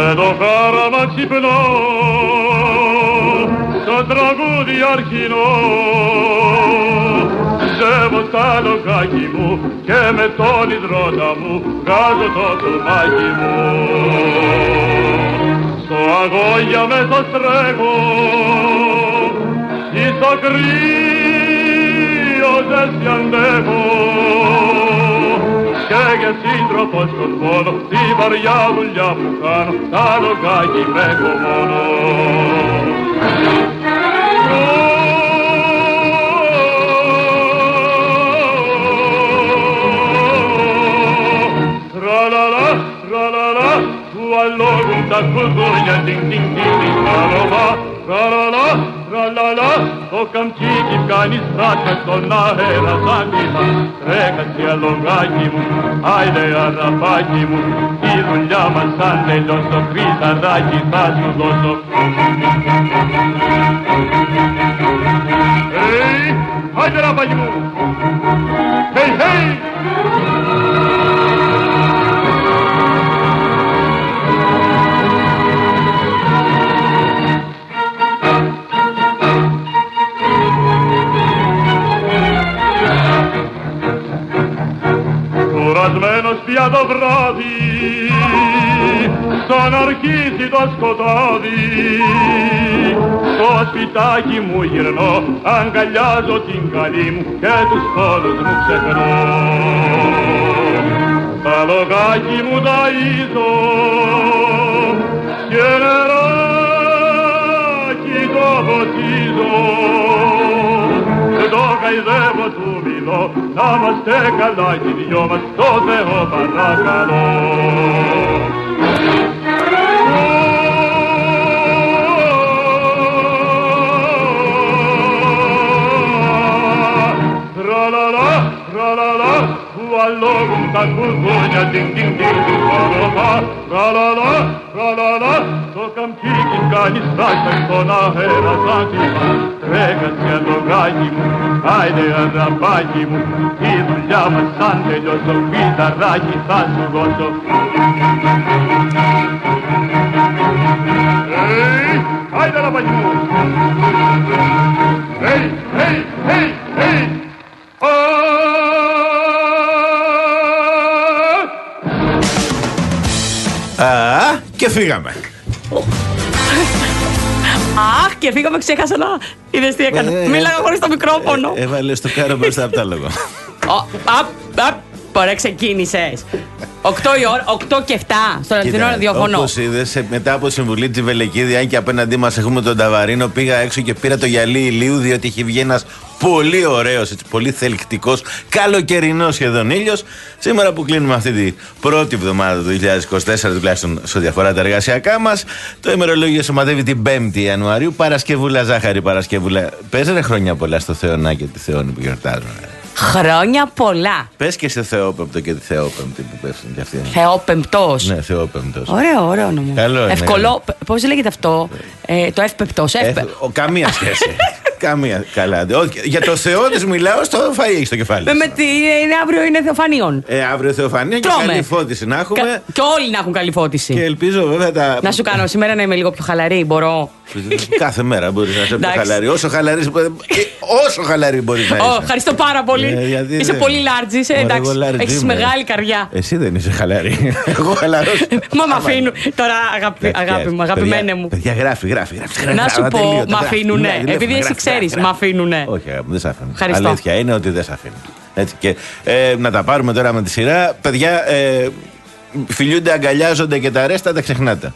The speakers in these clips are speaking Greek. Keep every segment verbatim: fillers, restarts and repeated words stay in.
με το χάραμα ξυπνώ, το τραγούδι αρχινό. Ζεύω στα λογάκι μου και με τον υδρότα μου βγάζω το τουρμάκι μου. Στο αγώγια μέσα στρέχω ή στο κρύο δεν σε αντέχω. Και για σύντροφο στον πόνο τη βαριά δουλειά που κάνω στα λογάκι με έχω μόνο. Tra-la-la, tra-la-la, του αλόγουν τα κουδούνια, τιν τιν τιν τιν, tra-la-la, tra-la-la, tra-la-la, το καμτσίκι κάνει στράκα στον αέρα σαν κύμα. Τρέχασε αλογάκι μου, άιντε αραπάκι μου, η δουλειά μας αν τελειώσω, χρυσαράκι θα σου δώσω. Hey, άιντε ραπάκι μου, hey, hey! Κουρασμένος πια το βράδυ, σαν αρχίσει το σκοτάδι, στο σπιτάκι μου γυρνώ, αγκαλιάζω την καλή μου και τους πόνους μου ξεχνώ. Τα λογάκι μου ταΐζω και νεράκι το ποτίζω. Το καηδεύω του μιλώ, να είμαστε καλά κι οι δυο μας, το Θεό παρακαλώ. Tra-la-la, tra-la-la, του αλόγουν τα κουδούνια, τιν τιν τιν τιν, tra-la-la, tra-la-la, το καμτσίκι κάνει στάκα στον αέρα σαν κύμα. Τρέχασε αλογάκι μου, άιντε αραπάκι μου, η δουλειά μας αν τελειώσω, φυταράκι θα σου δώσω. Hey, άιντε αραπάκι μου, hey, hey, hey, hey, Α, και φύγαμε. Αχ, και φύγαμε, ξέχασα να. Είδες τι έκανα. Ε, Μίλαγα χωρίς το μικρόφωνο. Ε, έβαλε το κάρο μπροστά από τα λόγω. Ωραία, ξεκίνησες. οκτώ η ώρα, οκτώ και επτά στο Λατινό ραδιοφωνό. Όπως είδες, μετά από συμβουλή της Βελεκίδη, αν και απέναντί μας έχουμε τον Ταβαρίνο, πήγα έξω και πήρα το γυαλί ηλίου, διότι είχε βγει ένας πολύ ωραίος, έτσι, πολύ θελκτικός, καλοκαιρινός σχεδόν ήλιος. Σήμερα που κλείνουμε αυτή την πρώτη εβδομάδα του δύο χιλιάδες είκοσι τέσσερα, τουλάχιστον σε ό,τι αφορά τα εργασιακά μας, το ημερολόγιο σωματεύει την πέμπτη Ιανουαρίου. Παρασκευούλα, ζάχαρη Παρασκευούλα. Πες ρε χρόνια πολλά στο Θεονά και τη Θεόνη που γιορτάζουν. Χρόνια πολλά. Πες και σε Θεόπεμπτο και τη Θεόπεμπτη που πέφτουν κι αυτοί. Θεόπεμπτος. Ναι, Θεόπεμπτος. Ωραίο, ωραίο όνομα. Καλό είναι. Ευκολό. Πώς λέγεται αυτό, ε, το εύπεπτος. Ε, ο, καμία σχέση. Καμία. Καλά. Ο, για το Θεό της μιλάω, στο φαΐ έχει στο κεφάλι. Με, με τι, είναι, αύριο είναι Θεοφανίων. Ε, αύριο Θεοφανία και καλή φώτιση να έχουμε. Κα, και όλοι να έχουν καλή φώτιση. Και ελπίζω βέβαια τα. Να σου κάνω σήμερα να είμαι λίγο πιο χαλαρή, μπορώ. Κάθε μέρα μπορεί να είσαι πιο χαλαρή. Όσο χαλαρή, όσο χαλαρή μπορεί να είσαι. Oh, ευχαριστώ πάρα πολύ. Ε, είσαι ναι. πολύ large, είσαι εντάξει. Έχει μεγάλη καρδιά. Εσύ δεν είσαι χαλαρή. Εγώ χαλαρό. Μα μ' αφήνουν. Τώρα αγάπη μου, αγαπημένε μου. Παιδιά, γράφει, γράφει. Να σου πω, μ' αφήνουνε. Επειδή εσύ ξέρει, μ' αφήνουνε. Όχι, αγάπη, δεν σε αφήνουν. Ευχαριστώ. Αλήθεια είναι ότι δεν σε αφήνουν. Έτσι, και ε, να τα πάρουμε τώρα με τη σειρά. Παιδιά, ε, φιλιούνται, αγκαλιάζονται και τα ρέστα τα ξεχνάτε.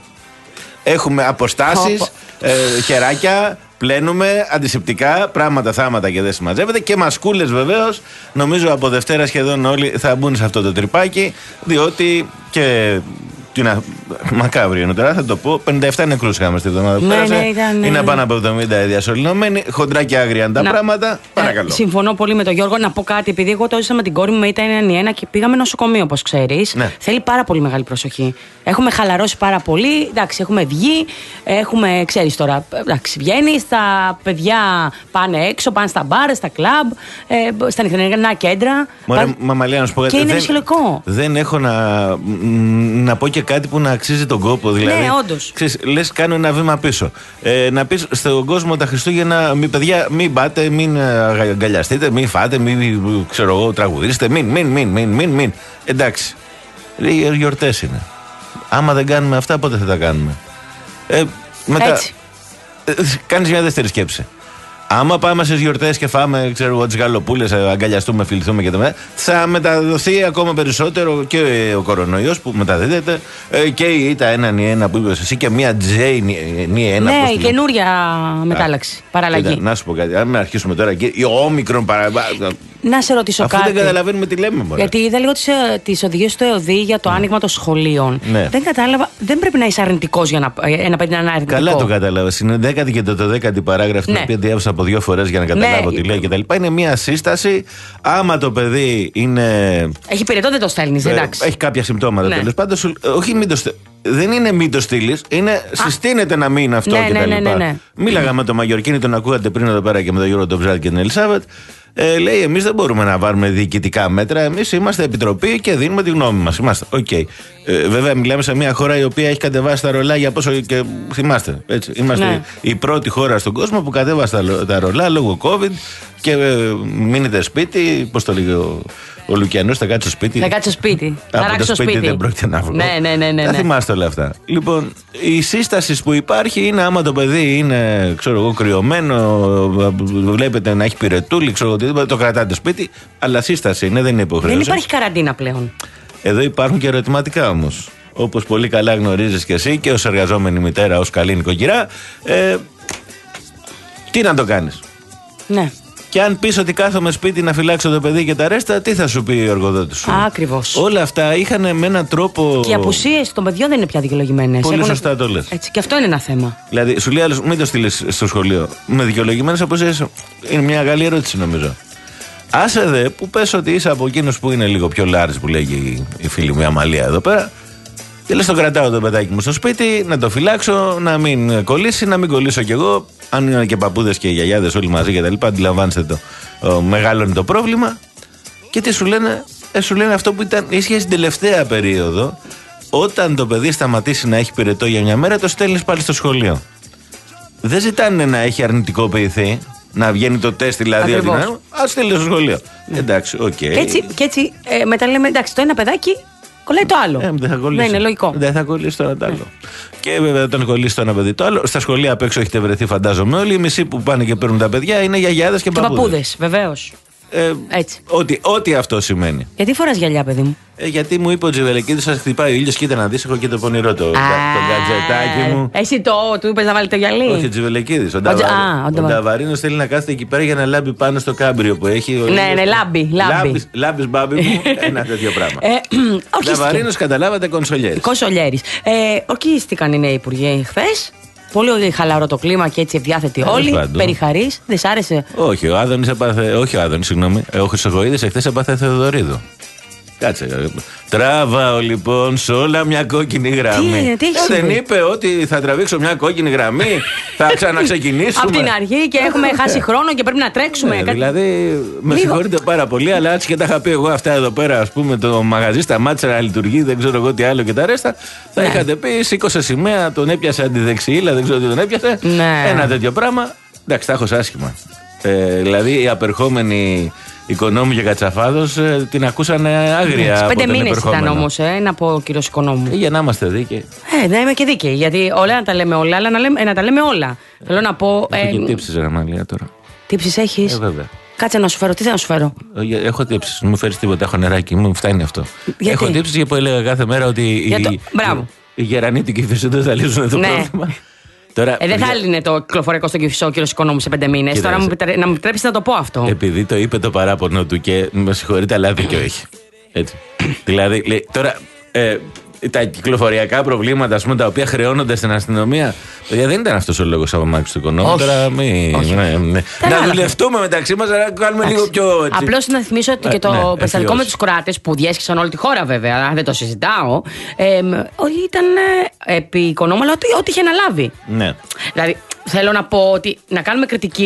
Έχουμε αποστάσεις, ε, χεράκια, πλένουμε, αντισηπτικά, πράγματα, θάματα και δεν συμμαζεύεται. Και μασκούλες βεβαίως. Νομίζω από Δευτέρα σχεδόν όλοι θα μπουν σε αυτό το τρυπάκι, διότι και. Είναι μακάβριο είναι τώρα, θα το πω. πενήντα επτά νεκρούς είχαμε στη βδομάδα που ναι, πέρασε. Ναι, ήταν, είναι πάνω από εβδομήντα διασωληνωμένοι. Χοντρά και άγρια τα να, πράγματα. Παρακαλώ. Ε, συμφωνώ πολύ με τον Γιώργο. Να πω κάτι, επειδή εγώ το έζησα με την κόρη μου με ήταν ένα ένα και πήγαμε νοσοκομείο, όπως ξέρεις. Ναι. Θέλει πάρα πολύ μεγάλη προσοχή. Έχουμε χαλαρώσει πάρα πολύ. Εντάξει, έχουμε βγει. Έχουμε, ξέρεις τώρα, εντάξει, βγαίνεις. Τα παιδιά πάνε έξω, πάνε στα μπάρ, στα κλαμπ, ε, στα νυχτερινά κέντρα. Μωρέ, Πα... Μαμαλία, να σου πω και είναι φυσιολογικό. Δεν έχω να, να πω και σε κάτι που να αξίζει τον κόπο. Δηλαδή, ναι, όντως. Λες, κάνω ένα βήμα πίσω. Ε, να πεις στον κόσμο τα Χριστούγεννα, μη, παιδιά, μην πάτε, μην αγκαλιαστείτε, μην φάτε, μην ξέρω εγώ, τραγουδίστε, μην, μην, μην, μην, μην, μην. Εντάξει. Οι γιορτές είναι. Άμα δεν κάνουμε αυτά, πότε θα τα κάνουμε. Ε, μετά. Έτσι. Ε, κάνεις μια δεύτερη σκέψη. Άμα πάμε στις γιορτές και φάμε, ξέρω εγώ, τις γαλοπούλες, αγκαλιαστούμε, φιληθούμε και τα μετά, θα μεταδοθεί ακόμα περισσότερο και ο κορονοϊός που μεταδίδεται και η ήττα έναν ή ένα που είπες εσύ και μια τζέι νι ένα. Ναι, η καινούρια μετάλλαξη, παραλλαγή. Κοίτα, να σου πω κάτι, αν αρχίσουμε τώρα και η όμικρον παραλλαγή. Να σε ρωτήσω Αφού κάτι. δεν καταλαβαίνουμε τι λέμε, μωρέ. Γιατί είδα λίγο τις οδηγίες του ΕΟΔΗ για το mm. άνοιγμα των σχολείων. Ναι. Δεν κατάλαβα, δεν πρέπει να είσαι αρνητικός για να, ένα παιδί να είναι αρνητικό. Καλά το κατάλαβα. Είναι δέκατη και το, το δέκατη παράγραφη, ναι. Την οποία διάβασα από δύο φορές για να καταλάβω ναι. Τι λέει κτλ. Είναι μια σύσταση. Άμα το παιδί είναι. Έχει πυρετό, δεν το στέλνεις, εντάξει. Έχει κάποια συμπτώματα ναι. Τέλος πάντων. Όχι, μην το στέλνεις. Δεν είναι μην το στείλει, είναι συστήνεται να μην αυτό ναι, κτλ. Ναι, ναι, ναι, ναι. Μίλαγα με τον Μαγιορκίνη, τον ακούγατε πριν εδώ πέρα και με τον Γιώργο Ντομπζάλη και την Ελισάβετ. Ε, λέει, εμείς δεν μπορούμε να βάλουμε διοικητικά μέτρα. Εμείς είμαστε επιτροπή και δίνουμε τη γνώμη μας. Είμαστε. Okay. Ε, βέβαια, μιλάμε σε μια χώρα η οποία έχει κατεβάσει τα ρολά για πόσο. Και θυμάστε. Έτσι. Είμαστε ναι. η πρώτη χώρα στον κόσμο που κατέβασε τα, τα ρολά λόγω COVID και ε, μείνετε σπίτι. Πώς το λέει ο, ο Λουκιανός, θα κάτσει στο σπίτι. Θα κάτσει στο σπίτι. Από θα το σπίτι, σπίτι δεν πρόκειται να βγω. Ναι, ναι, ναι, ναι, ναι. Θα θυμάστε όλα αυτά. Λοιπόν, η σύσταση που υπάρχει είναι άμα το παιδί είναι, ξέρω εγώ, κρυωμένο, βλέπετε να έχει πυρετούλη, ξέρω εγώ, το κρατάτε σπίτι, αλλά σύσταση είναι, δεν είναι υποχρέωση. Δεν υπάρχει καραντίνα πλέον. Εδώ υπάρχουν και ερωτηματικά όμως. Όπως πολύ καλά γνωρίζεις και εσύ και ως εργαζόμενη μητέρα, ως καλή νοικοκυρά, ε, τι να το κάνεις. Ναι. Και αν πεις ότι κάθομαι σπίτι να φυλάξω το παιδί και τα ρέστα, τι θα σου πει ο εργοδότης σου. Ακριβώς. Όλα αυτά είχαν με έναν τρόπο. Και οι απουσίες των παιδιών δεν είναι πια δικαιολογημένες. Πολύ Έχουν... σωστά το λες. Έτσι, και αυτό είναι ένα θέμα. Δηλαδή, σου λέει άλλος, μην το στείλεις στο σχολείο. Με δικαιολογημένες απουσίες. Είναι μια καλή ερώτηση, νομίζω. Άσε δε, που πες ότι είσαι από εκείνους που είναι λίγο πιο λάρης, που λέγει η φίλη μου η Αμαλία εδώ πέρα. Και λες, το κρατάω το παιδάκι μου στο σπίτι, να το φυλάξω, να μην κολλήσει, να μην κολλήσω κι εγώ. Αν είναι και παππούδες και γιαγιάδες όλοι μαζί και τα λοιπά, αντιλαμβάνεστε το. Ο, μεγάλωνε το πρόβλημα. Και τι σου λένε, ε, σου λένε αυτό που ήταν, ίσχυε στην τελευταία περίοδο. Όταν το παιδί σταματήσει να έχει πυρετό για μια μέρα, το στέλνεις πάλι στο σχολείο. Δεν ζητάνε να έχει αρνητικοποιηθεί, να βγαίνει το τεστ δηλαδή. Α στείλει στο σχολείο. Mm. Εντάξει, οκ. Okay. Και έτσι, και έτσι ε, μετά λέμε, εντάξει, το ένα παιδάκι κολλάει το άλλο. Ε, δεν θα κολλήσει. Δεν είναι λογικό. Δεν θα κολλήσει το ένα το άλλο. Και βέβαια όταν κολλήσει το ένα παιδί το άλλο. Στα σχολεία απ' έξω έχετε βρεθεί, φαντάζομαι όλοι. Οι μισοί που πάνε και παίρνουν τα παιδιά είναι γιαγιάδες και παππούδες. Και παππούδες, βεβαίως. Ε, Έτσι. Ό,τι, ό,τι αυτό σημαίνει. Γιατί φοράς γυαλιά, παιδί μου? Ε, γιατί μου είπε ο Τζιβελεκίδης, σας χτυπάει ο ήλιος. Κοίτα να δεις, έχω και το πονηρό το, το γκατζετάκι μου. Εσύ το, του είπες να βάλει το γυαλί. Όχι, ο Τζιβελεκίδης. Ο, ο, ο, ο Νταβαρίνος θέλει να κάθεται εκεί πέρα για να λάμπει πάνω στο κάμπριο που έχει. Ναι, ναι, λάμπει. Λάμπεις, μπάμπι μου, ένα τέτοιο πράγμα. Ο Νταβαρίνος, καταλάβατε, κονσολιέρης. Κονσολιέρης. Ορκίστηκαν οι νέοι υπουργοί χθες. Πολύ χαλαρό το κλίμα και έτσι ευδιάθετοι όλοι. Περιχαρείς, δεν σ' άρεσε? Όχι, ο Άδωνης έπαθε. Όχι, ο Άδωνης, συγγνώμη. Ο Χρυσοχοΐδης εχθές έπαθε Θεοδωρίδου. Κάτσε. Τράβαω λοιπόν σε όλα μια κόκκινη γραμμή. Τι είναι, τι έχεις ε, δεν είπε ότι θα τραβήξω μια κόκκινη γραμμή, θα ξαναξεκινήσουμε. Από την αρχή και έχουμε χάσει χρόνο και πρέπει να τρέξουμε. Ναι, δηλαδή, με συγχωρείτε πάρα πολύ, αλλά έτσι και τα είχα πει εγώ αυτά εδώ πέρα, ας πούμε, το μαγαζί σταμάτησε να λειτουργεί, δεν ξέρω εγώ τι άλλο και τα ρέστα. Θα ναι. είχατε πει, σήκωσε σημαία, τον έπιασε αντιδεξιήλα, δεν ξέρω τι τον έπιασε. Ναι. Ένα τέτοιο πράγμα. Εντάξει, τα έχω άσχημα. Ε, δηλαδή, οι απερχόμενοι Οικονόμου και Κατσαφάδος ε, την ακούσανε άγρια. Ναι, πέντε μήνες ήταν όμως, ε, να πω ο κύριος Οικονόμου. Ε, για να είμαστε δίκαιοι. Ε, δεν είμαι και δίκαιη. Γιατί όλα να τα λέμε όλα, αλλά να, λέμε, να τα λέμε όλα. Ε, Θέλω να πω. Έχω ε, και τύψεις, ρε Μαλία, τώρα. Τύψεις έχεις? Ε, βέβαια. Κάτσε να σου φέρω, τι θα να σου φέρω? Ε, έχω τύψεις, μην μου φέρεις τίποτα, έχω νεράκι, μου φτάνει αυτό. Γιατί? Έχω τύψεις γιατί που έλεγα κάθε μέρα ότι το... οι, οι γερανίτικοι υφισούντες θα λύσουν το ναι. πρόβλημα. Τώρα, ε, δεν θα έλυνε το κυκλοφοριακό στον Κηφισό ο κύριος Οικονόμου σε πέντε μήνες. Τώρα μου, να μου επιτρέψει να το πω αυτό. Επειδή το είπε το παράπονο του και με συγχωρείτε, αλλά δίκιο έχει. Έτσι. Δηλαδή, λέει, τώρα ε, τα κυκλοφοριακά προβλήματα, ας πούμε, τα οποία χρεώνονται στην αστυνομία. Παιδιά, δεν ήταν αυτός ο λόγος από μάξι του Οικονόμου. Τώρα μη, ναι, ναι. Να δουλευτούμε μεταξύ μας, να κάνουμε λίγο πιο. Απλώς να θυμίσω ότι και το ναι, περιστατικό με τους Κροάτες που διέσχισαν όλη τη χώρα, βέβαια, δεν το συζητάω. Ε, ήταν ε, επί Οικονόμου, αλλά ό,τι είχε αναλάβει. Ναι. Δηλαδή, θέλω να πω ότι να κάνουμε κριτική,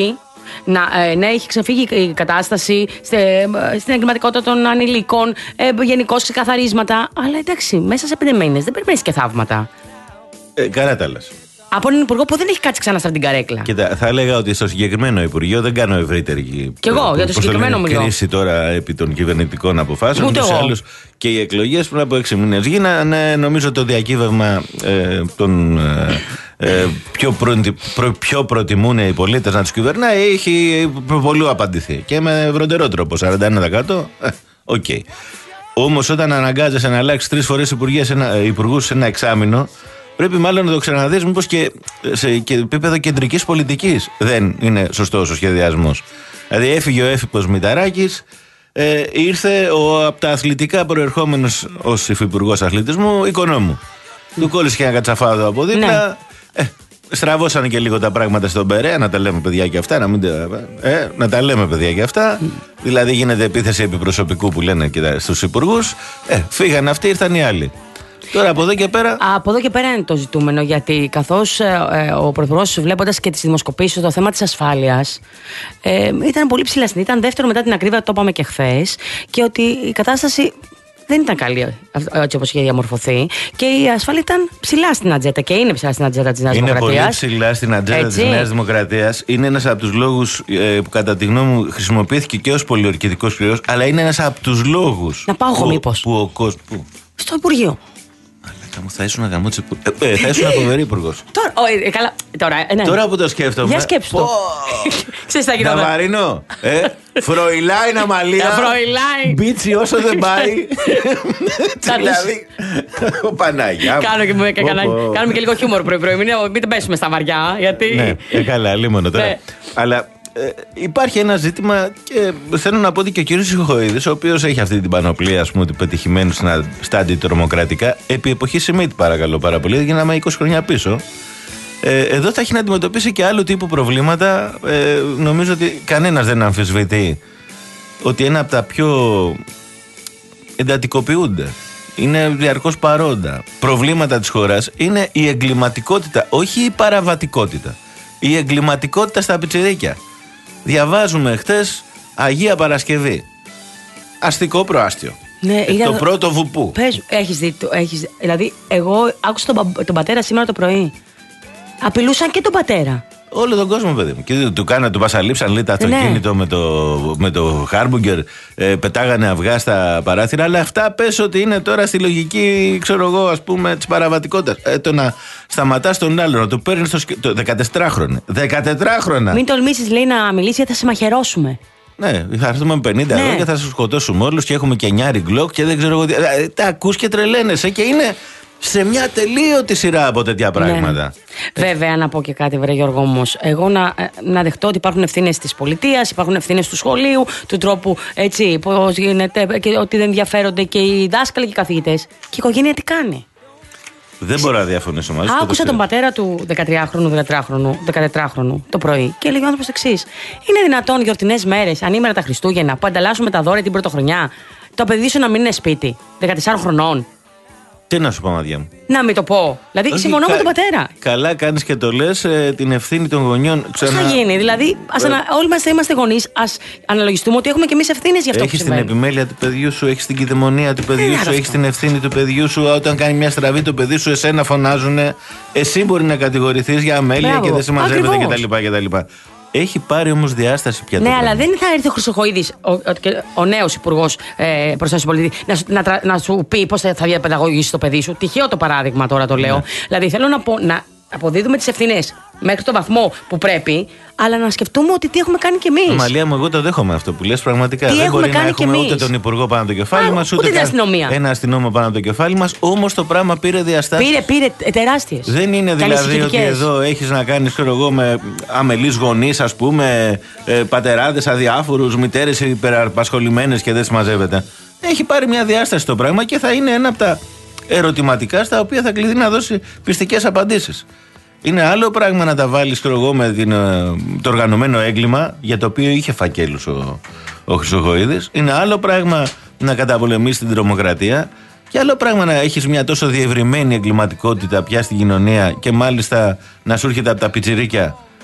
Να, ε, ναι, έχει ξεφύγει η κατάσταση στε, στην εγκληματικότητα των ανηλίκων, ε, γενικώς ξεκαθαρίσματα. Αλλά εντάξει, μέσα σε πέντε μήνες δεν περιμένεις και θαύματα. Ε, καλά τα λες. Από έναν υπουργό που δεν έχει κάτσει ξανά σε αυτήν την καρέκλα. Κοίτα, θα έλεγα ότι στο συγκεκριμένο Υπουργείο δεν κάνω ευρύτερη. Κι εγώ, για το συγκεκριμένο μιλώ. Κρίση τώρα επί των κυβερνητικών αποφάσεων. Ούτε εγώ. Άλλους, και οι εκλογές πριν από έξι μήνες γίνανε. Νομίζω το διακύβευμα ε, των ε, ε, πιο, προ, προ, πιο προτιμούν οι πολίτες να τους κυβερνάει έχει προπολού απαντηθεί. Και με βροντερό τρόπο, σαράντα ένα τοις εκατό. Οκ. Okay. Όμως όταν αναγκάζεσαι να αλλάξει τρεις φορές υπουργούς σε ένα εξάμηνο. Πρέπει μάλλον να το ξαναδείς, μήπως και σε επίπεδο κεντρικής πολιτικής δεν είναι σωστός ο σχεδιασμός. Δηλαδή έφυγε ο έφυπος Μηταράκης, ε, ήρθε ο από τα αθλητικά προερχόμενος ως υφυπουργός αθλητισμού Οικονόμου. Mm. Του κόλλησε και ένα κατσαφάδο από δίπλα. Ναι. Ε, στραβώσανε και λίγο τα πράγματα στον Περέα, να τα λέμε παιδιά και αυτά, να, μην, ε, να τα λέμε παιδιά και αυτά. Mm. Δηλαδή γίνεται επίθεση επιπροσωπικού που λένε και στους υπουργούς. Ε, φύγανε αυτοί, ήρθαν οι άλλοι. Τώρα από εδώ και πέρα. Από εδώ και πέρα είναι το ζητούμενο, γιατί καθώς ε, ε, ο Πρωθυπουργός, βλέποντας και τις δημοσκοπήσεις, το θέμα της ασφάλειας ε, ήταν πολύ ψηλά. Ήταν δεύτερο μετά την ακρίβεια, το είπαμε και χθες, και ότι η κατάσταση δεν ήταν καλή έτσι όπως είχε διαμορφωθεί και η ασφάλεια ήταν ψηλά στην ατζέντα και είναι ψηλά στην ατζέντα της Νέας Δημοκρατίας. Είναι πολύ ψηλά στην ατζέντα της Νέας Δημοκρατίας. Είναι ένας από τους λόγους ε, που κατά τη γνώμη μου χρησιμοποιήθηκε και ως πολιορκητικός κληρός, αλλά είναι ένας από τους λόγους. Να πάω εγώ μήπως. Που ο κόσμος. Στο Υπουργείο. Μου θα ήσουν γαμό της υπουργός. Ε, ε, θα ήσουν φοβερή υπουργός. Τώρα, ε, καλά, τώρα, ναι. Τώρα που το σκέφτομαι. Για σκέψου το. Ξέρεις τι θα γινόταν. Ναβαρίνο, ε, Φροϊλάιν Αμαλία. Φροϊλάιν. Μπίτσι όσο δεν πάει. Δηλαδή, ο Παναγιά. Κάνουμε και λίγο χιούμορ πρωί-πρωί. Μην πέσουμε στα βαριά. Γιατί. Ναι, καλά, λίμωνο τώρα. Αλλά. Ε, υπάρχει ένα ζήτημα και θέλω να πω ότι και ο κύριος Σιχοίδης, ο οποίος έχει αυτή την πανοπλία, ας πούμε, του πετυχημένου στα αντιτρομοκρατικά, επί εποχή Σιμίτ, παρακαλώ πάρα πολύ, γίναμε είκοσι χρόνια πίσω. Ε, εδώ θα έχει να αντιμετωπίσει και άλλου τύπου προβλήματα. Ε, νομίζω ότι κανένας δεν αμφισβητεί ότι ένα από τα πιο εντατικοποιούνται, είναι διαρκώς παρόντα προβλήματα της χώρας είναι η εγκληματικότητα, όχι η παραβατικότητα. Η εγκληματικότητα στα πιτσιρίκια. Διαβάζουμε χτες Αγία Παρασκευή. Αστικό προάστιο. Ναι, ε, το πρώτο βουπού. Πες, έχεις δει, το, έχεις, δηλαδή εγώ άκουσα τον, τον πατέρα σήμερα το πρωί. Απειλούσαν και τον πατέρα. Όλο τον κόσμο, παιδί μου. Και του κάνανε, του βασαλείψαν λέει, το αυτοκίνητο, ναι, με το, με το Χάρμπουγκερ, ε, πετάγανε αυγά στα παράθυρα. Αλλά αυτά πες ότι είναι τώρα στη λογική, ξέρω εγώ, ας πούμε, της παραβατικότητας. Ε, το να σταματάς τον άλλον, να το παίρνεις στο σκ... δεκατετράχρονο. δεκατετράχρονο. Μην τολμήσεις, λέει, να μιλήσει, γιατί θα σε μαχαιρώσουμε. Ναι, θα έρθουμε με πενήντα ναι. ευρώ και θα σας σκοτώσουμε όλους και έχουμε και νιάρι γκλοκ και δεν ξέρω εγώ. Ε, τα ακούς και τρελαίνεσαι και είναι. Σε μια τελείωτη σειρά από τέτοια πράγματα. Ναι. Βέβαια, να πω και κάτι, βρε Γιώργο, όμως. Εγώ να, να δεχτώ ότι υπάρχουν ευθύνες της πολιτείας, υπάρχουν ευθύνες του σχολείου, του τρόπου έτσι, πώς γίνεται, και ότι δεν ενδιαφέρονται και οι δάσκαλοι και οι καθηγητές. Και η οικογένεια τι κάνει. Δεν μπορώ να διαφωνήσω μαζί σου. Άκουσα τον πατέρα του δεκατριάχρονου, δεκατετράχρονου το πρωί και έλεγε ο άνθρωπος το εξής. Είναι δυνατόν γιορτινές μέρες, ανήμερα τα Χριστούγεννα, που ανταλλάσσουμε τα δώρα την πρωτοχρονιά, το παιδί σου να μην είναι σπίτι, δεκατεσσάρων χρονών. Τι να σου πω, μαδιά μου. Να μην το πω. Δηλαδή, όχι, συμφωνώ κα... με τον πατέρα. Καλά κάνεις και το λες, ε, την ευθύνη των γονιών. Ξανά... Πώς θα γίνει, δηλαδή, ας ανα... όλοι μας θα είμαστε γονείς, ας αναλογιστούμε ότι έχουμε και εμείς ευθύνες για αυτό έχεις που συμβαίνει. Έχεις την επιμέλεια του παιδιού σου, έχεις την κυδαιμονία του παιδιού ε, σου, έχεις την ευθύνη του παιδιού σου. Όταν κάνει μια στραβή το παιδί σου, εσένα φωνάζουνε. Εσύ μπορεί να κατηγορηθείς για αμέλεια. Μπράβο. Και δεν συμμαζεύεται κτλ. Έχει πάρει όμως διάσταση πια. Ναι, αλλά δεν θα έρθει ο Χρυσοχοΐδης, ο, ο, ο νέος υπουργός ε, προστασίας πολιτικής, να, να, να σου πει πώς θα, θα διαπαιδαγωγήσεις το παιδί σου. Τυχαίο το παράδειγμα τώρα το λέω. Ναι. Δηλαδή θέλω να πω να αποδίδουμε τις ευθύνες μέχρι τον βαθμό που πρέπει, αλλά να σκεφτούμε ότι τι έχουμε κάνει κι εμείς. Μαλία μου, εγώ το δέχομαι αυτό που λες πραγματικά. Τι δεν έχουμε μπορεί κάνει να έχουμε κι εμείς. Ούτε τον υπουργό πάνω από το κεφάλι μας, ούτε, ούτε την αστυνομία. Ένα αστυνόμο πάνω από το κεφάλι μας. Όμως το πράγμα πήρε διαστάσεις. Πήρε, πήρε τεράστιες. Δεν είναι δηλαδή ότι εδώ έχεις να κάνεις, ξέρω εγώ, με αμελείς γονείς, ας πούμε, ε, πατεράδες αδιάφορους, μητέρες υπεραπασχολημένες και δεν συμμαζεύεται. Έχει πάρει μια διάσταση το πράγμα και θα είναι ένα από τα ερωτηματικά στα οποία θα κληθεί να δώσει πιστικές απαντήσεις. Είναι άλλο πράγμα να τα βάλεις, ξέρω εγώ, με την, το οργανωμένο έγκλημα, για το οποίο είχε φακέλους ο, ο Χρυσοχοΐδης. Είναι άλλο πράγμα να καταπολεμήσεις την τρομοκρατία και άλλο πράγμα να έχεις μια τόσο διευρυμένη εγκληματικότητα πια στην κοινωνία και μάλιστα να σου έρχεται από τα πιτσιρίκια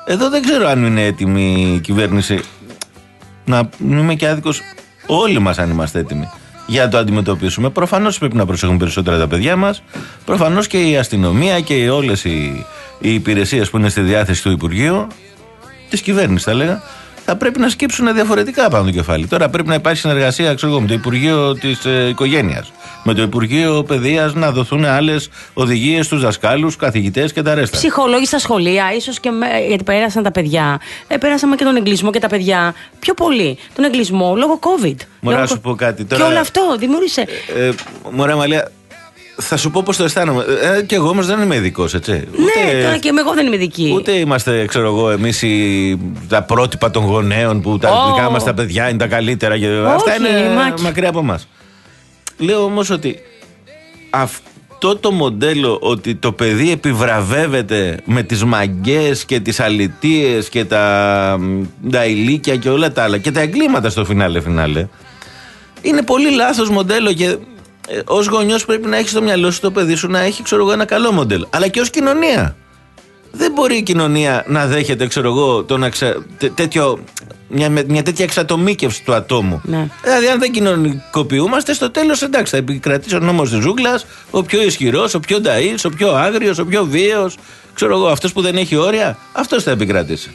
Εδώ δεν ξέρω αν είναι έτοιμη η κυβέρνηση. Να είμαι και άδικος, όλοι μας αν είμαστε έτοιμοι για να το αντιμετωπίσουμε. Προφανώς πρέπει να προσέχουν περισσότερα τα παιδιά μας. Προφανώς και η αστυνομία και όλες οι, οι υπηρεσίες που είναι στη διάθεση του Υπουργείου, της κυβέρνησης θα έλεγα, θα πρέπει να σκύψουν διαφορετικά πάνω το κεφάλι. Τώρα πρέπει να υπάρχει συνεργασία, ξέρω εγώ, με το Υπουργείο της ε, Οικογένειας, με το Υπουργείο Παιδείας, να δοθούν άλλες οδηγίες στους δασκάλους, καθηγητές και τα ρέστα. Ψυχολόγοι στα σχολεία, ίσως και με, γιατί πέρασαν τα παιδιά. Ε, πέρασαμε και τον εγκλισμό και τα παιδιά. Πιο πολύ τον εγκλισμό λόγω COVID. Μωρά, λόγω... σου πω κάτι τώρα. Και όλο αυτό δημιούργησε. Ε, ε, μωρά, Μαλία, θα σου πω πώς το αισθάνομαι. Ε, και εγώ όμως δεν είμαι ειδικός, έτσι. Ναι, ούτε, και εγώ δεν είμαι ειδική. Ούτε είμαστε, ξέρω εγώ, εμείς οι, τα πρότυπα των γονέων που τα oh. δικά μας τα παιδιά είναι τα καλύτερα. Και Όχι, αυτά είναι μάκι. μακριά από εμάς. Λέω όμως ότι αυτό το μοντέλο ότι το παιδί επιβραβεύεται με τις μαγκές και τις αλητίες και τα, τα ηλίκια και όλα τα άλλα και τα εγκλήματα στο φινάλε φινάλε, είναι πολύ λάθος μοντέλο και ε, ως γονιός πρέπει να έχεις στο μυαλό σου το παιδί σου να έχει, ξέρω εγώ, ένα καλό μοντέλο. Αλλά και ως κοινωνία. Δεν μπορεί η κοινωνία να δέχεται, ξέρω εγώ, το να ξε... τέ, τέτοιο, μια, μια τέτοια εξατομίκευση του ατόμου. Ναι. Δηλαδή, αν δεν κοινωνικοποιούμαστε, στο τέλος εντάξει, θα επικρατήσει ο νόμος της ζούγκλας, ο πιο ισχυρός, ο πιο νταΐς, ο πιο άγριος, ο πιο βίαιος. Ξέρω εγώ, αυτός που δεν έχει όρια, αυτός θα επικρατήσει.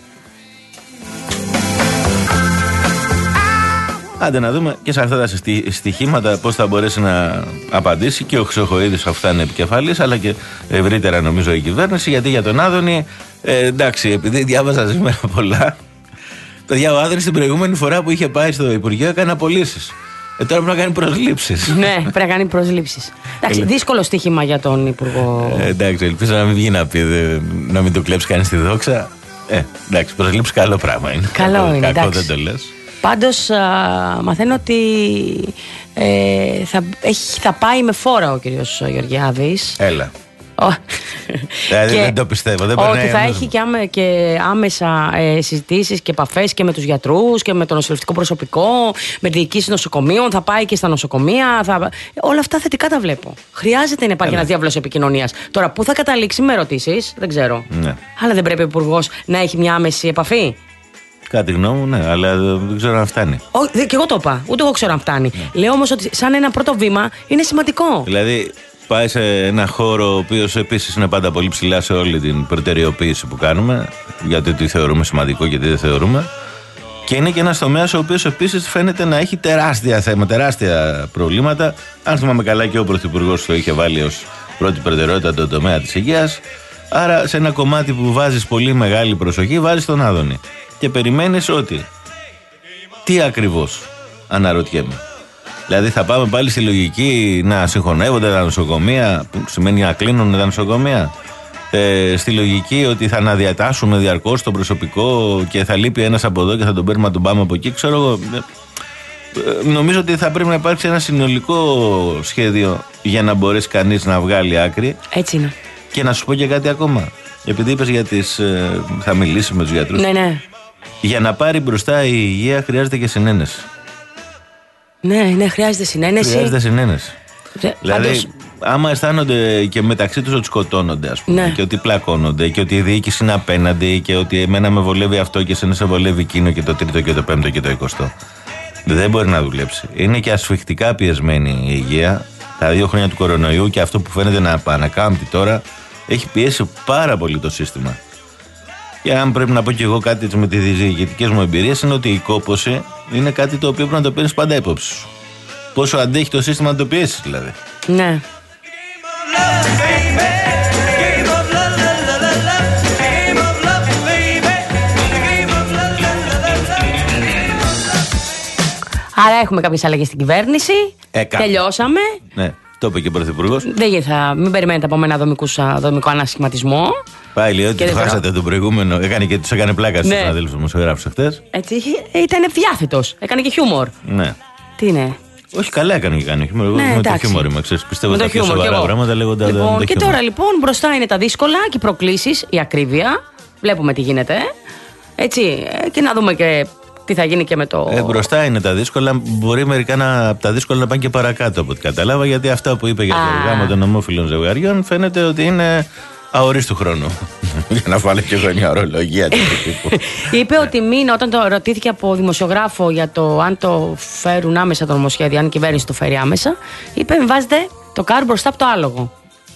Άντε να δούμε και σε αυτά τα στοιχήματα πώς θα μπορέσει να απαντήσει και ο Χρυσοχοΐδης, αφού θα είναι επικεφαλής, αλλά και ευρύτερα νομίζω η κυβέρνηση. Γιατί για τον Άδωνη, ε, εντάξει, επειδή διάβαζα σήμερα πολλά, το διάβαζα ο Άδωνης την προηγούμενη φορά που είχε πάει στο Υπουργείο έκανε απολύσεις. Ε, τώρα πρέπει να κάνει προσλήψεις. Ναι, πρέπει να κάνει προσλήψεις. Εντάξει, δύσκολο στοίχημα για τον Υπουργό. Ε, εντάξει, ελπίζω να μην βγει να πει, δε, να μην το κλέψει κανείς τη δόξα. Ε, εντάξει, προσλήψεις καλό πράγμα είναι. Καλό είναι, κακό εντάξει. δεν το λες. Πάντως α, μαθαίνω ότι ε, θα, έχει, θα πάει με φόρα ο κύριος Γεωργιάδης. Έλα. Oh. Δηλαδή δεν το πιστεύω. Δεν ότι θα έχει και, άμε, και άμεσα ε, συζητήσεις και επαφές και με τους γιατρούς και με το νοσηλευτικό προσωπικό, με διοικήσεις νοσοκομείων, θα πάει και στα νοσοκομεία. Θα... Όλα αυτά θετικά τα βλέπω. Χρειάζεται να υπάρχει ένας διάβλος επικοινωνίας. Τώρα, πού θα καταλήξει με ερωτήσεις, δεν ξέρω. Ναι. Αλλά δεν πρέπει ο Υπουργός να έχει μια άμεση επαφή. Κάτι γνώμη μου, ναι, αλλά δεν ξέρω αν φτάνει. Όχι, και εγώ το είπα. Ούτε εγώ ξέρω αν φτάνει. Ναι. Λέω όμως ότι σαν ένα πρώτο βήμα είναι σημαντικό. Δηλαδή, πάει σε ένα χώρο ο οποίος επίσης είναι πάντα πολύ ψηλά σε όλη την προτεραιοποίηση που κάνουμε, γιατί τι θεωρούμε σημαντικό και τι δεν θεωρούμε. Και είναι και ένας τομέας ο οποίος επίσης φαίνεται να έχει τεράστια θέματα, τεράστια προβλήματα. Αν θυμάμαι καλά, και ο Πρωθυπουργός το είχε βάλει ως πρώτη προτεραιότητα τον τομέα της υγείας. Άρα, σε ένα κομμάτι που βάζεις πολύ μεγάλη προσοχή, βάζεις τον Άδωνη. Και περιμένεις ότι. Τι ακριβώς, αναρωτιέμαι. Δηλαδή, θα πάμε πάλι στη λογική να συγχωνεύονται τα νοσοκομεία, που σημαίνει να κλείνουν τα νοσοκομεία. Ε, στη λογική ότι θα αναδιατάσσουμε διαρκώς το προσωπικό και θα λείπει ένας από εδώ και θα τον παίρνουμε να τον πάμε από εκεί. Ξέρω εγώ. Ε, νομίζω ότι θα πρέπει να υπάρξει ένα συνολικό σχέδιο για να μπορέσει κανείς να βγάλει άκρη. Έτσι είναι. Και να σου πω και κάτι ακόμα. Επειδή είπες για τις. Ε, θα μιλήσει με τους γιατρούς. Ναι, ναι. Για να πάρει μπροστά η υγεία χρειάζεται και συνένεση. Ναι, ναι, χρειάζεται συνένεση. Χρειάζεται συνένεση. Δε, δηλαδή, πάντως... άμα αισθάνονται και μεταξύ τους ότι σκοτώνονται, ας πούμε, ναι. και ότι πλακώνονται και ότι η διοίκηση είναι απέναντι και ότι εμένα με βολεύει αυτό και εσένα σε βολεύει εκείνο και το τρίτο και το πέμπτο και το εικοστό. Δεν μπορεί να δουλέψει. Είναι και ασφιχτικά πιεσμένη η υγεία. Τα δύο χρόνια του κορονοϊού και αυτό που φαίνεται να ανακάμπτει τώρα έχει πιέσει πάρα πολύ το σύστημα. Και αν πρέπει να πω και εγώ κάτι με τις διοικητικές μου εμπειρίες, είναι ότι η κόπωση είναι κάτι το οποίο πρέπει να το παίρνεις πάντα υπόψη σου. Πόσο αντέχει το σύστημα να το πιέσεις, δηλαδή. Ναι. Άρα έχουμε κάποιες αλλαγές στην κυβέρνηση. Ε, Τελειώσαμε. Ναι. Το είπε και ο Πρωθυπουργός. Δεν θα, μην περιμένετε από μένα δομικό ανασχηματισμό. Πάλι ότι το χάσατε τον προηγούμενο. Έκανε και τους έκανε πλάκα στους συναδέλφους του δημοσιογράφους χτες. Έτσι, ήταν διάθετος. Έκανε και χιούμορ. Ναι. Τι είναι. Όχι, καλά έκανε και κάνει χιούμορ. Εγώ ναι, με το χιούμορ είμαι. Ξέρεις, πιστεύω ότι τα πιο σοβαρά πράγματα λέγονται. Λοιπόν, και τώρα λοιπόν μπροστά είναι τα δύσκολα και οι προκλήσεις, η ακρίβεια. Βλέπουμε τι γίνεται. Έτσι. Και να δούμε και. Τι θα γίνει και με το. Ε, μπροστά είναι τα δύσκολα. Μπορεί μερικά να, τα δύσκολα να πάνε και παρακάτω από ό,τι κατάλαβα. Γιατί αυτά που είπε για το γάμο των ομόφυλων ζευγαριών φαίνεται ότι είναι αορίστου χρόνου. Για να βάλω και εγώ μια ορολογία. Είπε ότι μην, όταν το ρωτήθηκε από δημοσιογράφο για το αν το φέρουν άμεσα το νομοσχέδιο, αν η κυβέρνηση το φέρει άμεσα, είπε μην βάζετε το κάρο μπροστά από το άλογο.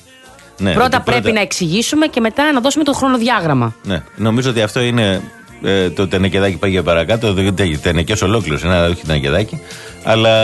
Ναι, πρώτα πρέπει πρώτα... να εξηγήσουμε και μετά να δώσουμε το χρονοδιάγραμμα. Ναι, νομίζω ότι αυτό είναι ε, το τενεκεδάκι πάει για παρακάτω. Τενεκές ολόκληρος, ένα όχι τενεκεδάκι. Αλλά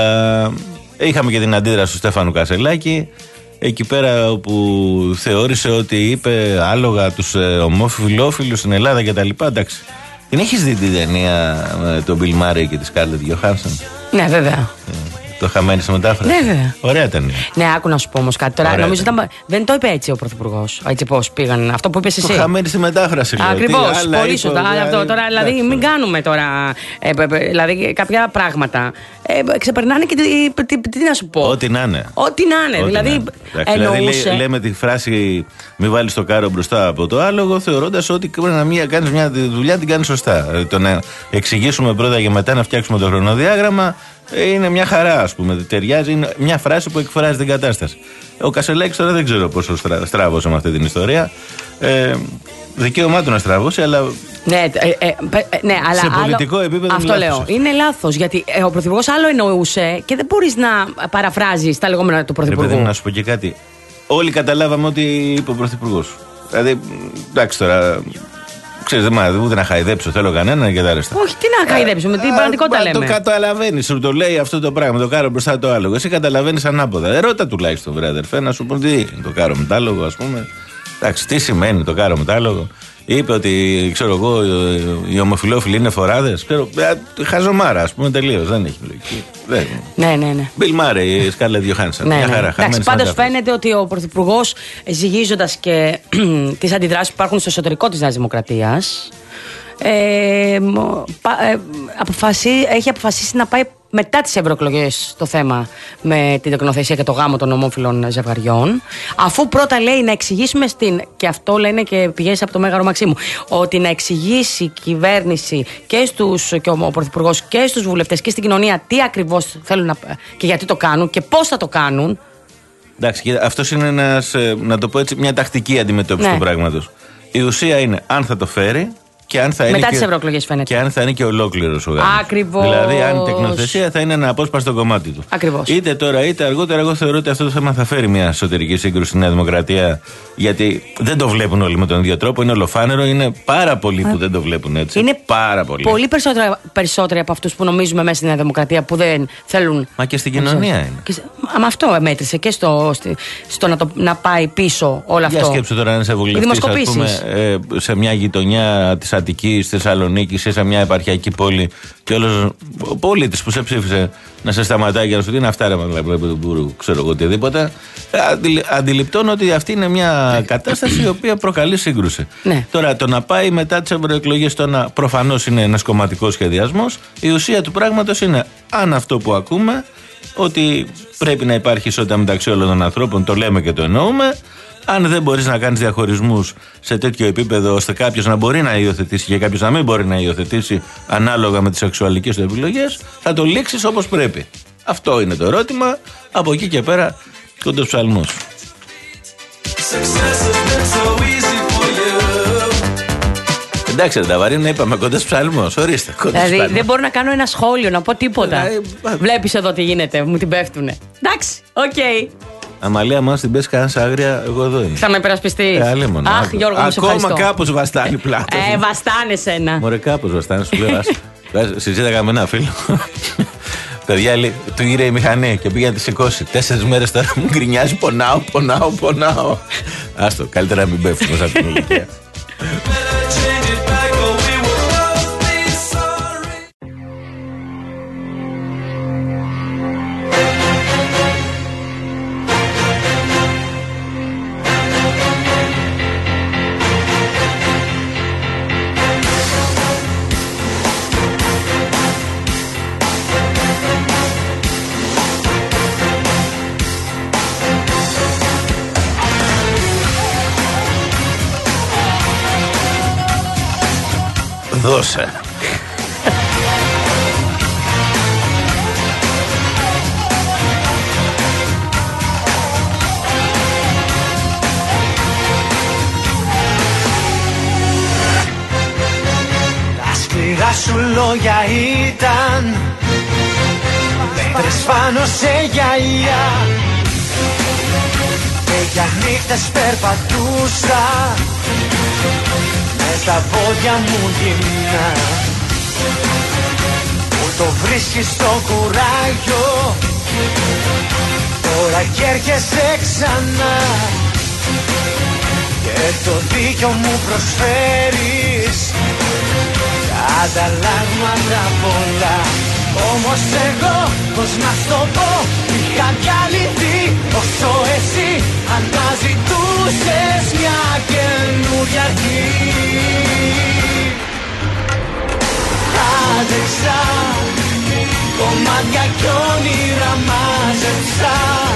είχαμε και την αντίδραση του Στέφανου Κασελάκη. Εκεί πέρα όπου θεώρησε ότι είπε άλογα τους ε, ομοφιλόφιλους στην Ελλάδα και τα λοιπά. Εντάξει. Την έχεις δει την ταινία με τον Bill Murray και τη Scarlett Johansson? Ναι, βέβαια. Ε, το χαμένη στη μετάφραση. Ναι, βέβαια. Ωραία ταινία. Ναι, άκου να σου πω όμως κάτι τώρα. Ωραία νομίζω ήταν... δεν το είπε έτσι ο Πρωθυπουργός. Έτσι πώς πήγαν. Αυτό που είπες εσύ. Το χαμένη στη μετάφραση. Ακριβώς. Πολύ σωστά. Αυτό τώρα, δηλαδή, μην ναι. κάνουμε τώρα ε, δηλαδή, κάποια πράγματα. Ε, ξεπερνάνε και τι, τι, τι, τι να σου πω. Ό,τι να είναι. Ό,τι να είναι. Ό,τι δηλαδή, να είναι. Εννοούσε... δηλαδή λέ, λέμε τη φράση μη βάλεις το κάρο μπροστά από το άλογο, θεωρώντας ότι να κάνεις μια δουλειά την κάνεις σωστά. Το να εξηγήσουμε πρώτα και μετά να φτιάξουμε το χρονοδιάγραμμα είναι μια χαρά, ας πούμε. Ταιριάζει, είναι μια φράση που εκφράζει την κατάσταση. Ο Κασελάκης τώρα δεν ξέρω πόσο στρά, στράβωσε με αυτή την ιστορία. Ε, δικαίωμά του να στραβώσει, αλλά. Ναι, ε, ε, ναι, αλλά σε πολιτικό άλλο, επίπεδο αυτό λέω. Αυτό. Είναι λάθος. Γιατί ε, ο Πρωθυπουργός άλλο εννοούσε και δεν μπορείς να παραφράζεις τα λεγόμενα του Πρωθυπουργού. Ρε, να σου πω και κάτι. Όλοι καταλάβαμε ότι είπε ο Πρωθυπουργός. Δηλαδή, εντάξει τώρα. Ξέρεις, δεν ούτε να χαϊδέψω, θέλω κανέναν και τα ρέστα. Όχι, τι να χαϊδέψω, με την πραγματικότητα λέμε. Το καταλαβαίνεις, σου το λέει αυτό το πράγμα, το κάρο μπροστά το άλογο. Εσύ καταλαβαίνεις ανάποδα. Ερώτα τουλάχιστον, βρε αδερφέ, να σου πω τι το κάρο με το άλογο, ας πούμε. Εντάξει, τι σημαίνει το κάρο με το άλογο. Είπε ότι, ξέρω εγώ, οι ομοφυλόφιλοι είναι φοράδες. Ξέρω, χαζομάρα, ας πούμε, τελείως. Δεν έχει λογική. Δεν. Ναι, ναι, ναι. Bill Murray, η Scarlett Johansson. Ναι, ναι. Εντάξει, πάντως φαίνεται ότι ο Πρωθυπουργός, ζυγίζοντας και τις αντιδράσεις που υπάρχουν στο εσωτερικό της Νέας Δημοκρατίας, ε, πα, ε, αποφασί, έχει αποφασίσει να πάει μετά τις ευρωεκλογές το θέμα με την τεκνοθεσία και το γάμο των ομόφυλων ζευγαριών, αφού πρώτα λέει να εξηγήσουμε στην, και αυτό λένε και πηγές από το Μέγαρο Μαξίμου, ότι να εξηγήσει η κυβέρνηση και, στους, και ο Πρωθυπουργός και στους βουλευτές και στην κοινωνία τι ακριβώς θέλουν να, και γιατί το κάνουν και πώς θα το κάνουν. Εντάξει, αυτός είναι ένας, να το πω έτσι, μια τακτική αντιμετώπιση, ναι, του πράγματος. Η ουσία είναι αν θα το φέρει. Και αν θα είναι μετά τις και, ευρωεκλογές φαίνεται. Και αν θα είναι και ολόκληρος ο γάμος. Ακριβώς. Δηλαδή, αν η τεκνοθεσία θα είναι ένα απόσπαστο κομμάτι του. Ακριβώς. Είτε τώρα είτε αργότερα, εγώ θεωρώ ότι αυτό το θέμα θα φέρει μια εσωτερική σύγκρουση στη Νέα Δημοκρατία. Γιατί δεν το βλέπουν όλοι με τον ίδιο τρόπο. Είναι ολοφάνερο. Είναι πάρα πολλοί που δεν το βλέπουν έτσι. Είναι πάρα πολλοί. Πολύ περισσότεροι από αυτούς που νομίζουμε μέσα στη Νέα Δημοκρατία που δεν θέλουν. Μα και στην κοινωνία είναι. Και, μα αυτό μέτρησε και στο, στο να, το, να πάει πίσω όλο αυτό. Για σκέψου τώρα να είσαι βουλευτής, ας πούμε, ε, σε μια γειτονιά της Αττικής, στη Θεσσαλονίκη ή σε μια επαρχιακή πόλη και όλος ο πολίτης που σε ψήφισε να σε σταματάει και να σου δίνει αυτά, ρε που ξέρω εγώ οτιδήποτε. Αντιληπτώνω ότι αυτή είναι μια κατάσταση η οποία προκαλεί σύγκρουση. Ναι. Τώρα, το να πάει μετά τις ευρωεκλογές, το να προφανώς είναι ένας κομματικός σχεδιασμός. Η ουσία του πράγματος είναι αν αυτό που ακούμε, ότι πρέπει να υπάρχει ισότητα μεταξύ όλων των ανθρώπων, το λέμε και το εννοούμε. Αν δεν μπορείς να κάνεις διαχωρισμούς σε τέτοιο επίπεδο ώστε κάποιος να μπορεί να υιοθετήσει και κάποιος να μην μπορεί να υιοθετήσει ανάλογα με τις σεξουαλικές του επιλογές, θα το λήξεις όπως πρέπει. Αυτό είναι το ερώτημα. Από εκεί και πέρα, κοντός ψαλμούς. Εντάξει, τα βαρύνα είπαμε κοντός ψαλμός. Ορίστε. Δηλαδή ψαλμός. Δεν μπορώ να κάνω ένα σχόλιο, να πω τίποτα. Βλέπεις εδώ τι γίνεται, μου την πέφτουνε. Εντάξει, οκ. Okay. Αμαλία, μας την πες κανένας άγρια, εγώ εδώ είμαι. Θα με υπερασπιστείς. Ε, μόνο, Αχ, Γιώργο, μου σε ευχαριστώ. Ακόμα κάπως βαστάνει πλάτα. Ε, βαστάνε σένα. Μωρέ, κάπως βαστάνε, σου λέω. Συζήταγα με ένα φίλο. Παιδιά, του γύρε η μηχανή και πήγε να τη σηκώσει. Τέσσερις μέρες τώρα μου γκρινιάζει, πονάω, πονάω, πονάω. Άστο, καλύτερα να μην πέφτουμε σε αυτήν την ηλικία. Δώσε. σου λόγια ήταν πέτρες πάνω σε γυαλιά και για νύχτες περπατούσα μες στα πόδια μου γυμνά. Που το βρίσκεις στο κουράγιο τώρα κι έρχεσαι ξανά και το δίκιο μου προσφέρεις ανταλλάγματα πολλά. Όμως εγώ πως να στο πω είχα διαλυθεί όσο εσύ αναζητούσες μια καινούρια αρχή. Άντεξα κομμάτια κι όνειρα μάζεψα.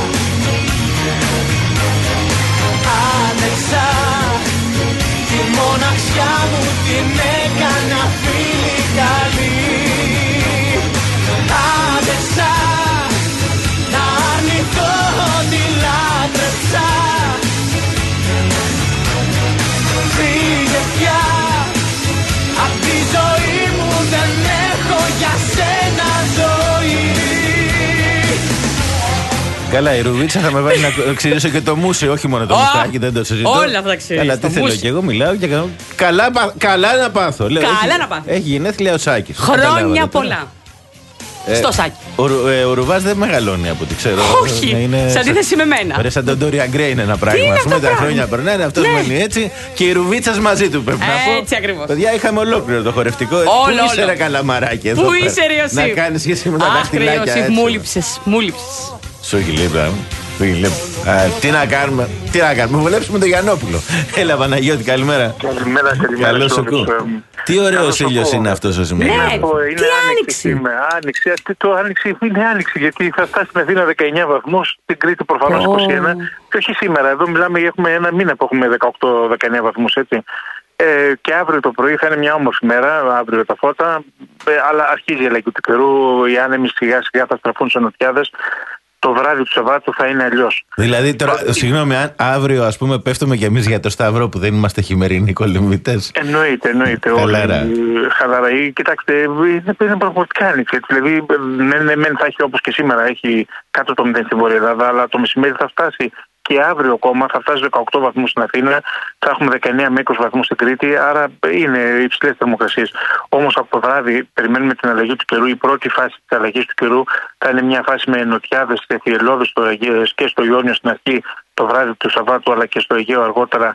Άντεξα τη μοναξιά μου την έκανα φίλη καλή. Άντεξα να αρνηθώ ότι λάτρεψα. Φύγε πια απ' τη ζωή μου, δεν έχω για σένα ζωή. Καλά, η Ρουβίτσα θα με βάλει να ξυρίσω και το μουσι, όχι μόνο το μουστάκι, δεν το συζητώ. Όλα αυτά ξυρίσω. Καλά, τι θέλω και εγώ, μιλάω και κάνω. Καλά, καλά να πάθω. Καλά έχει, να πάθω. Έχει γενέθλια ο Σάκης. Χρόνια πολλά. Ε, στο Σάκη. Ο, ε, ο Ρουβάς δεν μεγαλώνει από ό,τι ξέρω. Όχι. Είναι... σε αντίθεση με μένα. Ωραία, σαν τον Ντόριαν Γκρέι είναι ένα πράγμα. Α πούμε τα χρόνια περνάνε, αυτό μένει έτσι. Και η Ρουβίτσα μαζί του πρέπει να πω. Έτσι ακριβώς. Παιδιά, είχαμε ολόκληρο το χορευτικό. Όλο, Πού είσαι ρε καλαμαράκι εδώ. Πού είσαι ρε Ιωσήφ. Να κάνει σχέση με τα δαχτυλάκια. Μου λείψες, μου λείψες. Σου έχει λείπει, τι να κάνουμε, τι να κάνουμε, βολέψουμε τον Γιαννόπουλο. Έλα Παναγιώτη, καλημέρα. Καλημέρα, καλημέρα. Καλώς σου ακούω. Τι ωραίος ήλιος είναι αυτός ο σήμερα. Ναι, τι άνοιξη. Άνοιξη, το άνοιξη είναι άνοιξη, γιατί θα φτάσει στην Αθήνα δεκαεννιά βαθμούς, στην Κρήτη προφανώς είκοσι ένα. Και όχι σήμερα, εδώ μιλάμε, έχουμε ένα μήνα που έχουμε δεκαοκτώ δεκαεννιά βαθμούς, έτσι. Ε, και αύριο το πρωί θα είναι μια όμορφη μέρα, αύριο τα φώτα, ε, αλλά αρχίζει η αλλαγή του καιρού, οι άνεμοι σιγά σιγά θα στραφούν σε νοτιάδες. Το βράδυ του Σαββάτου θα είναι αλλιώς. Δηλαδή, τώρα, το... συγγνώμη, αν αύριο ας πούμε πέφτουμε κι εμείς για το Σταυρό που δεν είμαστε χειμερινοί κολυμβητές. Εννοείται, εννοείται. Χαλαρά. Χαλαρά. Κοιτάξτε, είναι, είναι πραγματικά άνοιξη. Δηλαδή, ναι, ναι, ναι, θα έχει όπως και σήμερα, έχει κάτω το μηδέν στην Βόρεια Ελλάδα, αλλά το μεσημέρι θα φτάσει. Και αύριο ακόμα θα φτάσει δεκαοκτώ βαθμούς στην Αθήνα, θα έχουμε δεκαεννιά με είκοσι βαθμούς στην Κρήτη, άρα είναι υψηλές θερμοκρασίες. Όμως από το βράδυ περιμένουμε την αλλαγή του καιρού. Η πρώτη φάση της αλλαγής του καιρού θα είναι μια φάση με νοτιάδες και θυελλώδες και στο Ιόνιο στην αρχή το βράδυ του Σαββάτου, αλλά και στο Αιγαίο αργότερα,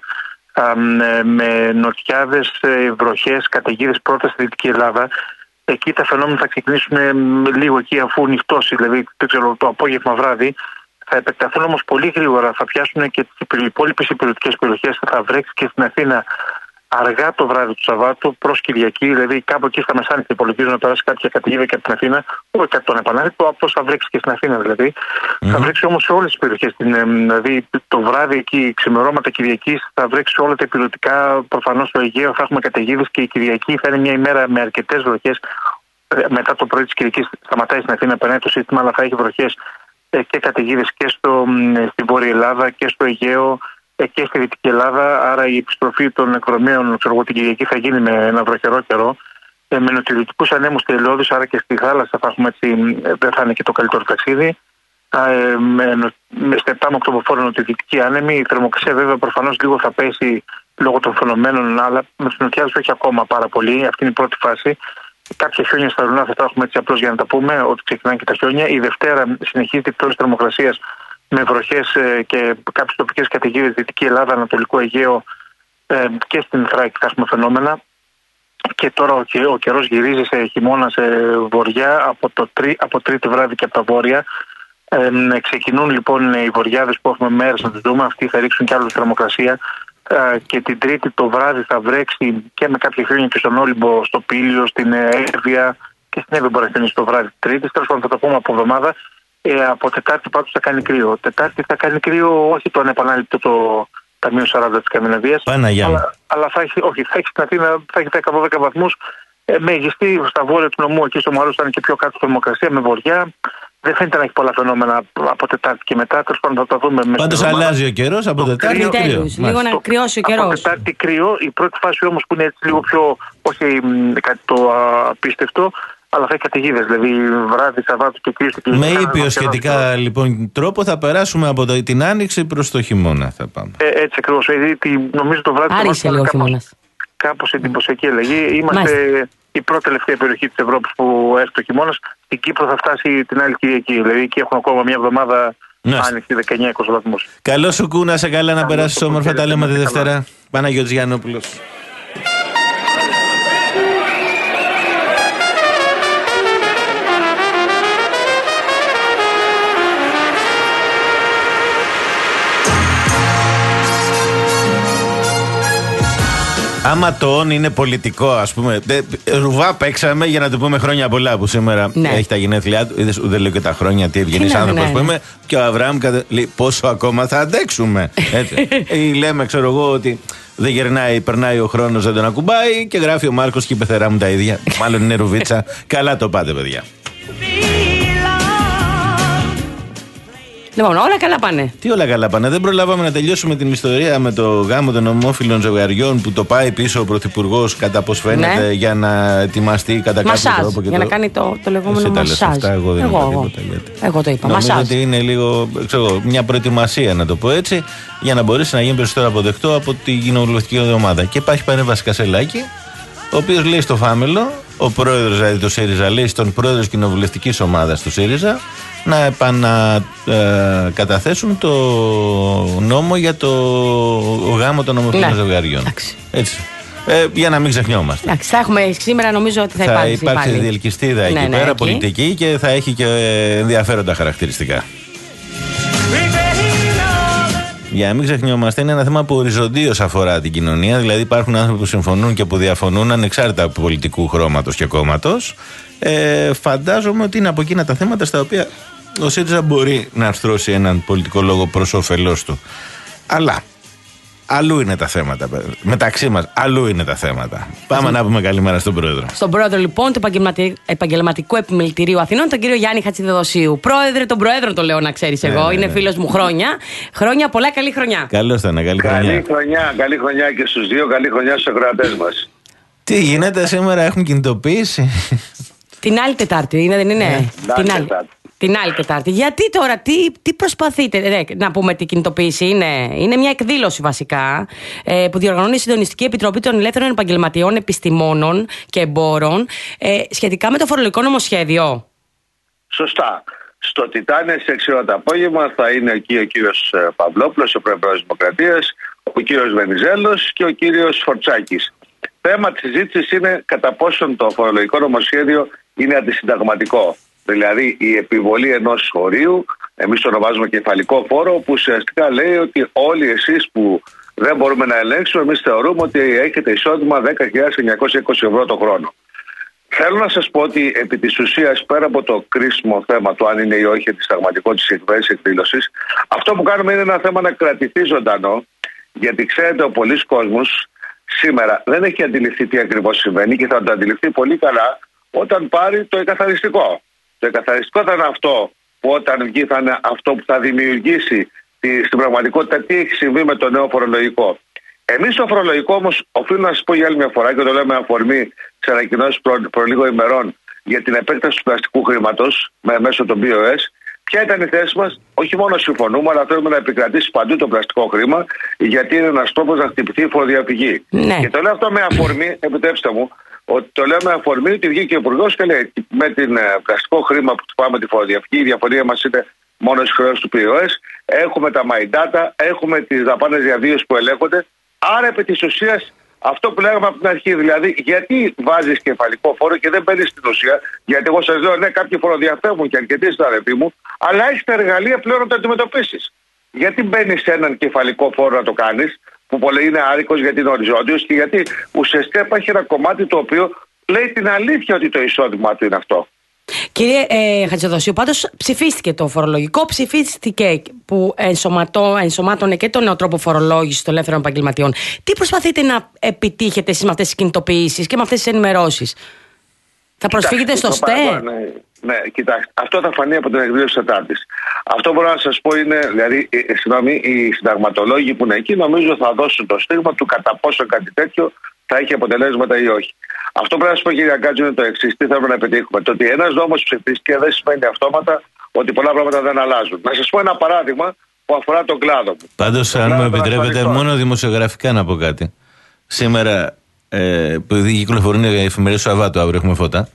με νοτιάδες, βροχές, καταιγίδες πρώτα στη Δυτική Ελλάδα. Εκεί τα φαινόμενα θα ξεκινήσουν λίγο εκεί αφού νυχτώσει, δηλαδή δεν ξέρω, το απόγευμα βράδυ. Θα επεκταθούν όμως πολύ γρήγορα, θα πιάσουν και τις υπόλοιπες υπηρετικές περιοχές, θα βρέξει και στην Αθήνα αργά το βράδυ του Σαββάτου προς Κυριακή, δηλαδή κάπου εκεί στα μεσάνυχτα υπολογίζουν να περάσει κάποια καταιγίδα και από την Αθήνα, όχι κάτι τον επανάληπτο, απλώς θα βρέξει και στην Αθήνα δηλαδή. Mm-hmm. Θα βρέξει όμως σε όλες τις περιοχές, δηλαδή το βράδυ εκεί, ξημερώματα Κυριακής, θα βρέξει όλα τα υπηρετικά, προφανώς στο Αιγαίο θα έχουμε καταιγίδες και η Κυριακή θα είναι μια ημέρα με αρκετές βροχές. Μετά το πρωί της Κυριακής σταματάει στην Αθήνα, περνάει το σύστημα, αλλά θα έχει βροχές και καταιγίδες και στο, στη Βόρεια Ελλάδα και στο Αιγαίο και στη Δυτική Ελλάδα. Άρα η επιστροφή των εκδρομέων την Κυριακή θα γίνει με ένα βροχερό καιρό, με νοτιοδυτικούς ανέμους τελειώδεις, άρα και στη θάλασσα θα έχουμε έτσι, δεν θα είναι και το καλύτερο ταξίδι. Με, με στεπτά με οκτωβοφόρο νοτιοδυτική άνεμη. Η θερμοκρασία βέβαια προφανώς λίγο θα πέσει λόγω των φαινομένων, αλλά με τους νοτιάδες όχι ακόμα πάρα πολύ. Αυτή είναι η πρώτη φάση. Κάποια χιόνια στα Λουνά θα τα έχουμε έτσι απλώς για να τα πούμε, ότι ξεκινάνε και τα χιόνια. Η Δευτέρα συνεχίζεται η πτώση θερμοκρασίας με βροχές ε, και κάποιες τοπικές καταιγίδες Δυτική Ελλάδα, Ανατολικό Αιγαίο ε, και στην Θράκη θα έχουμε φαινόμενα. Και τώρα ο, ο καιρός γυρίζει σε χειμώνα σε βορειά από, το τρί, από τρίτη βράδυ και από τα βόρεια. Ε, ξεκινούν λοιπόν οι βοριάδες που έχουμε μέρες να τους δούμε, αυτοί θα ρίξουν κι άλλο θερμοκρασία. Και την Τρίτη το βράδυ θα βρέξει και με κάποια χιόνια και στον Όλυμπο, στο Πήλιο, στην Εύβοια και στην Εύβοια μπορεί να χιονίσει το βράδυ τη Τρίτη. Τέλος πάντων θα το πούμε από εβδομάδα. Ε, από Τετάρτη πάντως θα κάνει κρύο. Τετάρτη θα κάνει κρύο, όχι το ανεπανάληπτο το Ταμείο σαράντα της Σκανδιναβίας. Αλλά, αλλά θα έχει, όχι, θα έχει στην Αθήνα θα έχει δέκα δώδεκα βαθμούς. Ε, μέγιστη στα βόρεια του νομού, εκεί στο Μαρούς θα είναι και πιο κάτω θερμοκρασία με βορειά. δεν φαίνεται να έχει πολλά φαινόμενα από Τετάρτη και μετά. Τέλος πάντων, θα τα δούμε. Πάντως αλλάζει ο καιρός από Τετάρτη κρύο. κρύο. Λίγο να κρυώσει ο καιρός. Από Τετάρτη κρύο. Η πρώτη φάση όμως που είναι έτσι λίγο πιο, όχι κάτι το απίστευτο, αλλά θα έχει καταιγίδες. Δηλαδή βράδυ, Σαββάτου και Κυριακή. Με ήπιο σχετικά λοιπόν τρόπο θα περάσουμε από το, την άνοιξη προς το χειμώνα. Θα πάμε. Ε, έτσι ακριβώς. Νομίζω το βράδυ Άρισε λίγο ο χειμώνας. Κάπως εντυπωσιακή αλλαγή. Είμαστε Μάλιστα. η πρώτη τελευταία περιοχή της Ευρώπης που έρθει το χειμώνας. Η Κύπρο θα φτάσει την άλλη Κυριακή. Δηλαδή εκεί έχουν ακόμα μια εβδομάδα άνοιξη δεκαεννιά είκοσι βαθμούς. Καλό σου κου, να σε καλά, να περάσεις όμορφα. Τα λέμε τη Δευτέρα. Παναγιώτης Γιαννόπουλος. Άμα το «ον» είναι πολιτικό, ας πούμε. Ρουβά παίξαμε για να του πούμε χρόνια πολλά, που σήμερα ναι. έχει τα γενέθλιά του. Είδες, δεν λέω και τα χρόνια, τι ευγενής άνθρωπος ναι, ναι. που είμαι. Και ο Αβραάμ λέει πόσο ακόμα θα αντέξουμε. Έτσι. Ή λέμε, ξέρω εγώ, ότι δεν γερνάει, περνάει ο χρόνος, δεν τον ακουμπάει. Και γράφει ο Μάρκος και η πεθερά μου τα ίδια. Μάλλον είναι Ρουβίτσα. Καλά το πάτε, παιδιά. Λοιπόν, όλα καλά πάνε. Τι όλα καλά πάνε. Δεν προλάβαμε να τελειώσουμε την ιστορία με το γάμο των ομόφυλων ζευγαριών που το πάει πίσω ο Πρωθυπουργός, κατά πώς φαίνεται, ναι. για να ετοιμαστεί κατά κάποιο τρόπο. Για το... να κάνει το, το λεγόμενο μασάζ. Αυτά, εγώ δεν εγώ, είπα εγώ. τίποτα. Γιατί... εγώ το είπα. Νομίζω μασάζ. ότι είναι λίγο ξέρω, μια προετοιμασία, να το πω έτσι, για να μπορέσει να γίνει περισσότερο αποδεκτό από την κοινοβουλευτική ομάδα. Και υπάρχει παρέμβαση Κασελάκη, ο οποίος λέει στο Φάμελο, ο πρόεδρος δηλαδή του ΣΥΡΙΖΑ λέει στον πρόεδρο της κοινοβουλευτικής ομάδας του ΣΥΡΙΖΑ να επανακαταθέσουν ε, το νόμο για το γάμο των ομοφυλών ναι. ζευγαριών. Έτσι. Ε, για να μην ξεχνιόμαστε. Εντάξει, θα έχουμε σήμερα, νομίζω ότι θα, θα υπάρξει. Θα υπάρξει διελκυστίδα εκεί ναι, ναι, πέρα, εκεί. πολιτική και θα έχει και ενδιαφέροντα χαρακτηριστικά. Για να μην ξεχνιόμαστε, είναι ένα θέμα που οριζοντίως αφορά την κοινωνία. Δηλαδή, υπάρχουν άνθρωποι που συμφωνούν και που διαφωνούν ανεξάρτητα από πολιτικού χρώματος και κόμματος. Ε, φαντάζομαι ότι είναι από εκείνα τα θέματα στα οποία ο ΣΥΡΙΖΑ μπορεί να αρθρώσει έναν πολιτικό λόγο προς όφελός του. Αλλά αλλού είναι τα θέματα. Μεταξύ μας, αλλού είναι τα θέματα. Πάμε να πούμε καλημέρα στον πρόεδρο. Στον πρόεδρο λοιπόν του Επαγγελματικού Επιμελητηρίου Αθηνών, τον κύριο Γιάννη Χατζηδοδοσίου. Πρόεδρε των Προέδρων, το λέω να ξέρεις εγώ. Ναι, είναι ναι. φίλος μου χρόνια. Χρόνια πολλά, καλή χρονιά. Καλώς ήταν, καλή χρονιά. Καλή χρονιά, καλή χρονιά και στους δύο, καλή χρονιά στους ακροατές μας. Τι γίνεται σήμερα, έχουν κινητοποίηση. Την άλλη Τετάρτη, είναι, δεν είναι. Ναι. Την, άλλη, την άλλη Τετάρτη. Γιατί τώρα, τι, τι προσπαθείτε, ρε, να πούμε τι κινητοποίηση είναι. Είναι μια εκδήλωση βασικά ε, που διοργανώνει η Συντονιστική Επιτροπή των Ελεύθερων Επαγγελματιών Επιστημόνων και Εμπόρων ε, σχετικά με το φορολογικό νομοσχέδιο. Σωστά. Στο Τιτάνια στις έξι ώρα το απόγευμα θα είναι εκεί ο κύριος Παυλόπουλος, ο πρόεδρος Δημοκρατίας, ο κύριος Βενιζέλος και ο κύριος Φορτσάκης. Θέμα της συζήτησης είναι κατά πόσον το φορολογικό νομοσχέδιο είναι αντισυνταγματικό. Δηλαδή η επιβολή ενός ορίου, εμείς το ονομάζουμε κεφαλικό φόρο, που ουσιαστικά λέει ότι όλοι εσείς που δεν μπορούμε να ελέγξουμε, εμείς θεωρούμε ότι έχετε εισόδημα δέκα χιλιάδες εννιακόσια είκοσι ευρώ το χρόνο. Θέλω να σας πω ότι επί της ουσίας, πέρα από το κρίσιμο θέμα του αν είναι ή όχι αντισυνταγματικό της εκδήλωσης, αυτό που κάνουμε είναι ένα θέμα να κρατηθεί ζωντανό, γιατί ξέρετε ο πολλής κόσμος σήμερα δεν έχει αντιληφθεί τι ακριβώς συμβαίνει και θα το αντιληφθεί πολύ καλά όταν πάρει το εκαθαριστικό. Το εκαθαριστικό θα είναι αυτό που όταν βγει θα είναι αυτό που θα δημιουργήσει τη, στην πραγματικότητα τι έχει συμβεί με το νέο φορολογικό. Εμείς το φορολογικό όμως, οφείλω να σας πω για άλλη μια φορά και το λέμε αφορμή σε ανακοινώσεις προ, προ λίγο ημερών για την επέκταση του πλαστικού χρήματος με, μέσω των πι ο ες. Ποια ήταν η θέση μας? Όχι μόνο συμφωνούμε, αλλά θέλουμε να επικρατήσει παντού το πλαστικό χρήμα, γιατί είναι ένας τρόπος να χτυπηθεί η φοροδιαφυγή. Ναι. Και το λέω αυτό με αφορμή, επιτρέψτε μου, ότι το λέω με αφορμή ότι βγήκε ο Υπουργός και λέει με την πλαστικό χρήμα που πάμε τη φοροδιαφυγή, η διαφορία μας είναι μόνο στις χρεώσεις του πι ο ες, έχουμε τα my data, έχουμε τις δαπάνες διαβίωσης που ελέγχονται. Άρα επί της ουσίας αυτό που λέγαμε από την αρχή, δηλαδή γιατί βάζεις κεφαλικό φόρο και δεν παίρνεις στην ουσία, γιατί εγώ σας λέω ναι, κάποιοι φοροδιαφεύγουν και αρκετοί στα αδερφοί μου, αλλά έχεις τα εργαλεία πλέον να το αντιμετωπίσεις. Γιατί μπαίνεις σε έναν κεφαλικό φόρο να το κάνεις, που πολύ είναι άρρηκος γιατί είναι οριζόντιος και γιατί ουσιαστικά υπάρχει ένα κομμάτι το οποίο λέει την αλήθεια ότι το εισόδημά του είναι αυτό. Κύριε ε, Χατζηδοσίου, πάντως ψηφίστηκε το φορολογικό, ψηφίστηκε που ενσωματώ, ενσωμάτωνε και τον νέο τρόπο φορολόγησης των ελεύθερων επαγγελματιών. Τι προσπαθείτε να επιτύχετε εσείς με αυτές τις κινητοποιήσεις και με αυτές τις ενημερώσεις? Θα προσφύγετε στο ΣΤΕ? Ναι, Ναι, κοιτάξτε, αυτό θα φανεί από την εκδήλωση της Τετάρτης. Αυτό μπορώ να σας πω είναι, δηλαδή, ε, συγγνώμη, οι συνταγματολόγοι που είναι εκεί νομίζω θα δώσουν το στίγμα του κατά πόσο κάτι τέτοιο θα έχει αποτελέσματα ή όχι. Αυτό πρέπει να σας πω, κύριε Αγκάτζο, είναι το εξής. Τι θέλουμε να πετύχουμε? Το ότι ένας νόμος ψηφίστηκε δεν σημαίνει αυτόματα ότι πολλά πράγματα δεν αλλάζουν. Να σας πω ένα παράδειγμα που αφορά τον κλάδο μου. Πάντως, αν μου επιτρέπετε, μόνο δημοσιογραφικά να πω κάτι. Σήμερα, ε, που κυκλοφορούν οι εφημερίδες του Σαββάτου, αύριο έχουμε φώτα.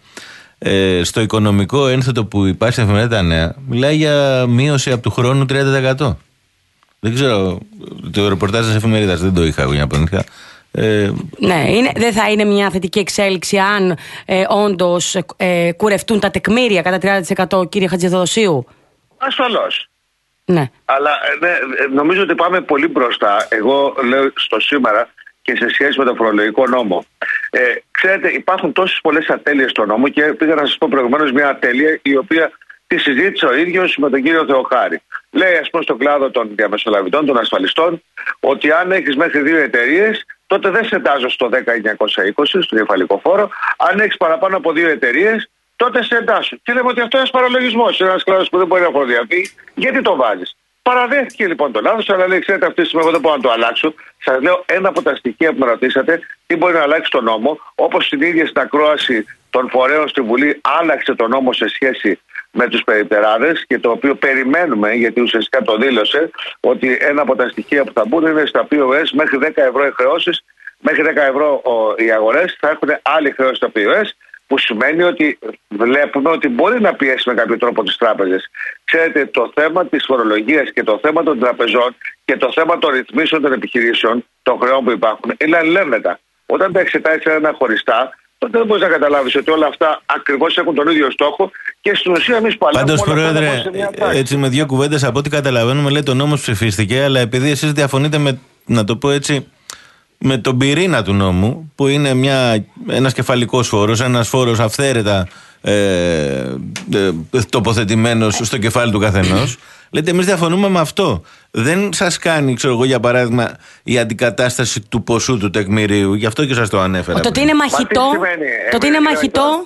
Ε, στο οικονομικό ένθετο που υπάρχει στην εφημερίδα Τα Νέα, μιλάει για μείωση από του χρόνου τριάντα τοις εκατό. Δεν ξέρω, το ρεπορτάζ της εφημερίδας δεν το είχα εγώ για να ε, Ναι, είναι, δεν θα είναι μια θετική εξέλιξη αν ε, όντως ε, κουρευτούν τα τεκμήρια κατά τριάντα τοις εκατό, κύριε Χατζηθοδοσίου? Ασφαλώς. Ναι. Αλλά ναι, νομίζω ότι πάμε πολύ μπροστά. Εγώ λέω στο σήμερα και σε σχέση με το φορολογικό νόμο. Ε, ξέρετε, υπάρχουν τόσες πολλές ατέλειες στο νόμο και πήγα να σας πω προηγουμένως μια ατέλεια η οποία τη συζήτησε ο ίδιος με τον κύριο Θεοχάρη. Λέει, ας πούμε, στον κλάδο των διαμεσολαβητών, των ασφαλιστών, ότι αν έχεις μέχρι δύο εταιρείες, τότε δεν σε εντάζω στο δέκα εννιακόσια είκοσι, στο κεφαλικό φόρο. Αν έχεις παραπάνω από δύο εταιρείες, τότε σε εντάσσω. Και λέμε ότι αυτό είναι ένας παραλογισμός. Είναι ένας κλάδος που δεν μπορεί να φοροδιαφύγει. Γιατί το βάζεις? Παραδέχτηκε λοιπόν το λάθος, αλλά λέει: ξέρετε, αυτή τη στιγμή εγώ δεν μπορώ να το αλλάξω. Σας λέω ένα από τα στοιχεία που με ρωτήσατε, τι μπορεί να αλλάξει το νόμο. Όπως στην ίδια στην ακρόαση των φορέων στη Βουλή άλλαξε το νόμο σε σχέση με τους περιπτεράδες και το οποίο περιμένουμε, γιατί ουσιαστικά το δήλωσε, ότι ένα από τα στοιχεία που θα μπουν είναι στα πι ο ες μέχρι δέκα ευρώ οι χρεώσεις, μέχρι δέκα ευρώ οι αγορές θα έχουν άλλη χρέωση στα πι ο ες. Που σημαίνει ότι βλέπουμε ότι μπορεί να πιέσει με κάποιο τρόπο τις τράπεζες. Ξέρετε, το θέμα της φορολογίας και το θέμα των τραπεζών και το θέμα των ρυθμίσεων των επιχειρήσεων, των χρεών που υπάρχουν, είναι αλληλένδετα. Όταν τα εξετάσεις ένα χωριστά, τότε δεν μπορείς να καταλάβεις ότι όλα αυτά ακριβώς έχουν τον ίδιο στόχο και στην ουσία εμείς παλεύουμε. Πάντως, Πρόεδρε, έτσι με δύο κουβέντες από ό,τι καταλαβαίνουμε, λέτε ο νόμος ψηφίστηκε, αλλά επειδή εσείς διαφωνείτε με, να το πω έτσι, με τον πυρήνα του νόμου, που είναι μια, ένας κεφαλικός φόρος, ένας φόρος αυθαίρετα ε, ε, τοποθετημένος στο κεφάλι του καθενός. Λέτε, εμείς διαφωνούμε με αυτό. Δεν σας κάνει, ξέρω εγώ, για παράδειγμα, η αντικατάσταση του ποσού του τεκμηρίου. Γι' αυτό και σας το ανέφερα. Το ότι είναι μαχητό. Το ότι είναι μαχητό.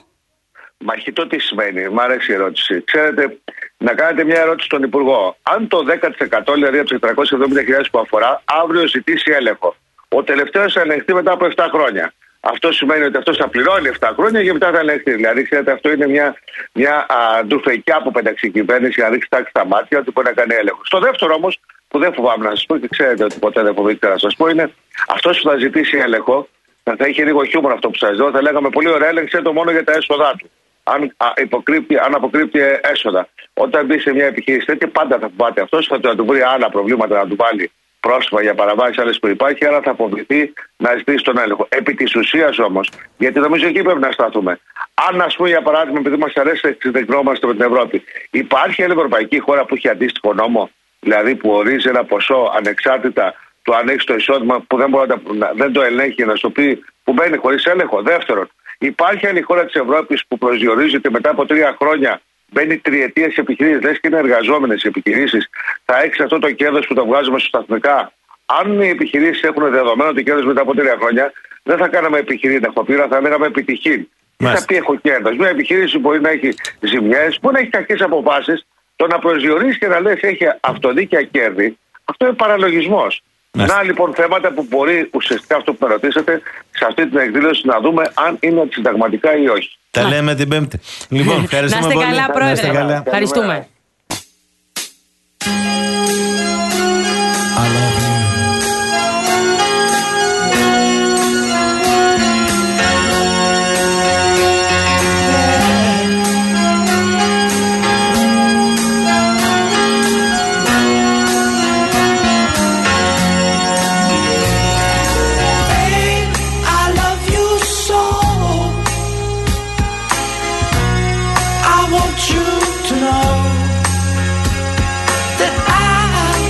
Μαχητό τι σημαίνει? Μ' αρέσει η ερώτηση. Ξέρετε, να κάνετε μια ερώτηση στον Υπουργό. Αν το δέκα τοις εκατό, δηλαδή από τις τετρακόσιες εβδομήντα χιλιάδες που αφορά, αύριο ζητήσει έλεγχο. Ο τελευταίος θα ελεγχθεί μετά από επτά χρόνια. Αυτό σημαίνει ότι αυτός θα πληρώνει επτά χρόνια και μετά θα ελεγχθεί. Δηλαδή, ξέρετε, αυτό είναι μια, μια ντουφεκιά που πέταξε η κυβέρνηση να ρίξει τάξη στα μάτια ότι μπορεί να κάνει έλεγχο. Στο δεύτερο όμως, που δεν φοβάμαι να σας πω και ξέρετε ότι ποτέ δεν φοβήθηκα να σας πω, είναι αυτός που θα ζητήσει έλεγχο, θα έχει λίγο χιούμορ αυτό που σας λέω, θα λέγαμε πολύ ωραία, έλεγξε το μόνο για τα έσοδά του. Αν, α, υποκρύπτει, αν αποκρύπτει έσοδα. Όταν μπει σε μια επιχείρηση τέτοια, πάντα θα φοβάται αυτός, θα του βρει άλλα προβλήματα να του βάλει πρόσφυγα για παραβάσεις άλλες που υπάρχει, άρα θα φοβηθεί να ζητήσει τον έλεγχο. Επί της ουσίας όμως, γιατί νομίζω εκεί πρέπει να σταθούμε. Αν, ας πούμε, για παράδειγμα, επειδή μας αρέσει να εξειδικνόμαστε με την Ευρώπη, υπάρχει άλλη ευρωπαϊκή χώρα που έχει αντίστοιχο νόμο, δηλαδή που ορίζει ένα ποσό ανεξάρτητα του αν έχει το εισόδημα που δεν, μπορεί να, δεν το ελέγχει, να σου πει που μπαίνει χωρίς έλεγχο? Δεύτερον, υπάρχει άλλη χώρα της Ευρώπης που προσδιορίζεται μετά από τρία χρόνια. Μπαίνει τριετία σε επιχειρήσεις, λες και είναι εργαζόμενες οι επιχειρήσεις. Θα έχεις αυτό το κέρδος που το βγάζουμε στα σταθμικά. Αν οι επιχειρήσεις έχουν δεδομένο το κέρδος μετά από τρία χρόνια, δεν θα κάναμε επιχειρήν εχοπήρα, θα λέγαμε επιτυχήν. Τι θα πει έχω κέρδος? Μια επιχείρηση μπορεί να έχει ζημιές, μπορεί να έχει κακές αποφάσεις. Το να προσδιορίσει και να λες έχει αυτοδίκαια κέρδη, αυτό είναι παραλογισμός. Να λοιπόν θέματα που μπορεί ουσιαστικά αυτό που με ρωτήσατε σε αυτή την εκδήλωση να δούμε αν είναι αντισυνταγματικά ή όχι. Τα λέμε την Πέμπτη. Λοιπόν, ευχαριστούμε πολύ. Να είστε καλά, Πρόεδρε. Καλά. Ευχαριστούμε. I want you to know that I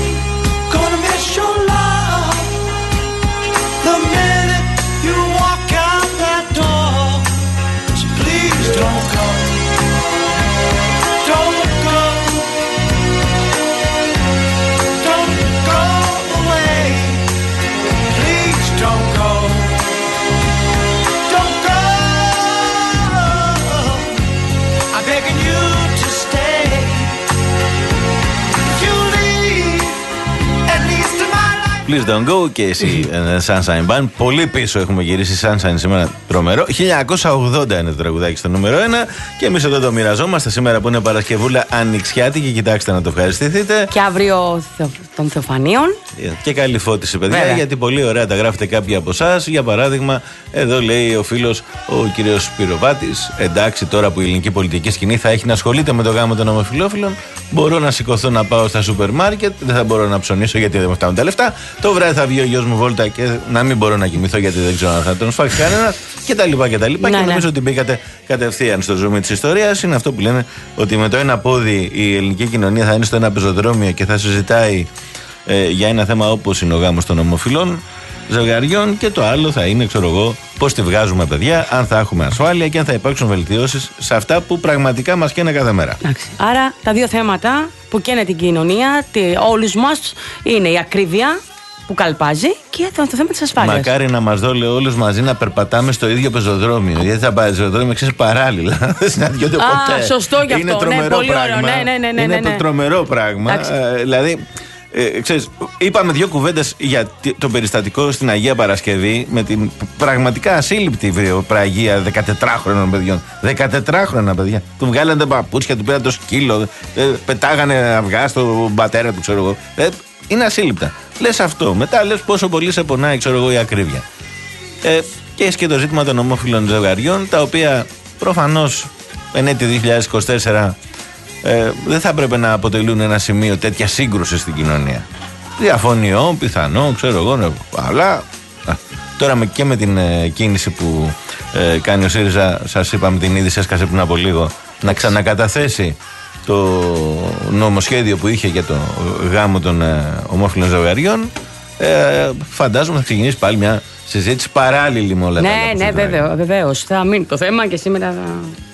Please don't go και εσύ Sunshine Band. Πολύ πίσω έχουμε γυρίσει Sunshine σήμερα, τρομερό. χίλια εννιακόσια ογδόντα είναι το τραγουδάκι στο νούμερο ένα. Και εμείς εδώ το μοιραζόμαστε σήμερα που είναι Παρασκευούλα Ανοιξιάτικη. Κοιτάξτε να το ευχαριστηθείτε. Και αύριο των Θεοφανίων. Και καλή φώτιση, παιδιά, Βέβαια. γιατί πολύ ωραία τα γράφετε κάποιοι από εσάς. Για παράδειγμα, εδώ λέει ο φίλος ο κύριος Σπυροβάτης, εντάξει, τώρα που η ελληνική πολιτική σκηνή θα έχει να ασχολείται με το γάμο των ομοφυλόφιλων, μπορώ να σηκωθώ να πάω στα σούπερ μάρκετ, δεν θα μπορώ να ψωνίσω γιατί δεν μου φτάνουν τα λεφτά. Το βράδυ θα βγει ο γιος μου βόλτα και να μην μπορώ να κοιμηθώ γιατί δεν ξέρω αν θα τον σφάξει κανένα κτλ. Και, και, και νομίζω ναι. ότι μπήκατε κατευθείαν στο ζουμί της ιστορίας. Είναι αυτό που λένε ότι με το ένα πόδι η ελληνική κοινωνία θα είναι στο ένα πεζοδρόμιο και θα συζητάει ε, για ένα θέμα όπως είναι ο γάμος των ομοφυλών ζευγαριών, και το άλλο θα είναι, ξέρω εγώ, πώς τη βγάζουμε, παιδιά, αν θα έχουμε ασφάλεια και αν θα υπάρξουν βελτιώσεις σε αυτά που πραγματικά μας καίνε κάθε μέρα. Εντάξει. Άρα τα δύο θέματα που καίνε την κοινωνία, όλους μας, είναι η ακρίβεια που καλπάζει και το, το θέμα της ασφάλειας. Μακάρι να μας δω, λέω, όλους μαζί να περπατάμε στο ίδιο πεζοδρόμιο. Γιατί θα πάει πεζοδρόμιο, ξέρεις, παράλληλα. Δεν συναντιόνται ποτέ. Α, σωστό γι' αυτό. Είναι τρομερό ναι, πολύ πράγμα. ωραίο. Ναι, ναι, ναι, ναι, είναι ναι. τρομερό πράγμα. Ε, δηλαδή, ε, ξέρεις, είπαμε δύο κουβέντες για το περιστατικό στην Αγία Παρασκευή με την πραγματικά ασύλληπτη βιοπραγία δεκατετράχρονων παιδιών. δεκατετράχρονα παιδιά. Του βγάλανε τα παπούτσια, του πήραν το σκύλο, ε, πετάγανε αυγά στον πατέρα του, ξέρω εγώ. Ε, είναι ασύλληπτα. Λες αυτό. Μετά λες πόσο πολύ σε πονάει, ξέρω εγώ, η ακρίβεια. Ε, και έχει και το ζήτημα των ομόφυλων ζευγαριών, τα οποία προφανώς εν έτη δύο χιλιάδες είκοσι τέσσερα ε, δεν θα έπρεπε να αποτελούν ένα σημείο τέτοια σύγκρουση στην κοινωνία. Διαφωνιών, πιθανό, ξέρω εγώ, ναι, αλλά α, τώρα με, και με την ε, κίνηση που ε, κάνει ο ΣΥΡΙΖΑ, σας είπαμε την είδηση, έσκασε πριν από λίγο, να ξανακαταθέσει το νομοσχέδιο που είχε για το γάμο των ε, ομόφυλων ζευγαριών, ε, φαντάζομαι θα ξεκινήσει πάλι μια συζήτηση παράλληλη με όλα ναι, τα ναι, βέβαια, βεβαίως. Θα μείνει το θέμα και σήμερα θα...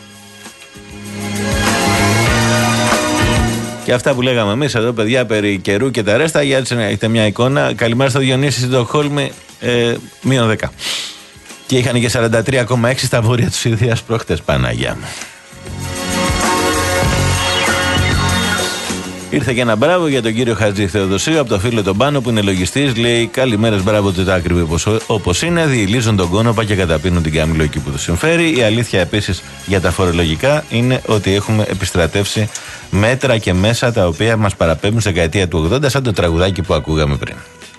Και αυτά που λέγαμε εμείς εδώ, παιδιά, περί καιρού και τα ρέστα, για έτσι να έχετε μια εικόνα. Καλημέρα στο Διονύση στη Στοκχόλμη, ε, μείον δέκα. Και είχαν και σαράντα τρία κόμμα έξι στα βόρεια του Ιδίας προχτές, Παναγιά μου. Ήρθε και ένα μπράβο για τον κύριο Χατζη Θεοδοσίου από το φίλο τον Πάνο που είναι λογιστής. Λέει: καλημέρες, μπράβο του τα ακριβή όπως είναι. Διηλίζουν τον κόνοπα και καταπίνουν την κάμιλο εκεί που του συμφέρει. Η αλήθεια επίσης για τα φορολογικά είναι ότι έχουμε επιστρατεύσει μέτρα και μέσα τα οποία μας παραπέμπουν στη δεκαετία του ογδόντα, σαν το τραγουδάκι που ακούγαμε πριν.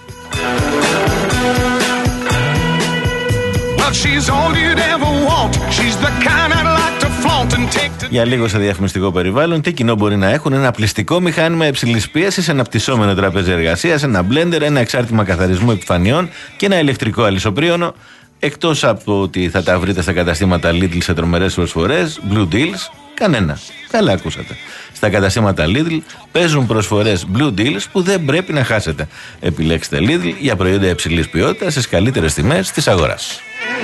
Για λίγο σε διαφημιστικό περιβάλλον, τι κοινό μπορεί να έχουν ένα πλυστικό μηχάνημα υψηλής πίεσης, ένα πτυσσόμενο τραπέζι εργασίας, ένα μπλέντερ, ένα εξάρτημα καθαρισμού επιφανειών και ένα ηλεκτρικό αλυσοπρίωνο. Εκτός από ότι θα τα βρείτε στα καταστήματα Lidl σε τρομερές προσφορές, Blue Deals, κανένα. Καλά ακούσατε. Στα καταστήματα Lidl παίζουν προσφορές Blue Deals που δεν πρέπει να χάσετε. Επιλέξτε Lidl για προϊόντα υψηλής ποιότητας στις καλύτερες τιμές της αγοράς.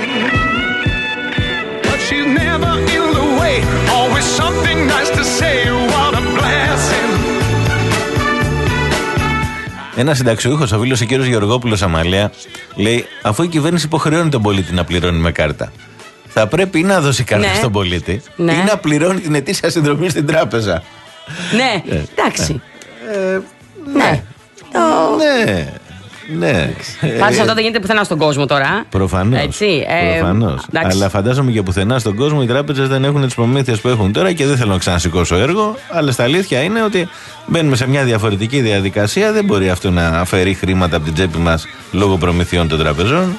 Ένα συνταξιούχος, ο φίλος ο κύριος Γεωργόπουλος Αμαλία, λέει: αφού η κυβέρνηση υποχρεώνει τον πολίτη να πληρώνει με κάρτα, θα πρέπει ή να δώσει κάρτα ναι. στον πολίτη ναι. ή να πληρώνει την ετήσια συνδρομή στην τράπεζα. Ναι, ε, εντάξει. Ε, ε, ναι. Ναι. Ναι. Ναι. Πάντως αυτό δεν γίνεται πουθενά στον κόσμο τώρα. Προφανώς. Έτσι, ε, προφανώς. Αλλά φαντάζομαι και πουθενά στον κόσμο οι τράπεζες δεν έχουν τις προμήθειες που έχουν τώρα και δεν θέλω να ξανασηκώσω έργο. Αλλά στα αλήθεια είναι ότι μπαίνουμε σε μια διαφορετική διαδικασία. Δεν μπορεί αυτό να αφαιρεί χρήματα από την τσέπη μας λόγω προμηθειών των τραπεζών.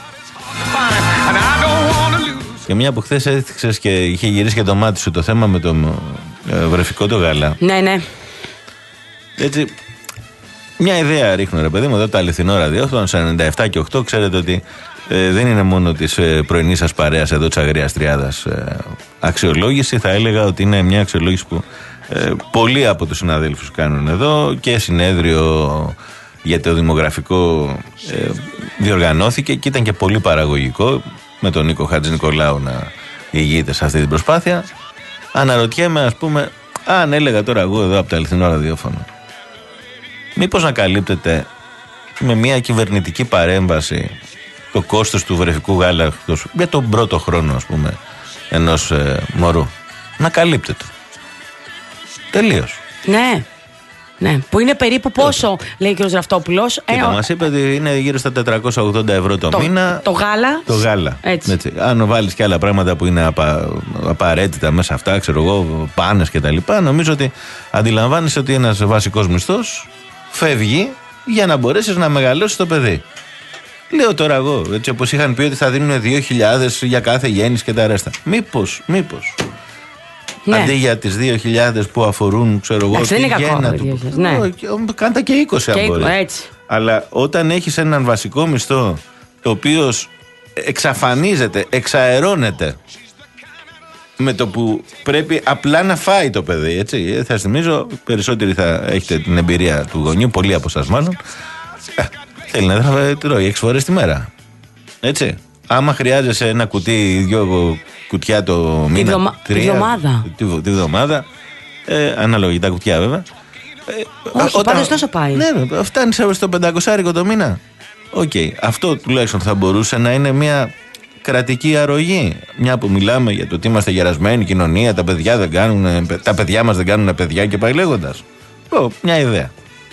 Και μια που χθες έδειξες και είχε γυρίσει και το μάτι σου το θέμα με το βρεφικό το γάλα. Ναι, ναι. Έτσι. Μια ιδέα ρίχνω, ρε παιδί μου, εδώ το αληθινό ραδιόφωνο, σε ενενήντα επτά και οκτώ. Ξέρετε ότι ε, δεν είναι μόνο της ε, πρωινής σας παρέας εδώ της Αγρίας Τριάδας ε, αξιολόγηση. Θα έλεγα ότι είναι μια αξιολόγηση που ε, πολλοί από τους συναδέλφους κάνουν εδώ και συνέδριο για το δημογραφικό ε, διοργανώθηκε και ήταν και πολύ παραγωγικό με τον Νίκο Χατζη Νικολάου να ηγείται σε αυτή την προσπάθεια. Αναρωτιέμαι, ας πούμε, αν έλεγα τώρα εγώ εδώ από το αληθινό ραδιόφωνο, μήπως να καλύπτεται με μια κυβερνητική παρέμβαση το κόστος του βρεφικού γάλακτος για τον πρώτο χρόνο, ας πούμε, ενός ε, μωρού. Να καλύπτεται. Τελείως. Ναι. Ναι, που είναι περίπου πόσο, λέει ο κ. Ραφτόπουλος. Κοίτα, μας είπε ότι είναι γύρω στα τετρακόσια ογδόντα ευρώ το, το μήνα. Το γάλα. Το γάλα. Έτσι. Έτσι. Αν βάλεις και άλλα πράγματα που είναι απα, απαραίτητα μέσα αυτά, ξέρω εγώ, πάνες κτλ., νομίζω ότι αντιλαμβάνεσαι ότι ένας βασικός μισθός φεύγει για να μπορέσεις να μεγαλώσεις το παιδί. Λέω τώρα εγώ, έτσι όπως είχαν πει ότι θα δίνουν δύο χιλιάδες για κάθε γέννηση και τα ρέστα. Μήπως, μήπως. Ναι. Αντί για τις δύο χιλιάδες που αφορούν, ξέρω εγώ, τη γέννα του. Ναι. Κάντα και είκοσι αν μπορείς. Αλλά όταν έχεις έναν βασικό μισθό, ο οποίος εξαφανίζεται, εξαερώνεται με το που πρέπει απλά να φάει το παιδί, έτσι. Θα θυμίζω, περισσότεροι θα έχετε την εμπειρία του γονιού, πολλοί από εσάς μάλλον. Ε, θέλει να τρώει έξι φορές τη μέρα. Έτσι. Άμα χρειάζεσαι ένα κουτί, δύο κουτιά το μήνα, τη βδομα... τρία, τη βδομάδα, τη, τη βδομάδα, ε, ανάλογα τα κουτιά βέβαια. Ε, Όχι, όταν... πάντως τόσο πάει. Ναι, φτάνει στο πεντακόσια το μήνα. Οκ, okay. Αυτό τουλάχιστον θα μπορούσε να είναι μια κρατική αρρωγή. Μια που μιλάμε για το ότι είμαστε γερασμένη κοινωνία, τα παιδιά, δεν κάνουν, τα παιδιά μας δεν κάνουν παιδιά και πάει λέγοντας. Oh, μια ιδέα.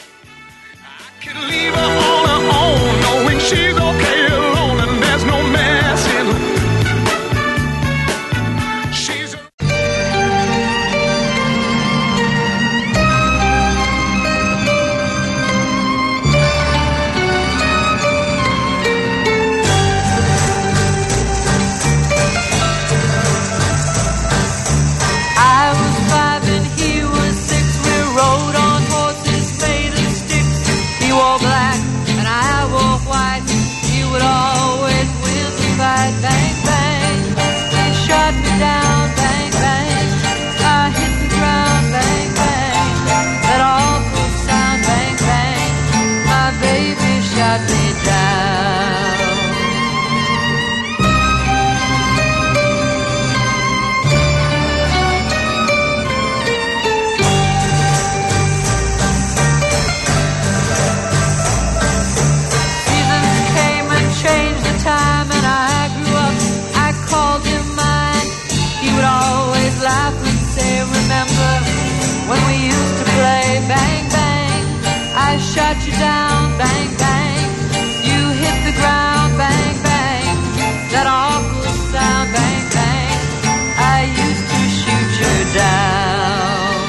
Shut you down, bang, bang. You hit the ground, bang, bang. That awful sound, bang, bang. I used to shoot you down.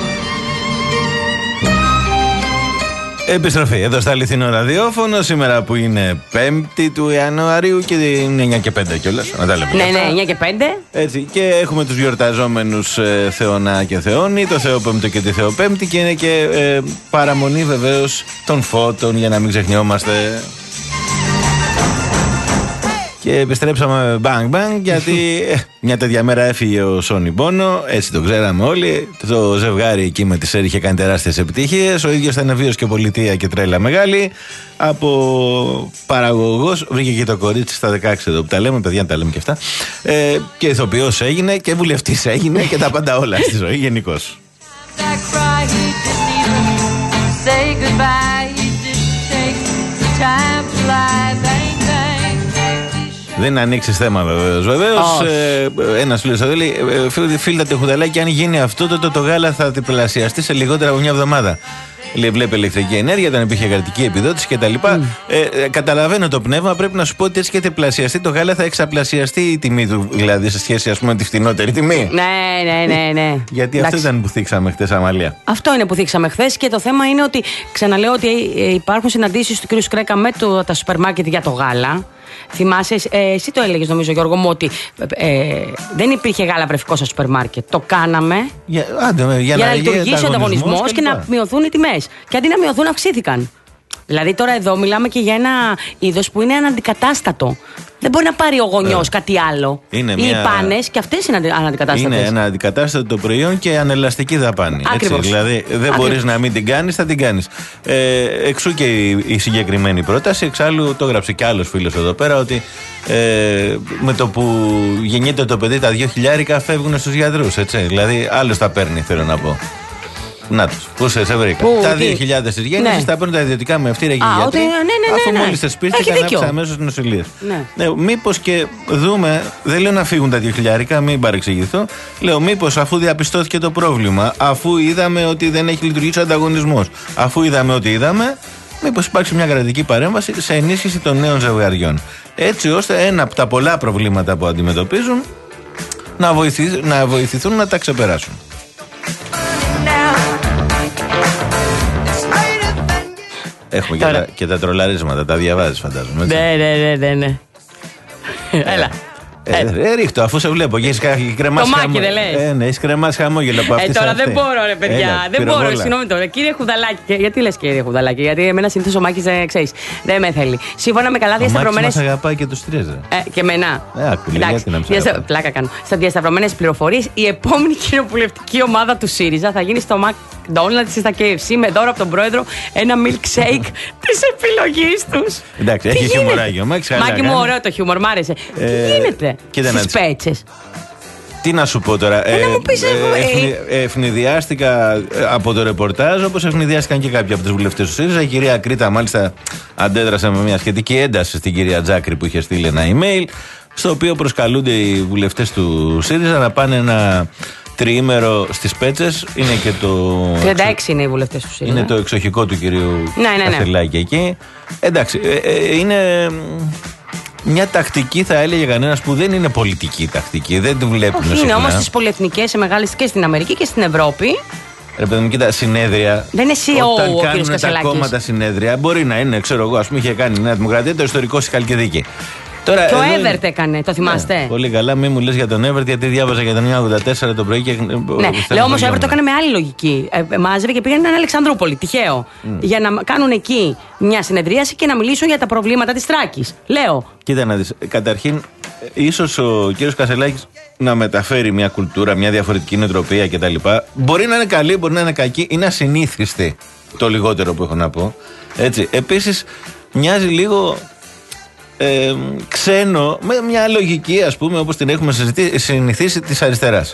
Επιστροφή εδώ στα Αληθινό Ραδιόφωνο. Σήμερα που είναι πέμπτη του Ιανουαρίου και είναι εννιά και πέντε κιόλας. Να τα λέμε. Ναι, ναι, εννιά και πέντε. Έτσι, και έχουμε τους γιορταζόμενους ε, Θεονά και Θεόνι, το Θεοπέμπτο και τη Θεοπέμπτη, και είναι και ε, παραμονή βεβαίως των φώτων, για να μην ξεχνιόμαστε. Και επιστρέψαμε bang bang, γιατί ε, μια τέτοια μέρα έφυγε ο Σόνι Μπόνο, έτσι το ξέραμε όλοι. Το ζευγάρι εκεί με τη Σέρι είχε κάνει τεράστιες επιτυχίες. Ο ίδιος ήταν βίος και πολιτεία και τρέλα μεγάλη. Από παραγωγός, βρήκε και το κορίτσι στα δεκαέξι εδώ που τα λέμε, παιδιά, τα λέμε και αυτά. Ε, και ηθοποιός έγινε και βουλευτής έγινε και τα πάντα όλα στη ζωή γενικώς. Δεν ανοίξει θέμα βεβαίως. Βεβαίως, ε, ένας φίλος θα λέει, ε, φίλτα χουδαλάκι, αν γίνει αυτό, τότε το, το γάλα θα διπλασιαστεί σε λιγότερα από μια εβδομάδα. Λέει, βλέπει ηλεκτρική ενέργεια, δεν υπήρχε κρατική επιδότηση κτλ. Mm. Ε, ε, καταλαβαίνω το πνεύμα. Πρέπει να σου πω ότι έτσι και διπλασιαστεί το γάλα, θα εξαπλασιαστεί η τιμή του, δηλαδή σε σχέση, ας πούμε, με τη φτηνότερη τιμή. Ναι, ναι, ναι, ναι. Γιατί εντάξει, αυτό ήταν που θίξαμε χθες, Αμαλία. Αυτό είναι που θίξαμε χθες, και το θέμα είναι ότι ξαναλέω ότι υπάρχουν συναντήσεις του κ. Σκρέκα με το, τα σούπερ μάρκετ για το γάλα. Θυμάσαι, ε, εσύ το έλεγες νομίζω, Γιώργο μου, ότι ε, δεν υπήρχε γάλα βρεφικό στα σούπερ μάρκετ. Το κάναμε για, άντε, για, για να, να λειτουργήσει ο ανταγωνισμός και, και να μειωθούν οι τιμές. Και αντί να μειωθούν, αυξήθηκαν. Δηλαδή τώρα εδώ μιλάμε και για ένα είδος που είναι αναντικατάστατο. Δεν μπορεί να πάρει ο γονιός ε, κάτι άλλο. Είναι οι μια... πάνες και αυτές είναι αναντικατάστατες. Είναι ένα αντικατάστατο το προϊόν και ανελαστική δαπάνη. Έτσι, δηλαδή δεν μπορείς να μην την κάνεις, θα την κάνεις. Ε, εξού και η, η συγκεκριμένη πρόταση. Εξάλλου το έγραψε και άλλος φίλος εδώ πέρα ότι ε, με το που γεννιέται το παιδί, τα δύο χιλιάρικα φεύγουν στους γιατρούς. Έτσι. Δηλαδή άλλος τα παίρνει, θέλω να πω. Να τους, πού σε, σε βρήκα. Πού, τα τι? δύο χιλιάδες της γέννησης Ναι. τα παίρνουν τα ιδιωτικά με ευτήρια και οι Α, γιατροί. ότι- ναι, ναι, ναι, Αφού ναι. μόλις θεσπίστηκαν, Έχει δίκιο. άφησαν αμέσως στις νοσηλείες. Ναι. Ναι, μήπως και δούμε, δεν λέω να φύγουν τα δύο χιλιάρικα, μην παρεξηγηθώ. Λέω μήπως αφού διαπιστώθηκε το πρόβλημα, αφού είδαμε ότι δεν έχει λειτουργήσει ο ανταγωνισμός, αφού είδαμε ότι είδαμε, μήπως υπάρξει μια κρατική παρέμβαση σε ενίσχυση των νέων ζευγαριών. Έτσι ώστε ένα από τα πολλά προβλήματα που αντιμετωπίζουν να, βοηθηθ, να βοηθηθούν να τα ξεπεράσουν. Έχουμε και τα, και τα τρολαρίσματα, τα διαβάζεις φαντάζομαι. Έτσι. Ναι, ναι, ναι, ναι, ναι. Έλα. Ε, ε, ρίχτω, αφού σε βλέπω και έχεις κρεμάσει Το μάκι χαμόγελο. δεν λες. Ε, ναι, έχεις κρεμάσει χαμόγελο από αυτή. Ε, τώρα δεν μπορώ, ρε παιδιά. Έλα, δεν μπορώ. πυροβόλα. Συγγνώμη τώρα. Κύριε Χουδαλάκη. και- Γιατί λες κύριε Χουδαλάκη? Γιατί εμένα συνήθως ο Μάκης, ε, ξέρεις, δεν με θέλει. Σύμφωνα με καλά Ο Μάκης διασταυρωμένες. μας αγαπάει και τους τρεις, ρε. Ε, και εμένα. Ε, άκου, λέει, γιατί να μην σε διαστα- αγαπάει. πλάκα κάνω. Στα διασταυρωμένες πληροφορίες, η επόμενη κοινοβουλευτική ομάδα του ΣΥΡΙΖΑ θα γίνει στο McDonald's ή στα κέι εφ σι με δώρο από τον πρόεδρο ένα milkshake της επιλογής τους. Εντάξει, Τι έχει γίνεται? χιουμοράκι ο Μάκης, καλά Μάκη μου, κάνει. ωραίο το χιούμορ, μ' άρεσε. Ε, Τι γίνεται κοίτα να στις δεις. πέτσες? Τι να σου πω τώρα. Ε, να μου πεις, εγώ, ε, ευνη- ευνηδιάστηκα ε, από το ρεπορτάζ, όπως ευνηδιάστηκαν και κάποιοι από τους βουλευτές του ΣΥΡΙΖΑ. Η κυρία Κρήτα, μάλιστα, αντέδρασε με μια σχετική ένταση στην κυρία Τζάκρη που είχε στείλει ένα email, στο οποίο προσκαλούνται οι βουλευτές του ΣΥΡΙΖΑ να πάνε ένα τριήμερο στις Πέτσες. Είναι και το. τριάντα έξι είναι οι βουλευτές του ΣΥΡΙΖΑ. Είναι το εξοχικό του κυρίου Ναι, ναι, ναι. Κασελάκη εκεί. Εντάξει, ε, ε, είναι μια τακτική, θα έλεγε κανένας, που δεν είναι πολιτική τακτική. Δεν τη βλέπουμε Όχι, είναι συχνά. όμως στις πολυεθνικές, σε μεγάλες και στην Αμερική και στην Ευρώπη. Ρε παιδί μου, κοίτα, συνέδρια. Δεν είναι σι ι ο Όταν ο κύριος κάνουν τα Κασελάκης. κόμματα συνέδρια, μπορεί να είναι, ξέρω εγώ, ας πούμε, είχε κάνει η Νέα Δημοκρατία το ιστορικό στη Χαλκιδική. Τώρα, Και ο εδώ Εύερτ είναι- έκανε, το θυμάστε? Ναι, πολύ καλά, μην μου λες για τον Εύερτ, γιατί διάβαζα για τον εννιακόσια ογδόντα τέσσερα το πρωί και. Ναι, λέω όμως ο Εύερτ το έκανε με άλλη λογική. Ε, μάζευε και πήγαινε στην Αλεξανδρούπολη, τυχαίο. Για να κάνουν εκεί μια συνεδρίαση και να μιλήσουν για τα προβλήματα της Τράκης. Λέω. Κοίτα να δεις, καταρχήν, ίσως ο κύριος Κασελάκης να μεταφέρει μια κουλτούρα, μια διαφορετική νοοτροπία κτλ. Μπορεί να είναι καλή, μπορεί να είναι κακή, είναι ασυνήθιστη, το λιγότερο που έχω να πω. Έτσι. Επίσης, μοιάζει λίγο ε, ξένο, με μια λογική, ας πούμε, όπως την έχουμε συζητήσει, συνηθίσει, της αριστεράς.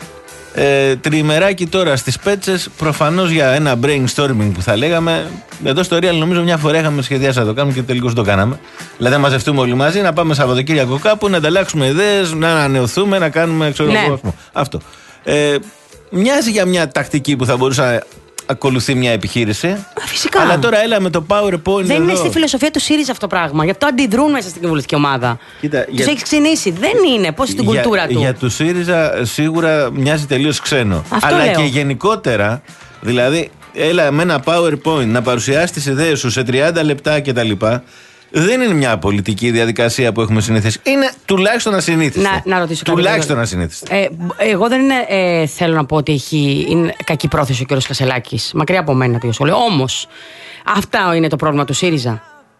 Ε, τριημεράκι τώρα στις Πέτσες, προφανώς για ένα brainstorming που θα λέγαμε. Εδώ στο Real νομίζω μια φορά είχαμε σχεδιάσει να το κάνουμε και τελικώς το κάναμε. Δηλαδή να μαζευτούμε όλοι μαζί, να πάμε Σαββατοκύριακο κάπου, να ανταλλάξουμε ιδέες, να ανανεωθούμε, να κάνουμε ξέρω Ναι. εγώ, ας πούμε. Αυτό. Ε, μοιάζει για μια τακτική που θα μπορούσε να ακολουθεί μια επιχείρηση. Φυσικά. Αλλά τώρα έλα με το PowerPoint. Δεν εδώ. είναι στη φιλοσοφία του ΣΥΡΙΖΑ αυτό το πράγμα. Γι' αυτό αντιδρούν μέσα στην κοινοβουλευτική ομάδα. Κοίτα, Του για- έχει ξυνήσει. Δεν είναι. Πώ στην Για- κουλτούρα του. Για του ΣΥΡΙΖΑ σίγουρα μοιάζει τελείως ξένο. Αυτό Αλλά λέω. και γενικότερα, δηλαδή, έλα με ένα PowerPoint να παρουσιάσει τις ιδέες σου σε τριάντα λεπτά κτλ. Δεν είναι μια πολιτική διαδικασία που έχουμε συνηθίσει. Είναι τουλάχιστον ασυνήθιστη. Να, να ρωτήσω κάτι. Τουλάχιστον ασυνήθιστη. Ε, εγώ δεν είναι, ε, θέλω να πω ότι έχει, είναι κακή πρόθεση ο κ. Κασελάκης. Μακριά από μένα το σχόλιο. Όμως, αυτά είναι το πρόβλημα του ΣΥΡΙΖΑ.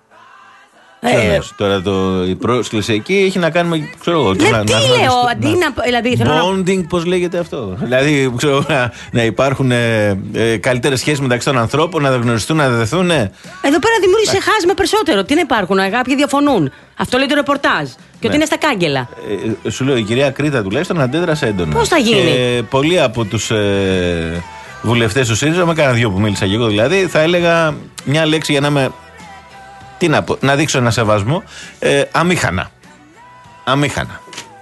Ποιο Ε, εννοείς? Τώρα το, η πρόσκληση εκεί έχει να κάνει με. Ξέρω εγώ. Ναι, να- τι να λέω, γνωριστούν- αντί να- να- δηλαδή, θέλω να- Bonding, πώς λέγεται αυτό. Δηλαδή, ξέρω, να, να υπάρχουν ε, ε, καλύτερες σχέσεις μεταξύ των ανθρώπων, να γνωριστούν, να δεθούν. Ναι. Εδώ πέρα δημιούργησε χάσμα περισσότερο. Τι να υπάρχουν, ε, κάποιοι διαφωνούν. Αυτό λέει το ρεπορτάζ. Και ότι Ναι. είναι στα κάγκελα. Ε, σου λέω, η κυρία Κρήτα τουλάχιστον αντέδρασε έντονα. Πώς θα γίνει? Και πολλοί από τους ε, βουλευτές του ΣΥΡΙΖΑ, με κάνα δυο που μίλησα και εγώ δηλαδή, θα έλεγα μια λέξη για να με. Τι να πω, να δείξω ένα σεβασμό. Ε, αμήχανα. Αμήχανα.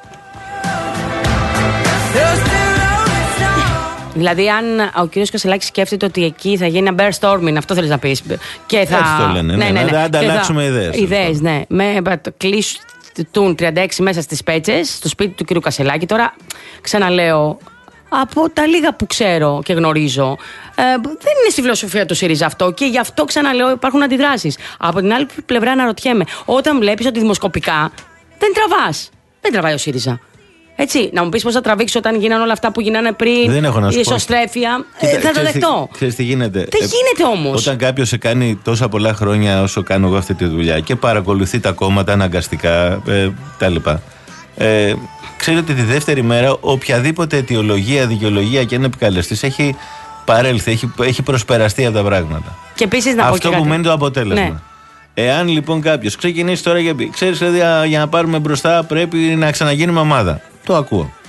Δηλαδή, αν ο κ. Κασελάκης σκέφτεται ότι εκεί θα γίνει ένα bear storming, αυτό θέλει να πει. Και θα. Έτσι το λένε, ναι, να ανταλλάξουμε Και θα- ιδέες. Ιδέες, ναι. Με το κλείσουν τριάντα έξι μέσα στις Πέτσες, στο σπίτι του κ. Κασελάκη. Τώρα, ξαναλέω, από τα λίγα που ξέρω και γνωρίζω, ε, δεν είναι στη φιλοσοφία του ΣΥΡΙΖΑ αυτό και γι' αυτό ξαναλέω υπάρχουν αντιδράσεις. Από την άλλη πλευρά αναρωτιέμαι, όταν βλέπεις ότι δημοσκοπικά δεν τραβάς. Δεν τραβάει ο ΣΥΡΙΖΑ. Έτσι, να μου πεις πώς θα τραβήξει όταν γίνανε όλα αυτά που γίνανε πριν, Δεν έχω να σου η πω. ισοστρέφεια. Ε, Κοίτα, θα το ξέρεις τι- δεχτώ. Ξέρεις τι γίνεται. Δεν γίνεται όμως. Όταν κάποιος σε κάνει τόσα πολλά χρόνια όσο κάνω εγώ αυτή τη δουλειά και παρακολουθεί τα κόμματα αναγκαστικά ε, τα λοιπά. Ε, ξέρει ότι τη δεύτερη μέρα οποιαδήποτε αιτιολογία, δικαιολογία και αν επικαλεστής έχει παρέλθει, έχει, έχει προσπεραστεί από τα πράγματα. Και επίσης να πω Αυτό και που κάτι. μένει το αποτέλεσμα. Ναι. Εάν λοιπόν κάποιος ξεκινήσει τώρα και πει, ξέρεις, δηλαδή, για να πάρουμε μπροστά πρέπει να ξαναγίνουμε ομάδα. Το ακούω.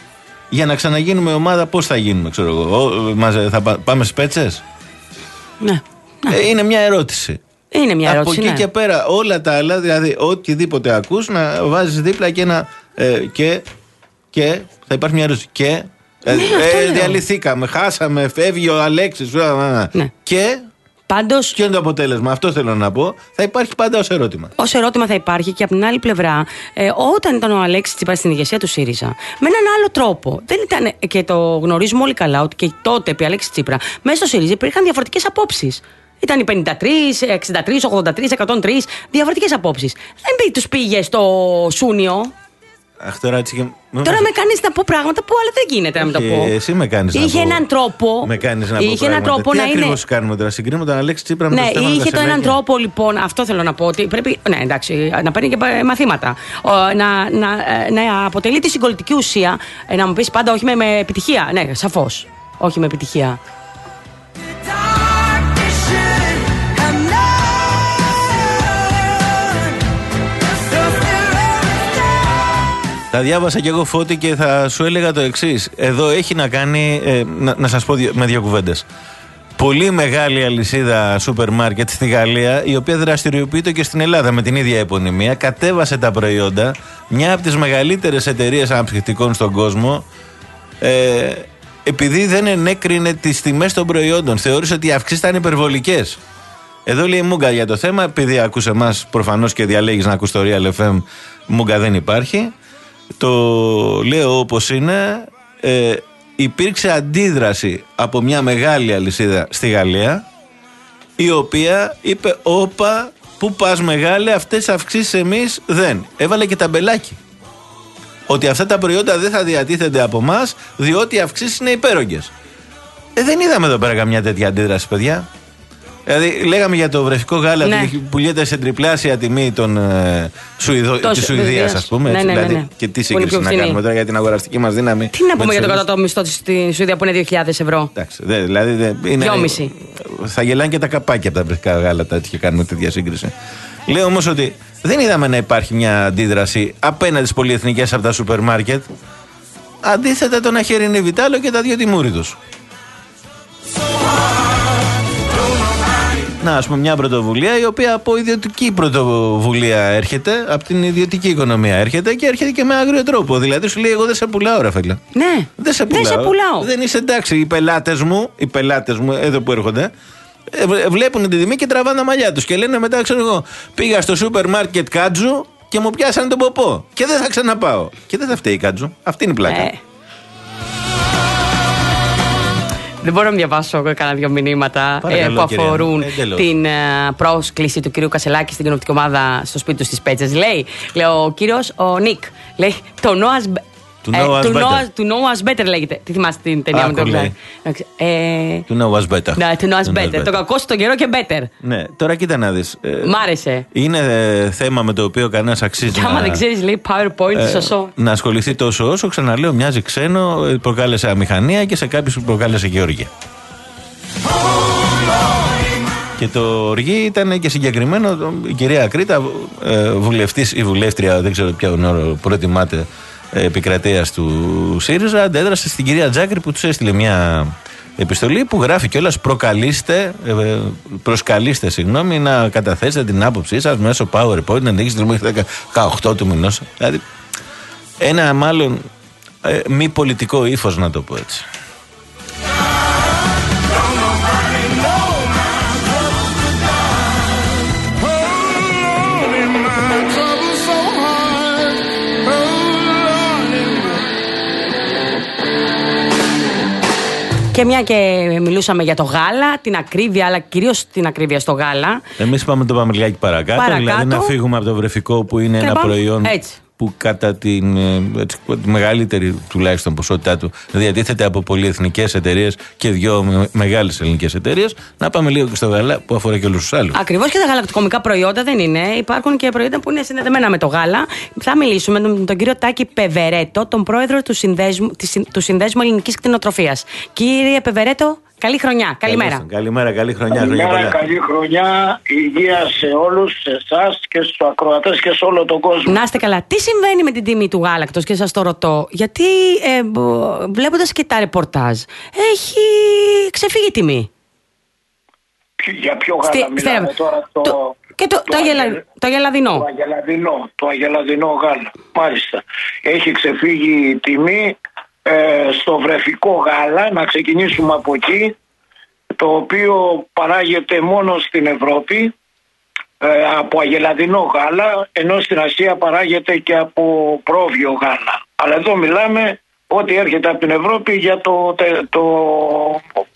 Για να ξαναγίνουμε ομάδα, πώς θα γίνουμε, ξέρω εγώ. Θα πάμε στις πέτσες. Ναι. ναι. Ε, είναι μια ερώτηση. Είναι μια ερώτηση. Από εκεί ναι. και πέρα, όλα τα άλλα, δηλαδή οτιδήποτε ακούς, να βάζεις δίπλα και ένα. Ε, και, και θα υπάρχει μια ερώτηση. Και. Ναι, ε, ε, διαλυθήκαμε, χάσαμε, φεύγει ο Αλέξης. Ναι. Και. Πάντως, ποιο είναι το αποτέλεσμα, αυτό θέλω να πω. Θα υπάρχει πάντα ως ερώτημα. Ως ερώτημα θα υπάρχει και από την άλλη πλευρά, ε, όταν ήταν ο Αλέξης Τσίπρας στην ηγεσία του ΣΥΡΙΖΑ, με έναν άλλο τρόπο. Δεν ήταν, και το γνωρίζουμε όλοι καλά, ότι και τότε επί Αλέξη Τσίπρα, μέσα στο ΣΥΡΙΖΑ υπήρχαν διαφορετικές απόψεις. Ήταν οι πενήντα τρεις, εξήντα τρεις, ογδόντα τρεις, εκατόν τρεις, διαφορετικές απόψεις. Δεν τους πήγε στο Σούνιο. Αχ, τώρα έτσι και... Τώρα με κάνεις να πω πράγματα που άλλα δεν γίνεται να με το πω. Εσύ με κάνεις να είχε πω. έναν τρόπο. Με κάνεις να πω. Είχε έναν τρόπο Τι να ακριβώς είναι. κάνουμε τώρα, συγκρίνουμε τον Αλέξη Τσίπρα με ναι, τον Στέφανο είχε Κασελάκη. τον έναν τρόπο λοιπόν, αυτό θέλω να πω. Ότι πρέπει. Ναι, εντάξει, να παίρνει και μαθήματα. Ο, να, να, να αποτελεί τη συγκολητική ουσία. Να μου πεις πάντα όχι με, με επιτυχία. Ναι, σαφώς. Όχι με επιτυχία. Τα διάβασα κι εγώ, Φώτη, και θα σου έλεγα το εξής. Εδώ έχει να κάνει, ε, να, να σας πω δυο, με δύο κουβέντες. Πολύ μεγάλη αλυσίδα σούπερ μάρκετ στη Γαλλία, η οποία δραστηριοποιείται και στην Ελλάδα με την ίδια επωνυμία, κατέβασε τα προϊόντα. Μια από τις μεγαλύτερες εταιρείες αναψυκτικών στον κόσμο, ε, επειδή δεν ενέκρινε τις τιμές των προϊόντων, θεώρησε ότι οι αυξήσεις ήταν υπερβολικές. Εδώ λέει Μούγκα για το θέμα, επειδή ακούς εμάς προφανώς και διαλέγεις να ακούς το Real εφ εμ, Μούγκα δεν υπάρχει. Το λέω όπως είναι, ε, υπήρξε αντίδραση από μια μεγάλη αλυσίδα στη Γαλλία, η οποία είπε όπα, πού πας μεγάλε, αυτές τις αυξήσεις εμείς δεν. Έβαλε και ταμπελάκι ότι αυτά τα προϊόντα δεν θα διατίθενται από εμάς, διότι οι αυξήσεις είναι υπέρογγες. ε, Δεν είδαμε εδώ πέρα καμιά τέτοια αντίδραση, παιδιά. Δηλαδή, λέγαμε για το βρεφικό γάλα, ναι, που πουλιέται σε τριπλάσια τιμή των, ε, Σουηδο... τη Σουηδία, α πούμε. Ναι, έτσι, ναι, ναι, ναι. Δηλαδή, και τι σύγκριση να κάνουμε τώρα για την αγοραστική μας δύναμη. Τι να πούμε για το κατώτατο μισθό στη Σουηδία που είναι δύο χιλιάδες ευρώ. Εντάξει, δε, δηλαδή. Δε, είναι, δυόμισι. Θα γελάνε και τα καπάκια από τα βρεφικά γάλα τα και κάνουμε τέτοια σύγκριση. Λέω όμως ότι δεν είδαμε να υπάρχει μια αντίδραση απέναντι στις πολυεθνικές από τα σούπερ μάρκετ. Αντίθετα, τον αχαίρινε Βιτάλο και τα δύο τιμούρι τους. Να, ας πούμε, μια πρωτοβουλία η οποία από ιδιωτική πρωτοβουλία έρχεται, από την ιδιωτική οικονομία έρχεται και έρχεται και με άγριο τρόπο. Δηλαδή σου λέει: εγώ δεν σε πουλάω, ρε φίλε. Ναι, δεν σε πουλάω. Δεν, σε πουλάω. Δεν είσαι εντάξει. Οι πελάτες μου, οι πελάτες μου, εδώ που έρχονται, βλέπουν την τιμή και τραβάνε τα μαλλιά τους και λένε μετά, ξέρω εγώ, πήγα στο σούπερ μάρκετ Κάτζου και μου πιάσανε τον ποπό. Και δεν θα ξαναπάω. Και δεν θα φταίει η Κάτζου. Αυτή είναι η πλάκα. Ε. Δεν μπορώ να διαβάσω κανένα δύο μηνύματα ε, που αφορούν ε, την ε, πρόσκληση του κυρίου Κασελάκη στην κοινοβουλευτική ομάδα στο σπίτι του στις Πέτσες. Λέει, λέει ο κύριος ο Νίκ, λέει το Noah's Του Noah's Better λέγεται. Τι θυμάστε την ταινία με τον Κλάι. Του Noah's Better. Ναι, του Noah's Better. Το κακό στον καιρό και better. Ναι, τώρα κοίτα να δεις. Μ' άρεσε. Είναι θέμα με το οποίο κανένας αξίζει. Και άμα δεν ξέρεις, λέει PowerPoint, σωσό. Να ασχοληθεί τόσο όσο, ξαναλέω, μοιάζει ξένο, προκάλεσε αμηχανία και σε κάποιους προκάλεσε και οργή. Και το οργή ήταν και συγκεκριμένο. Η κυρία Κρήτα, βουλευτής ή βουλεύτρια, δεν ξέρω ποιο όρο προτιμάτε, επικρατείας του ΣΥΡΙΖΑ, αντέδρασε στην κυρία Τζάκρη που τους έστειλε μια επιστολή που γράφει κιόλας προκαλείστε, προσκαλείστε συγγνώμη, να καταθέσετε την άποψή σας μέσω PowerPoint, να ανοίξετε μέχρι δεκαοκτώ του μηνός. Δηλαδή ένα μάλλον ε, μη πολιτικό ύφος, να το πω έτσι. Και μια και μιλούσαμε για το γάλα, την ακρίβεια, αλλά κυρίως την ακρίβεια στο γάλα. Εμείς είπαμε το πάμε λιγάκι παρακάτω, παρακάτω, δηλαδή να φύγουμε από το βρεφικό που είναι ένα πάμε, προϊόν έτσι, που κατά την έτσι, τη μεγαλύτερη τουλάχιστον ποσότητά του διατίθεται από πολυεθνικές εταιρείες και δύο μεγάλες ελληνικές εταιρείες. Να πάμε λίγο και στο γάλα που αφορά και όλους τους άλλους. Ακριβώς, και τα γαλακτοκομικά προϊόντα δεν είναι. Υπάρχουν και προϊόντα που είναι συνδεδεμένα με το γάλα. Θα μιλήσουμε με τον, τον κύριο Τάκη Πεβερέτο, τον πρόεδρο του Συνδέσμου, της, του Συνδέσμου Ελληνικής Κτηνοτροφίας. Κύριε Πεβερέτο, καλή χρονιά. Καλημέρα. Καλημέρα, καλή χρονιά. Καλημέρα, χρονιά καλή χρονιά. Υγεία σε όλους, σε εσάς και στους ακροατές και σε όλο τον κόσμο. Να είστε καλά. Τι συμβαίνει με την τιμή του γάλακτος, και σας το ρωτώ, γιατί ε, βλέποντας και τα ρεπορτάζ, έχει ξεφύγει η τιμή. Για ποιο γάλα Στη, μιλάμε στε, τώρα, το, το, και το, το, το, αγελα, αγελ, το αγελαδινό. Το αγελαδινό, το αγελαδινό γάλα, μάλιστα. Έχει ξεφύγει η τιμή ε, στο βρεφικό γάλα, να ξεκινήσουμε από εκεί, το οποίο παράγεται μόνο στην Ευρώπη ε, από αγελαδινό γάλα, ενώ στην Ασία παράγεται και από πρόβιο γάλα. Αλλά εδώ μιλάμε ότι έρχεται από την Ευρώπη για το, το, το,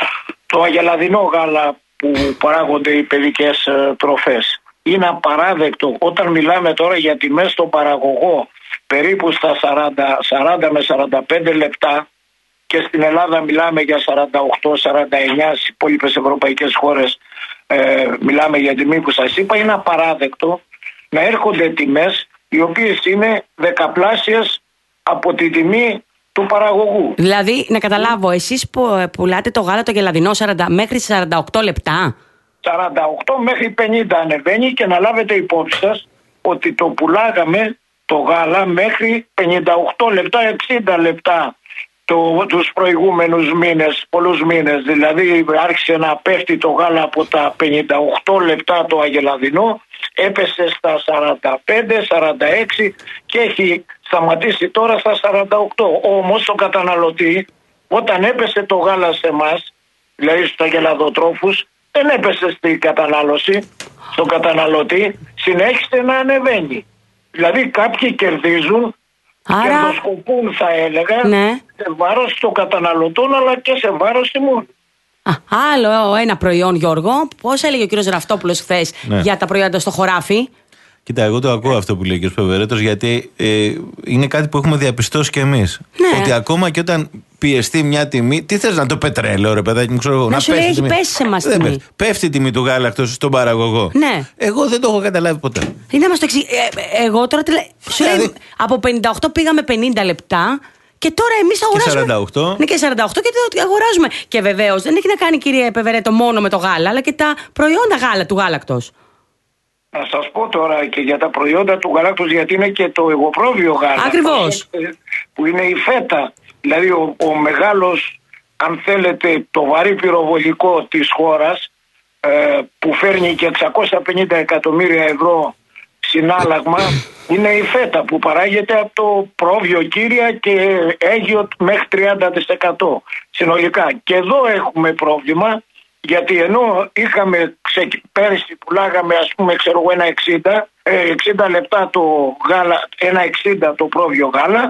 το αγελαδινό γάλα που παράγονται οι παιδικές ε, τροφές. Είναι απαράδεκτο όταν μιλάμε τώρα για τιμές στον παραγωγό περίπου στα σαράντα με σαράντα πέντε λεπτά, και στην Ελλάδα μιλάμε για σαράντα οκτώ σαράντα εννιά, στις υπόλοιπες ευρωπαϊκές χώρες ε, μιλάμε για τιμή που σας είπα. Είναι απαράδεκτο να έρχονται τιμές οι οποίες είναι δεκαπλάσιες από τη τιμή του παραγωγού. Δηλαδή, να καταλάβω, εσείς που πουλάτε το γάλα το γελαδινό σαράντα μέχρι σαράντα οκτώ λεπτά. σαράντα οκτώ μέχρι πενήντα ανεβαίνει, και να λάβετε υπόψη σας ότι το πουλάγαμε το γάλα μέχρι πενήντα οκτώ λεπτά, εξήντα λεπτά το, τους προηγούμενους μήνες, πολλούς μήνες. Δηλαδή άρχισε να πέφτει το γάλα από τα πενήντα οκτώ λεπτά το αγελαδινό, έπεσε στα σαράντα πέντε σαράντα έξι και έχει σταματήσει τώρα στα σαράντα οκτώ. Όμως το καταναλωτή, όταν έπεσε το γάλα σε εμάς, δηλαδή στους αγελαδοτρόφους, δεν έπεσε στην κατανάλωση, στον καταναλωτή, συνέχισε να ανεβαίνει. Δηλαδή κάποιοι κερδίζουν, άρα κερδοσκοπούν θα έλεγα, ναι, σε βάρος των καταναλωτών αλλά και σε βάρος τιμών. Α, άλλο ένα προϊόν, Γιώργο, πώς έλεγε ο κύριος Ραυτόπουλος χθες, ναι, για τα προϊόντα στο χωράφι. Κοίτα, εγώ το ακούω αυτό που λέει ο κ. Πεβερέτος, γιατί ε, είναι κάτι που έχουμε διαπιστώσει κι εμείς. Ναι. Ότι ακόμα και όταν πιεστεί μια τιμή. Τι θες να το πετρέλαιο, ρε παιδάκι μου, ξέρω εγώ. Να, να σου λέει, έχει πέσει σε εμάς τιμή. Πέφτει. πέφτει η τιμή του γάλακτος στον παραγωγό. Ναι. Εγώ δεν το έχω καταλάβει ποτέ. Είναι να μας το εξηγεί. Ε, εγώ τώρα. Σου λέει, δηλαδή, από πενήντα οκτώ πήγαμε πενήντα λεπτά. Και τώρα εμείς αγοράζουμε. Και σαράντα οκτώ. Ναι, και σαράντα οκτώ και το αγοράζουμε. Και βεβαίως δεν έχει να κάνει, κύριε Πεβερέτο, μόνο με το γάλα, αλλά και τα προϊόντα γάλα του γάλακτος. Να σας πω τώρα και για τα προϊόντα του γαλάκτος, γιατί είναι και το εγωπρόβιο γάλα. Ακριβώς. Που είναι η φέτα. Δηλαδή ο, ο μεγάλος, αν θέλετε, το βαρύ πυροβολικό της χώρας, ε, που φέρνει και εξακόσια πενήντα εκατομμύρια ευρώ συνάλλαγμα, είναι η φέτα που παράγεται από το πρόβιο κύρια και αίγιο μέχρι τριάντα τοις εκατό συνολικά. Και εδώ έχουμε πρόβλημα, γιατί ενώ είχαμε ξε... πέρυσι πουλάγαμε ας πούμε ξέρω ένα εξήντα, εξήντα λεπτά το γάλα, ένα εξήντα το πρόβιο γάλα,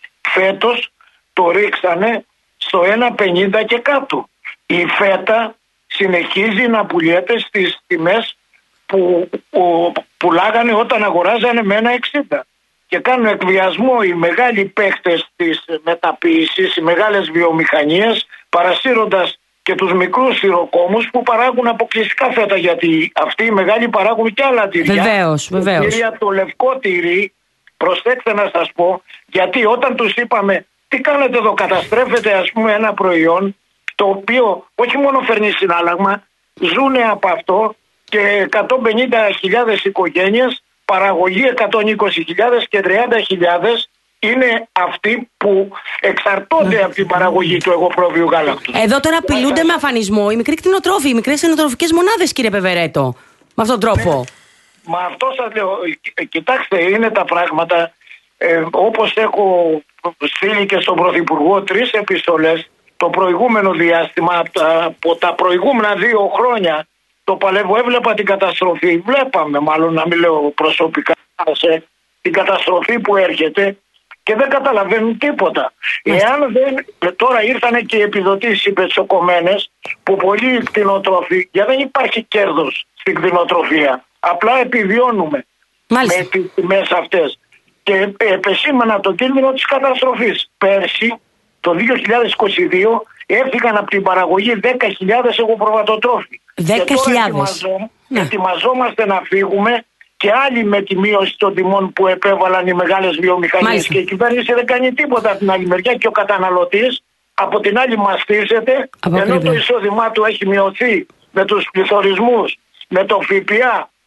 φέτος το ρίξανε στο ένα πενήντα και κάτω. Η φέτα συνεχίζει να πουλιέται στις τιμές που ο, πουλάγανε όταν αγοράζανε με ένα εξήντα. Και κάνουν εκβιασμό οι μεγάλοι παίχτες της μεταποίησης, οι μεγάλες βιομηχανίες, παρασύροντας και τους μικρούς σιροκόμους που παράγουν αποκλειστικά φέτα, γιατί αυτοί οι μεγάλοι παράγουν και άλλα τυριά. Βεβαίως, βεβαίως. Τυριά, το λευκό τυρί, προσέξτε να σας πω, γιατί όταν τους είπαμε τι κάνετε εδώ, καταστρέφετε ας πούμε ένα προϊόν το οποίο όχι μόνο φέρνει συνάλλαγμα, ζουνε από αυτό και εκατόν πενήντα χιλιάδες οικογένειες, παραγωγή εκατόν είκοσι χιλιάδες και τριάντα χιλιάδες είναι αυτοί που εξαρτώνται από την παραγωγή του εγωπρόβιου γάλακτος. Εδώ τώρα απειλούνται με αφανισμό οι μικροί κτηνοτρόφοι, οι μικρές κτηνοτροφικές μονάδες, κύριε Πεβερέτο. Με αυτόν τον τρόπο. Μα αυτό σας λέω. Κοιτάξτε, είναι τα πράγματα. Ε, όπως έχω στείλει και στον Πρωθυπουργό τρεις επιστολές το προηγούμενο διάστημα, από τα, από τα προηγούμενα δύο χρόνια το παλεύω, έβλεπα την καταστροφή. Βλέπαμε, μάλλον να μην λέω προσωπικά, σε, την καταστροφή που έρχεται. Και δεν καταλαβαίνουν τίποτα. Εάν δεν, τώρα ήρθανε και οι επιδοτήσεις οι πετσοκομμένες που πολλοί κτηνοτρόφοι, γιατί δεν υπάρχει κέρδος στην κτηνοτροφία. Απλά επιβιώνουμε. Μάλιστα. Με τις τιμές αυτές. Και επεσήμανα το κίνδυνο της καταστροφής. Πέρσι, το δύο χιλιάδες είκοσι δύο, έφυγαν από την παραγωγή δέκα χιλιάδες εγωπροβατοτρόφοι. δέκα χιλιάδες. Ναι. Ετοιμαζόμαστε να φύγουμε. Και άλλοι με τη μείωση των τιμών που επέβαλαν οι μεγάλες βιομηχανίες. Μάλιστα. Και η κυβέρνηση δεν κάνει τίποτα από την άλλη μεριά και ο καταναλωτής από την άλλη μαστίζεται, ενώ το εισόδημά του έχει μειωθεί με τους πληθωρισμούς, με το ΦΠΑ,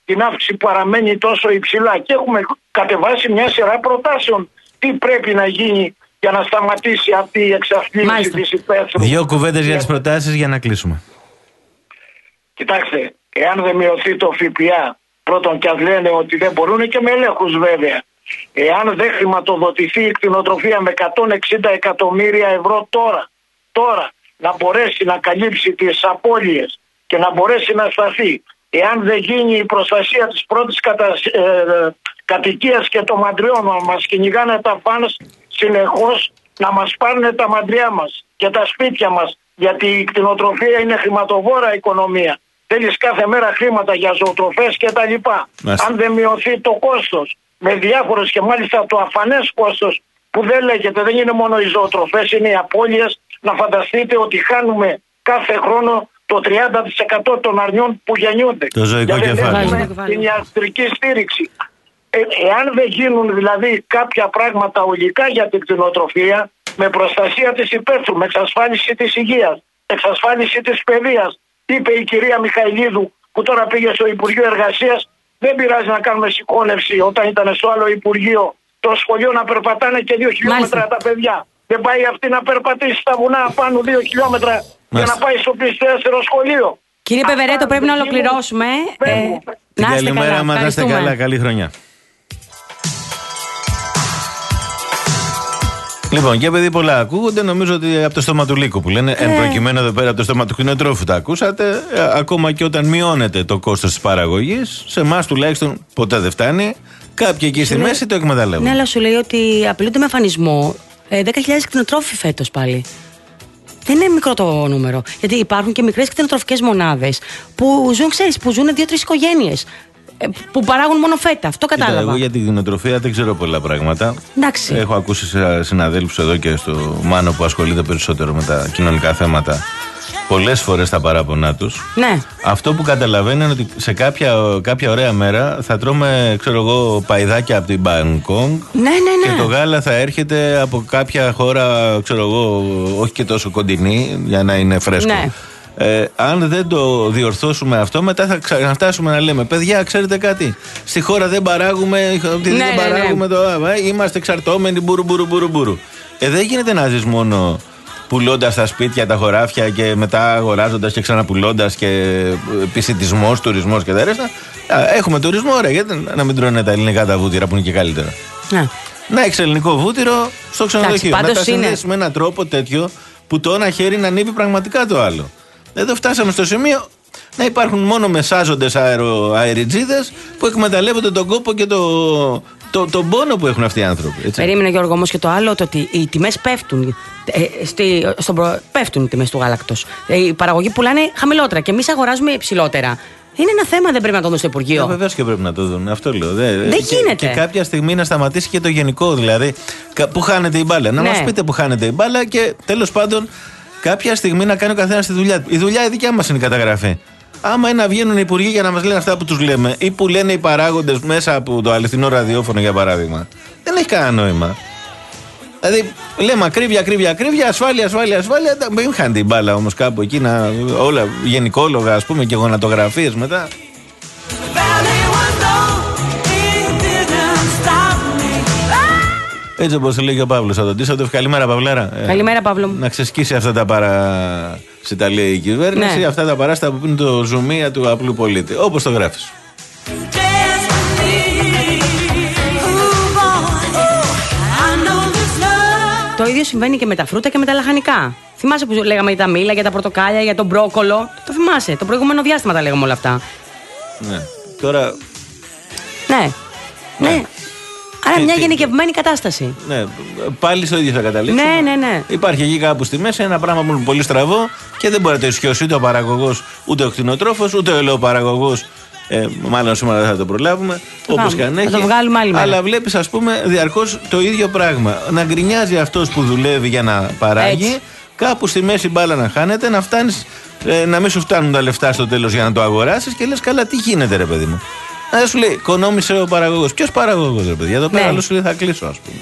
την αύξηση που παραμένει τόσο υψηλά. Και έχουμε κατεβάσει μια σειρά προτάσεων. Τι πρέπει να γίνει για να σταματήσει αυτή η εξαφλίωση της υπαίθρου. Δύο κουβέντες για τις προτάσεις για να κλείσουμε. Κοιτάξτε, εάν δεν μειωθεί το ΦΠΑ, πρώτον κι ας λένε ότι δεν μπορούν, και με ελέγχους βέβαια. Εάν δεν χρηματοδοτηθεί η κτηνοτροφία με εκατόν εξήντα εκατομμύρια ευρώ τώρα, τώρα να μπορέσει να καλύψει τις απώλειες και να μπορέσει να σταθεί, εάν δεν γίνει η προστασία της πρώτης κατα... ε, κατοικίας και των μαντριών, να μας κυνηγάνε τα φανς συνεχώς, να μας πάρουν τα μαντριά μας και τα σπίτια μας, γιατί η κτηνοτροφία είναι χρηματοβόρα οικονομία. Θέλεις κάθε μέρα χρήματα για ζωοτροφές και τα λοιπά. Αν δεν μειωθεί το κόστος με διάφορες, και μάλιστα το αφανές κόστος που δεν λέγεται, δεν είναι μόνο οι ζωοτροφές, είναι οι απώλειες. Να φανταστείτε ότι χάνουμε κάθε χρόνο το τριάντα τοις εκατό των αρνιών που γεννιούνται. Το ζωικό κεφάλαιο. Την ιατρική στήριξη. Ε, εάν δεν γίνουν δηλαδή κάποια πράγματα ολικά για την κτηνοτροφία, με προστασία της υπαίθρου, με εξασφάλιση της υγείας, εξασφάλιση της παιδείας, είπε η κυρία Μιχαηλίδου που τώρα πήγε στο Υπουργείο Εργασίας, δεν πειράζει να κάνουμε συγχώνευση όταν ήταν στο άλλο Υπουργείο, το σχολείο να περπατάνε και δύο χιλιόμετρα Μάλιστα. τα παιδιά. Δεν πάει αυτή να περπατήσει στα βουνά πάνω δύο χιλιόμετρα Μάλιστα. για να πάει στο πλησιέστερο σχολείο. Κύριε Πεβερέτο, πρέπει να ολοκληρώσουμε. Ε, να καλημέρα μας, να είστε καλά, καλή χρονιά. Λοιπόν, και επειδή πολλά ακούγονται, νομίζω ότι από το στόμα του λύκου που λένε, ε. εν προκειμένου εδώ πέρα από το στόμα του κτηνοτρόφου τα ακούσατε, ε, ακόμα και όταν μειώνεται το κόστος της παραγωγής, σε εμάς τουλάχιστον ποτέ δεν φτάνει. Κάποιοι εκεί στη λέει, μέση το εκμεταλλεύουν. Ναι, αλλά σου λέει ότι απειλούνται με αφανισμό ε, δέκα χιλιάδες κτηνοτρόφοι φέτος πάλι. Δεν είναι μικρό το νούμερο. Γιατί υπάρχουν και μικρές κτηνοτροφικές μονάδες που ζουν, ξέρεις, που ζουν δύο-τρεις οικογένειες. Που παράγουν μόνο φέτα. Αυτό κατάλαβα. Κοίτα, εγώ για την κτηνοτροφία δεν ξέρω πολλά πράγματα. Εντάξει. Έχω ακούσει συναδέλφους εδώ και στο Μάνο που ασχολείται περισσότερο με τα κοινωνικά θέματα πολλές φορές τα παράπονά τους. Ναι. Αυτό που καταλαβαίνω είναι ότι σε κάποια, κάποια ωραία μέρα θα τρώμε, ξέρω εγώ, παϊδάκια από την Μπανκόγκ. Ναι, ναι, ναι. Και το γάλα θα έρχεται από κάποια χώρα, ξέρω εγώ, όχι και τόσο κοντινή για να είναι φρέσκο. Ναι. Ε, αν δεν το διορθώσουμε αυτό, μετά θα ξαναφτάσουμε να λέμε: παιδιά, ξέρετε κάτι, στη χώρα δεν παράγουμε, ναι, δεν ναι, παράγουμε ναι. το ε, είμαστε εξαρτώμενοι, μπουρου, μπουρου, μπουρου, μπουρου. Ε, δεν γίνεται να ζεις μόνο πουλώντας τα σπίτια, τα χωράφια και μετά αγοράζοντας και ξαναπουλώντας και επισιτισμός, τουρισμός και τα ρέστα. Έχουμε τουρισμό, ωραία, γιατί να μην τρώνε τα ελληνικά τα βούτυρα που είναι και καλύτερα. Ναι. Να έχεις ελληνικό βούτυρο στο ξενοδοχείο. Να τα συνδέσεις με έναν τρόπο τέτοιο που το ένα χέρι να ανέβει πραγματικά το άλλο. Εδώ φτάσαμε στο σημείο να υπάρχουν μόνο μεσάζοντες αερο, αεριτζίδες που εκμεταλλεύονται τον κόπο και το, το, τον πόνο που έχουν αυτοί οι άνθρωποι. Έτσι. Περίμενε, Γιώργο, όμως και το άλλο, το ότι οι τιμές πέφτουν. Ε, στη, στον προ... Πέφτουν οι τιμές του γάλακτος. Ε, οι παραγωγοί πουλάνε χαμηλότερα και εμείς αγοράζουμε υψηλότερα. Είναι ένα θέμα, δεν πρέπει να το δουν στο Υπουργείο. Ε, Βεβαίως και πρέπει να το δουν. Αυτό λέω. Δεν, δεν και, γίνεται. Και κάποια στιγμή να σταματήσει και το γενικό. Δηλαδή, που χάνεται η μπάλα. Να ναι. μας πείτε που χάνεται η μπάλα και τέλος πάντων. Κάποια στιγμή να κάνει ο καθένας τη δουλειά του. Η δουλειά η δικιά μας είναι η καταγραφή. Άμα είναι να βγαίνουν οι υπουργοί για να μας λένε αυτά που τους λέμε ή που λένε οι παράγοντες μέσα από το αληθινό ραδιόφωνο για παράδειγμα, δεν έχει κανένα νόημα. Δηλαδή λέμε ακρίβεια, ακρίβεια, ακρίβεια, ασφάλεια, ασφάλεια, ασφάλεια. Μην χάνει την μπάλα όμως κάπου εκεί, να, όλα γενικόλογα ας πούμε και γονατογραφίες μετά. Έτσι όπως λέει και ο Παύλος Αδοντήσατος. Καλημέρα, Παυλάρα. Καλημέρα, Παύλο. Να ξεσκίσει αυτά τα παράσιτα, λέει η κυβέρνηση, ναι. αυτά τα παράστα που πίνει το ζουμία του απλού πολίτη. Όπως το γράφεις. Το ίδιο συμβαίνει και με τα φρούτα και με τα λαχανικά. Θυμάσαι που λέγαμε για τα μήλα, για τα πορτοκάλια, για τον μπρόκολο. Το θυμάσαι. Το προηγούμενο διάστημα τα λέγαμε όλα αυτά. Ναι. Τώρα. Ναι. Ναι. ναι. Άρα μια γενικευμένη κατάσταση. Ναι, πάλι στο ίδιο θα καταλήξουμε. Ναι, ναι, ναι. Υπάρχει εκεί κάπου στη μέση ένα πράγμα που είναι πολύ στραβό και δεν μπορεί να το ισιώσει ούτε ο παραγωγός, ούτε ο κτηνοτρόφος, ούτε ο ελαιοπαραγωγός. Ε, μάλλον σήμερα δεν θα το προλάβουμε. Όπως και αν έχει. Θα το βγάλουμε άλλη μέρα. Αλλά βλέπεις, ας πούμε, διαρκώς το ίδιο πράγμα. Να γκρινιάζει αυτός που δουλεύει για να παράγει, έτσι. Κάπου στη μέση μπάλα να χάνεται, να φτάνεις, ε, να μην σου φτάνουν τα λεφτά στο τέλος για να το αγοράσεις και λες καλά, τι γίνεται, ρε παιδί μου. Να σου λέει, οικονόμησε ο παραγωγός. Ποιος παραγωγός, ρε παιδιά, εδώ πέρα ναι. άλλο σου λέει θα κλείσω, ας πούμε.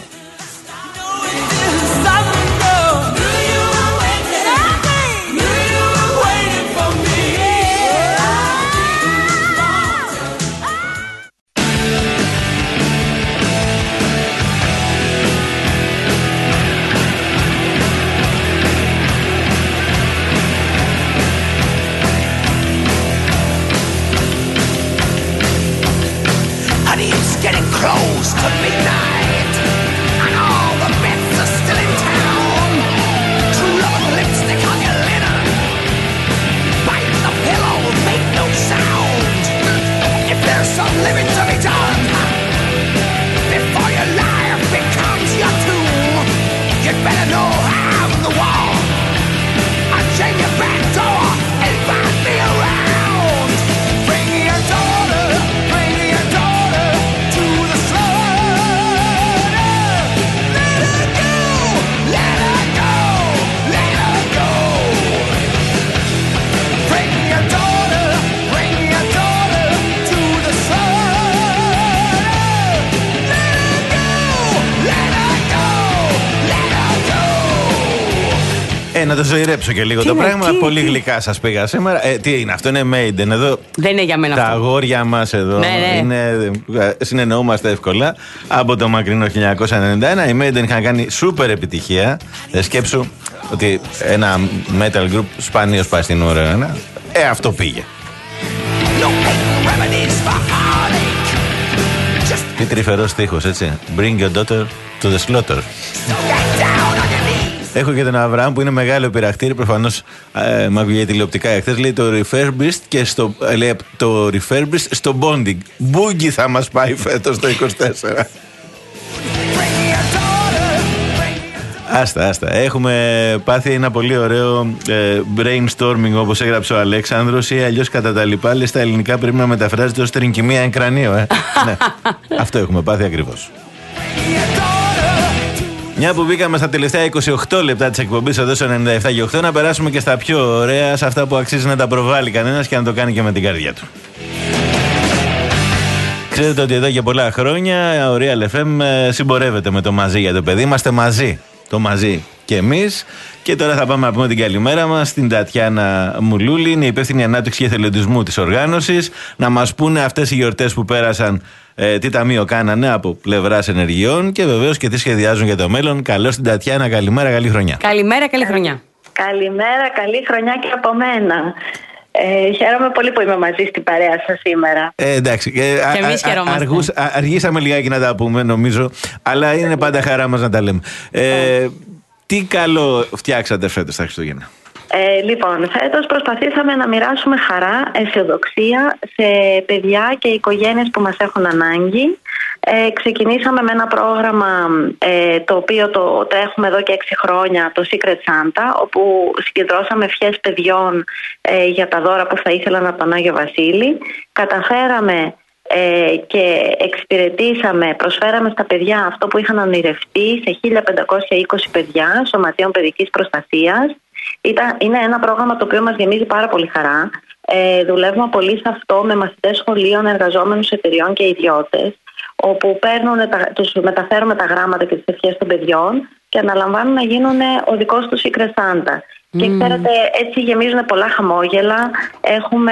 Ε, να το ζωηρέψω και λίγο τι το είναι, πράγμα. τι, Πολύ τι. γλυκά σας πήγα σήμερα. Ε, τι είναι, αυτό είναι Maiden εδώ. Δεν είναι για μένα τα αυτό. Τα αγόρια μας εδώ ναι, ναι. είναι, συνεννοούμαστε εύκολα. Από το μακρινό χίλια εννιακόσια ενενήντα ένα οι Maiden είχαν κάνει σούπερ επιτυχία. Ε, σκέψου ότι ένα metal group σπανίως πάει στην ώρα. Ε, αυτό πήγε. Τι τρυφερός στίχος, έτσι. Bring your daughter to the slaughter. Έχω και τον Αβραάμ που είναι μεγάλο πειραχτήρι. Προφανώς ε, μ' άκουγε τηλεοπτικά εχθές. Λέει το refurbished και στο, ε, λέει, το refurbished στο bonding. Μπούγκι θα μας πάει φέτος το είκοσι τέσσερα. Άστα, άστα. Έχουμε πάθει ένα πολύ ωραίο ε, brainstorming, όπως έγραψε ο Αλέξανδρος, ή αλλιώς κατά τα λοιπά. Λέει στα ελληνικά πρέπει να μεταφράζεται ως τρινκυμία εν κρανίο, ε. Ναι, αυτό έχουμε πάθει ακριβώς. Μια που μπήκαμε στα τελευταία είκοσι οκτώ λεπτά της εκπομπής εδώ στο ενενήντα επτά και οκτώ, να περάσουμε και στα πιο ωραία, σε αυτά που αξίζει να τα προβάλλει κανένας και να το κάνει και με την καρδιά του. Ξέρετε ότι εδώ για πολλά χρόνια ο Real εφ εμ συμπορεύεται με το μαζί για το παιδί. Είμαστε μαζί. Το μαζί και εμείς. Και τώρα θα πάμε να πούμε την καλημέρα μας στην Τατιάνα Μουλούλη, είναι η υπεύθυνη ανάπτυξη και εθελοντισμού της οργάνωσης, να μας πούνε αυτές οι γιορτές που πέρασαν, ε, τι ταμείο κάνανε από πλευράς ενεργειών και βεβαίως και τι σχεδιάζουν για το μέλλον. Καλώς την Τατιάνα, καλημέρα, καλή χρονιά. Καλημέρα, καλή χρονιά. Καλημέρα, καλή χρονιά και από μένα. Ε, χαίρομαι πολύ που είμαι μαζί στην παρέα σας σήμερα. Ε, εντάξει, ε, και εμείς χαιρόμαστε. Αργούς, α, αργήσαμε λιγάκι να τα πούμε, νομίζω, αλλά είναι πάντα χαρά μας να τα λέμε. Ε, τι καλό φτιάξατε φέτος τα Χριστούγεννα? Ε, λοιπόν, φέτος προσπαθήσαμε να μοιράσουμε χαρά, αισιοδοξία σε παιδιά και οικογένειες που μας έχουν ανάγκη. Ε, ξεκινήσαμε με ένα πρόγραμμα ε, το οποίο το τρέχουμε εδώ και έξι χρόνια, το Secret Santa, όπου συγκεντρώσαμε ευχές παιδιών ε, για τα δώρα που θα ήθελαν από τον Άγιο Βασίλη. Καταφέραμε ε, και εξυπηρετήσαμε, προσφέραμε στα παιδιά αυτό που είχαν ονειρευτεί σε χίλια πεντακόσια είκοσι παιδιά σωματείων παιδικής προστασίας. Ήταν, είναι ένα πρόγραμμα το οποίο μας γεμίζει πάρα πολύ χαρά. Ε, δουλεύουμε πολύ σε αυτό με μαθητές σχολείων, εργαζόμενους εταιριών και ιδιώτες, όπου παίρνουν τα, τους μεταφέρουμε τα γράμματα και τις ευχές των παιδιών και αναλαμβάνουν να γίνουν ο δικός τους Secret Santa. Mm. Και ξέρετε, έτσι γεμίζουν πολλά χαμόγελα. Έχουμε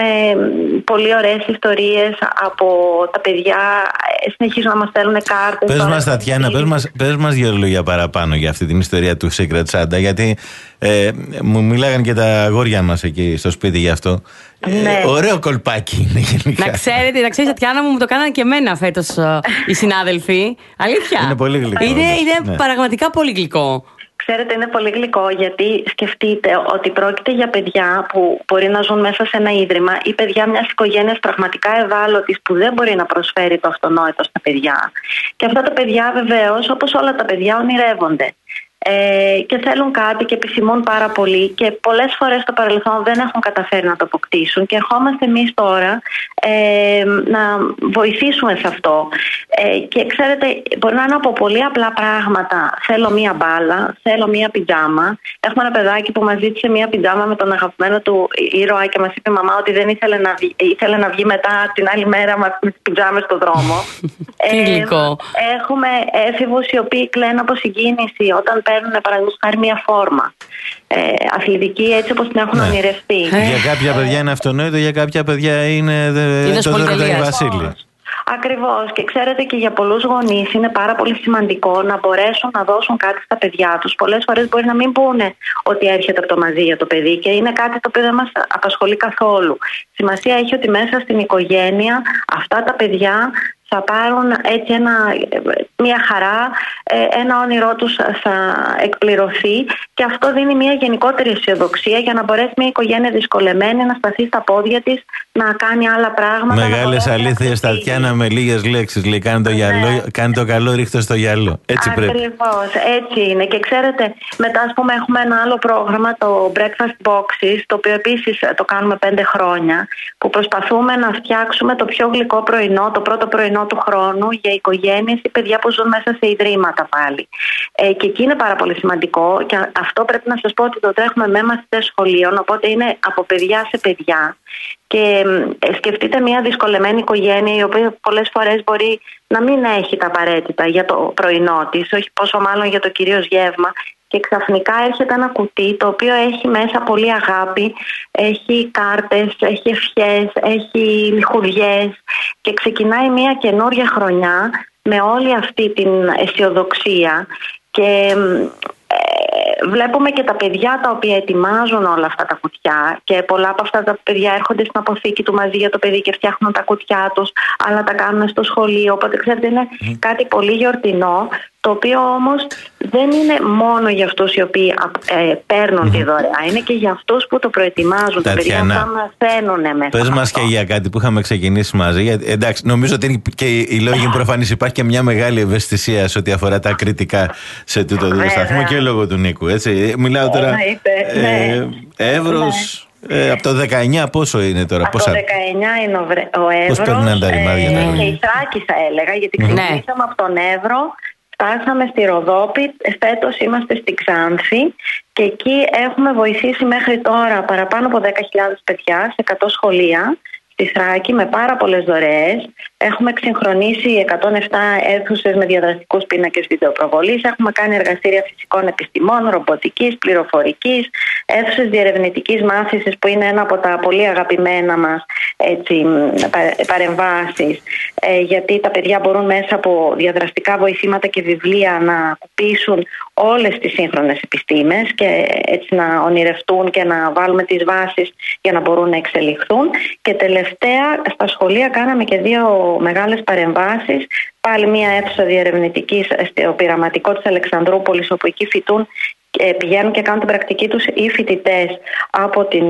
πολύ ωραίες ιστορίες από τα παιδιά. Συνεχίζουν να μας στέλνουν κάρτες. Πες μας, Τατιάνα, πες μας, πες μας δύο λόγια παραπάνω για αυτή την ιστορία του Secret Santa, γιατί ε, μου μιλάγαν και τα αγόρια μας εκεί στο σπίτι γι' αυτό. Ναι. Ε, ωραίο κολπάκι είναι γενικά. Να ξέρετε, να ξέρεις, Τατιάνα μου, μου το κάνανε και εμένα φέτος uh, οι συνάδελφοι. Αλήθεια. Είναι πολύ γλυκό. Είναι, είναι ναι. πραγματικά πολύ γλυκό. Ξέρετε, είναι πολύ γλυκό γιατί σκεφτείτε ότι πρόκειται για παιδιά που μπορεί να ζουν μέσα σε ένα ίδρυμα ή παιδιά μιας οικογένειας πραγματικά ευάλωτης που δεν μπορεί να προσφέρει το αυτονόητο στα παιδιά. Και αυτά τα παιδιά βεβαίως, όπως όλα τα παιδιά, ονειρεύονται. Ε, και θέλουν κάτι και επισημούν πάρα πολύ και πολλές φορές στο παρελθόν δεν έχουν καταφέρει να το αποκτήσουν και ερχόμαστε εμείς τώρα ε, να βοηθήσουμε σε αυτό. Ε, και ξέρετε, μπορεί να είναι από πολύ απλά πράγματα. Θέλω μία μπάλα, θέλω μία πιτζάμα. Έχουμε ένα παιδάκι που μας ζήτησε μία πιτζάμα με τον αγαπημένο του ήρωα και μας είπε η μαμά ότι δεν ήθελε να βγει, ήθελε να βγει μετά την άλλη μέρα με τις πιτζάμες στον δρόμο. Τι γλυκό. Ε, έχουμε έφηβους οι οποίοι κλαίνουν από συγκίνηση όταν παίρνουν παραδείγματος χάρη μία φόρμα ε, αθλητική έτσι όπως την έχουν ναι. ονειρευτεί. Ε. Για κάποια παιδιά είναι αυτονόητο, για κάποια παιδιά είναι, είναι το δώρο του Αγίου Βασίλη. Ακριβώς. Και ξέρετε, και για πολλούς γονείς είναι πάρα πολύ σημαντικό να μπορέσουν να δώσουν κάτι στα παιδιά τους. Πολλές φορές μπορεί να μην πούνε ότι έρχεται από το μαζί για το παιδί και είναι κάτι το οποίο δεν μας απασχολεί καθόλου. Σημασία έχει ότι μέσα στην οικογένεια αυτά τα παιδιά θα πάρουν έτσι ένα, μια χαρά, ένα όνειρό τους θα εκπληρωθεί και αυτό δίνει μια γενικότερη αισιοδοξία για να μπορέσει μια οικογένεια δυσκολεμένη να σταθεί στα πόδια της, να κάνει άλλα πράγματα. Μεγάλες αλήθειες, Τατιάνα, με λίγες λέξεις. Λέει, κάνει το, γυαλό, ναι. κάνει το καλό, ρίχτω στο γυαλό. Έτσι Ακριβώς, πρέπει. Ακριβώς, έτσι είναι. Και ξέρετε, μετά ας πούμε έχουμε ένα άλλο πρόγραμμα, το Breakfast Boxes, το οποίο επίσης το κάνουμε πέντε χρόνια, που προσπαθούμε να φτιάξουμε το πιο γλυκό πρωινό, το πρώτο πρωινό του χρόνου για οικογένειες ή παιδιά που ζουν μέσα σε ιδρύματα πάλι. Ε, και εκεί είναι πάρα πολύ σημαντικό και αυτό πρέπει να σας πω ότι το τρέχουμε με μαθητές σχολείων, οπότε είναι από παιδιά σε παιδιά. Και ε, σκεφτείτε μια δυσκολεμένη οικογένεια η οποία πολλές φορές μπορεί να μην έχει τα απαραίτητα για το πρωινό της, όχι πόσο μάλλον για το κυρίως γεύμα. και ξαφνικά έρχεται ένα κουτί το οποίο έχει μέσα πολύ αγάπη, έχει κάρτες, έχει ευχές, έχει λιχουδιές και ξεκινάει μια καινούρια χρονιά με όλη αυτή την αισιοδοξία και ε, βλέπουμε και τα παιδιά τα οποία ετοιμάζουν όλα αυτά τα κουτιά και πολλά από αυτά τα παιδιά έρχονται στην αποθήκη του μαζί για το παιδί και φτιάχνουν τα κουτιά τους, αλλά τα κάνουν στο σχολείο, οπότε ξέρετε είναι mm. κάτι πολύ γιορτινό, το οποίο όμως δεν είναι μόνο για αυτούς οι οποίοι ε, παίρνουν mm. τη δωρεά, είναι και για αυτούς που το προετοιμάζουν. Τα παιδιά θα μαθαίνουν μέσα. Πες μας και για κάτι που είχαμε ξεκινήσει μαζί. Γιατί, εντάξει, νομίζω ότι και οι λόγοι προφανείς υπάρχει και μια μεγάλη ευαισθησία σε ό,τι αφορά τα κριτικά σε τούτο το σταθμό και λόγω του Νίκου. Έτσι. Μιλάω τώρα. Ε, ναι. Εύρος. Ναι. Ε, από το δεκαεννιά πόσο είναι τώρα? Από πόσα... το δεκαεννιά είναι ο, βρε... ο Εύρος. Πώς περνάνε τα ρημάδια? Ε, και η Θράκη θα έλεγα, γιατί ξεκινήσαμε ναι. από τον Εύρο. Φτάσαμε στη Ροδόπη, φέτος είμαστε στη Ξάνθη και εκεί έχουμε βοηθήσει μέχρι τώρα παραπάνω από δέκα χιλιάδες παιδιά σε εκατό σχολεία στη Θράκη με πάρα πολλές δωρεές. Έχουμε εξυγχρονίσει εκατόν επτά αίθουσες με διαδραστικούς πίνακες βιντεοπροβολής. Έχουμε κάνει εργαστήρια φυσικών επιστημών, ρομποτικής, πληροφορικής, αίθουσες διερευνητικής μάθησης που είναι ένα από τα πολύ αγαπημένα μας έτσι, παρεμβάσεις. Ε, γιατί τα παιδιά μπορούν μέσα από διαδραστικά βοηθήματα και βιβλία να κουπίσουν όλες τις σύγχρονες επιστήμες και έτσι να ονειρευτούν και να βάλουμε τις βάσεις για να μπορούν να εξελιχθούν. Και τελευταία στα σχολεία κάναμε και δύο μεγάλες παρεμβάσεις. Πάλι μια αίθουσα διερευνητική στο πειραματικό της Αλεξανδρούπολης, όπου εκεί φοιτούν, πηγαίνουν και κάνουν την πρακτική τους οι φοιτητές από την,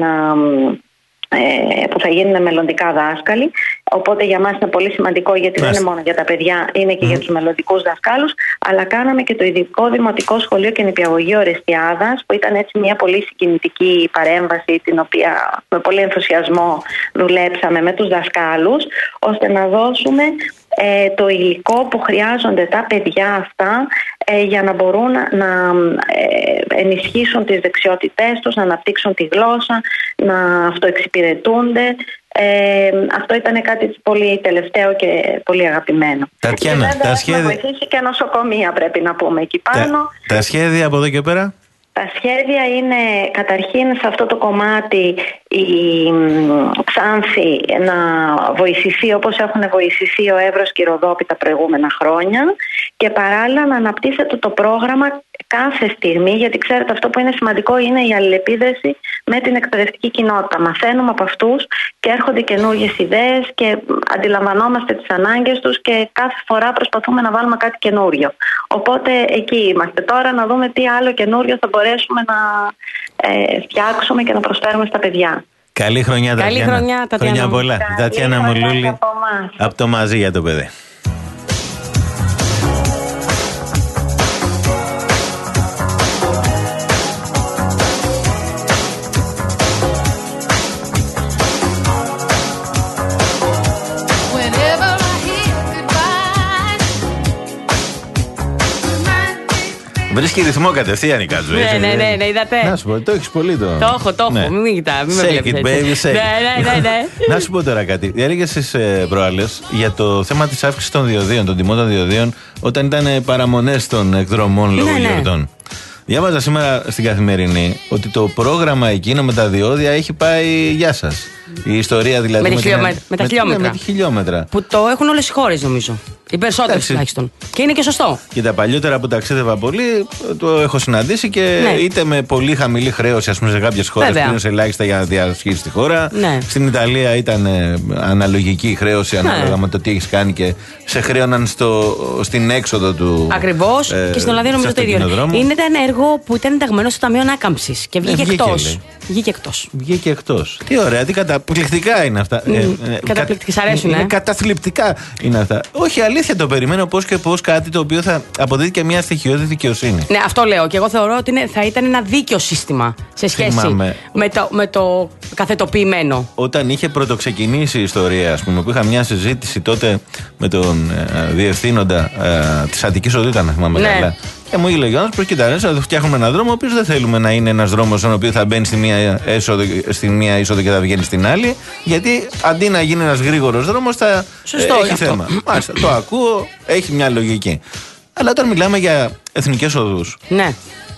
που θα γίνουν μελλοντικά δάσκαλοι. Οπότε για μας είναι πολύ σημαντικό, γιατί Μάλιστα. δεν είναι μόνο για τα παιδιά, είναι και mm. για τους μελλοντικούς δασκάλους. Αλλά κάναμε και το ειδικό δημοτικό σχολείο και νηπιαγωγείο Ορεστιάδας, που ήταν έτσι μια πολύ συγκινητική παρέμβαση, την οποία με πολύ ενθουσιασμό δουλέψαμε με τους δασκάλους, ώστε να δώσουμε ε, το υλικό που χρειάζονται τα παιδιά αυτά ε, για να μπορούν να ε, ενισχύσουν τις δεξιότητές τους, να αναπτύξουν τη γλώσσα, να αυτοεξυπηρετούνται. Ε, αυτό ήταν κάτι πολύ τελευταίο και πολύ αγαπημένο. Τατιάνα, και τα σχέδια... Έχουμε βοηθήσει και νοσοκομεία, πρέπει να πούμε, εκεί πάνω. Τα, τα σχέδια από εδώ και πέρα? Τα σχέδια είναι καταρχήν σε αυτό το κομμάτι η Ξάνθη να βοηθηθεί όπως έχουν βοηθηθεί ο Εύρος και η Ροδόπη τα προηγούμενα χρόνια και παράλληλα να αναπτύσσεται το πρόγραμμα κάθε στιγμή, γιατί ξέρετε αυτό που είναι σημαντικό είναι η αλληλεπίδραση με την εκπαιδευτική κοινότητα. Μαθαίνουμε από αυτούς και έρχονται καινούργιες ιδέες και αντιλαμβανόμαστε τις ανάγκες τους και κάθε φορά προσπαθούμε να βάλουμε κάτι καινούριο. Οπότε εκεί είμαστε τώρα, να δούμε τι άλλο καινούριο θα μπορέσουμε να ε, φτιάξουμε και να προσφέρουμε στα παιδιά. Καλή χρονιά, Τατιάνα. Καλή χρονιά, Τατιάνα. Χρόνια πολλά. Τατιάνα Μουλούλη από, από το Μαζί για το παιδί. Βρίσκει ρυθμό κατευθείαν η Κάτζο. Ναι, ναι, ναι, ναι, είδατε. Να σου πω, το έχεις πολύ το. Το έχω, το έχω. Μην κοιτά, μην με βλέπεις. Shake it, baby, shake it. Ναι, ναι, ναι. Να σου πω τώρα κάτι. Έλεγες στις προάλλες για το θέμα της αύξησης των διοδίων, των τιμών των διοδίων, όταν ήταν παραμονές των εκδρομών λόγω γιορτών. Διάβαζα σήμερα στην Καθημερινή ότι το πρόγραμμα εκείνο με τα διόδια έχει πάει γεια σας. Η ιστορία δηλαδή. Με, με, χιλιόμετρα, με, με τα με, χιλιόμετρα. Με, με χιλιόμετρα. Που το έχουν όλες οι χώρες νομίζω. Οι περισσότερες τουλάχιστον. Και είναι και σωστό. Και τα παλιότερα που ταξίδευα πολύ, το έχω συναντήσει και ναι. είτε με πολύ χαμηλή χρέωση, ας πούμε, σε κάποιες χώρες πλήρωσε ελάχιστα για να διασχίσει τη χώρα. Ναι. Στην Ιταλία ήταν ε, αναλογική η χρέωση ανάλογα ναι. με το τι έχει κάνει και σε χρέωναν στο, στην έξοδο του. Ακριβώς. Ε, και στην Ολλανδία νομίζω το ίδιο. Είναι ένα έργο που ήταν ενταγμένο στο Ταμείο Ανάκαμψης και βγήκε ναι, εκτός. Βγήκε εκτός. Βγήκε εκτός. Τι ωραία, τι καταπληκτικά είναι αυτά. Mm, ε, καταπληκτικά, σ' αρέσουν, είναι ε. καταθλιπτικά είναι αυτά. Όχι, αλήθεια το περιμένω πώς και πώς κάτι το οποίο θα αποδίδει και μια στοιχειώδη δικαιοσύνη. Ναι, αυτό λέω. Και εγώ θεωρώ ότι είναι, θα ήταν ένα δίκαιο σύστημα σε σχέση Θυμάμαι. με το, με το καθετοποιημένο. Όταν είχε πρωτοξεκινήσει η ιστορία, ας πούμε, που είχα μια συζήτηση τότε με τον ε, διευθύνοντα ε, της Αττικής Οδού, ήταν, θυμάμαι ναι. καλά. Και μου έλεγε ο Γιάννης, προς κοιτάξτε, θα φτιάχνουμε έναν δρόμο, ο οποίος δεν θέλουμε να είναι ένας δρόμος στον οποίο θα μπαίνει στη μία, έσοδο, στη μία είσοδο και θα βγαίνει στην άλλη, γιατί αντί να γίνει ένας γρήγορος δρόμος θα Σωστό, έχει αυτό. θέμα. Μάλιστα, το ακούω, έχει μια λογική. Αλλά όταν μιλάμε για εθνικές οδούς, ναι.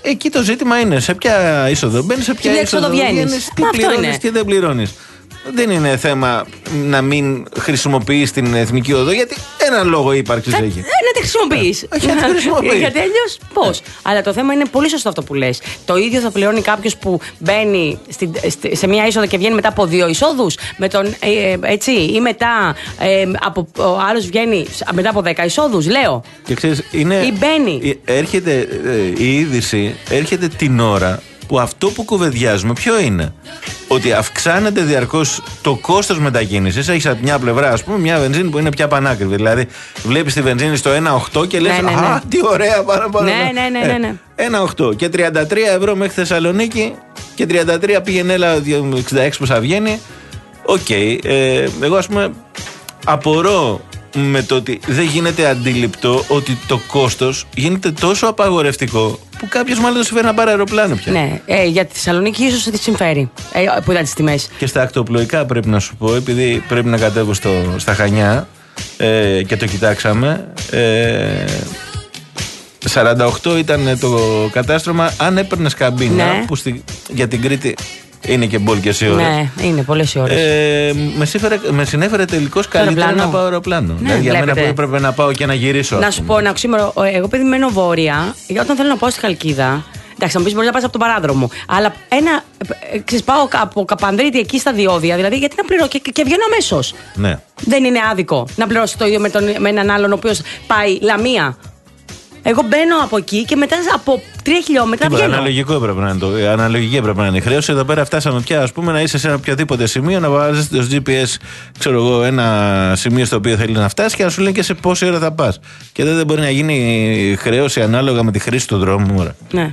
εκεί το ζήτημα είναι σε ποια είσοδο μπαίνει, σε ποια είσοδο βγαίνει. Τι πληρώνει και δεν πληρώνει. Δεν είναι θέμα να μην χρησιμοποιείς την εθνική οδό, γιατί έναν λόγο ύπαρξης έχει. Ε, να τη χρησιμοποιείς. Γιατί αλλιώς πώς. Αλλά το θέμα είναι πολύ σωστό αυτό που λες. Το ίδιο θα πληρώνει κάποιος που μπαίνει στη, στη, σε μια είσοδο και βγαίνει μετά από δύο εισόδους. Με τον, ε, έτσι, ή μετά ε, από, ο άλλος βγαίνει μετά από δέκα εισόδους, λέω. Και ξέρεις, είναι, ή μπαίνει. Έρχεται ε, η είδηση, έρχεται την ώρα που αυτό που κουβεντιάζουμε ποιο είναι? Ότι αυξάνεται διαρκώς το κόστος μετακίνησης. Έχεις από μια πλευρά, ας πούμε, μια βενζίνη που είναι πια πανάκριβη. Δηλαδή, βλέπεις τη βενζίνη στο ένα οκτώ και λες, ναι, ναι, ναι. Α, τι ωραία, πάρα πολύ. Ναι, ναι, ναι, ναι, ναι. ένα οκτώ και τριάντα τρία ευρώ μέχρι Θεσσαλονίκη και τριάντα τρία πήγαινε έλα εξήντα έξι που θα βγαίνει. Οκ. Okay. Ε, εγώ, ας πούμε, απορώ με το ότι δεν γίνεται αντιληπτό ότι το κόστος γίνεται τόσο απαγορευτικό που κάποιος μάλλον δεν συμφέρει να πάρει αεροπλάνο πια. Ναι, ε, για τη Θεσσαλονίκη ίσως δεν συμφέρει ε, που ήταν τις τιμές. Και στα ακτοπλοϊκά πρέπει να σου πω, επειδή πρέπει να κατέβω στο, στα Χανιά ε, και το κοιτάξαμε. Ε, σαράντα οκτώ ήταν το κατάστρωμα. Αν έπαιρνες καμπίνα, ναι. που στη, για την Κρήτη είναι και μπολ και σε ώρες. Ναι, είναι πολλές ώρες. Ε, με, σύφερε, με συνέφερε τελικώς καλύτερα να πάω αεροπλάνο. Ναι, δηλαδή, για μένα που έπρεπε να πάω και να γυρίσω. Να σου πω ένα οξύμορο. Εγώ επειδή μένω βόρεια, όταν θέλω να πάω στη Χαλκίδα. Εντάξει, θα μου πεις μπορεί να πας από τον παράδρομο. Αλλά ένα. Ξέρεις, πάω από Καπανδρίτη εκεί στα διόδια. Δηλαδή, γιατί να πληρώσω και, και βγαίνω αμέσως. Ναι. Δεν είναι άδικο να πληρώσω το ίδιο με, τον, με έναν άλλον ο οποίος πάει Λαμία. Εγώ μπαίνω από εκεί και μετά από τρία χιλιόμετρα βγαίνω. Αναλογικό έπρεπε να είναι το. Αναλογική έπρεπε να είναι η χρέωση. Εδώ πέρα φτάσαμε πια, ας πούμε, να είσαι σε ένα οποιοδήποτε σημείο, να βάζεις το τζι πι ες, ξέρω εγώ, ένα σημείο στο οποίο θέλει να φτάσει και να σου λέει και σε πόση ώρα θα πας. Και δεν, δεν μπορεί να γίνει χρέωση ανάλογα με τη χρήση του δρόμου. Ωρα. Ναι.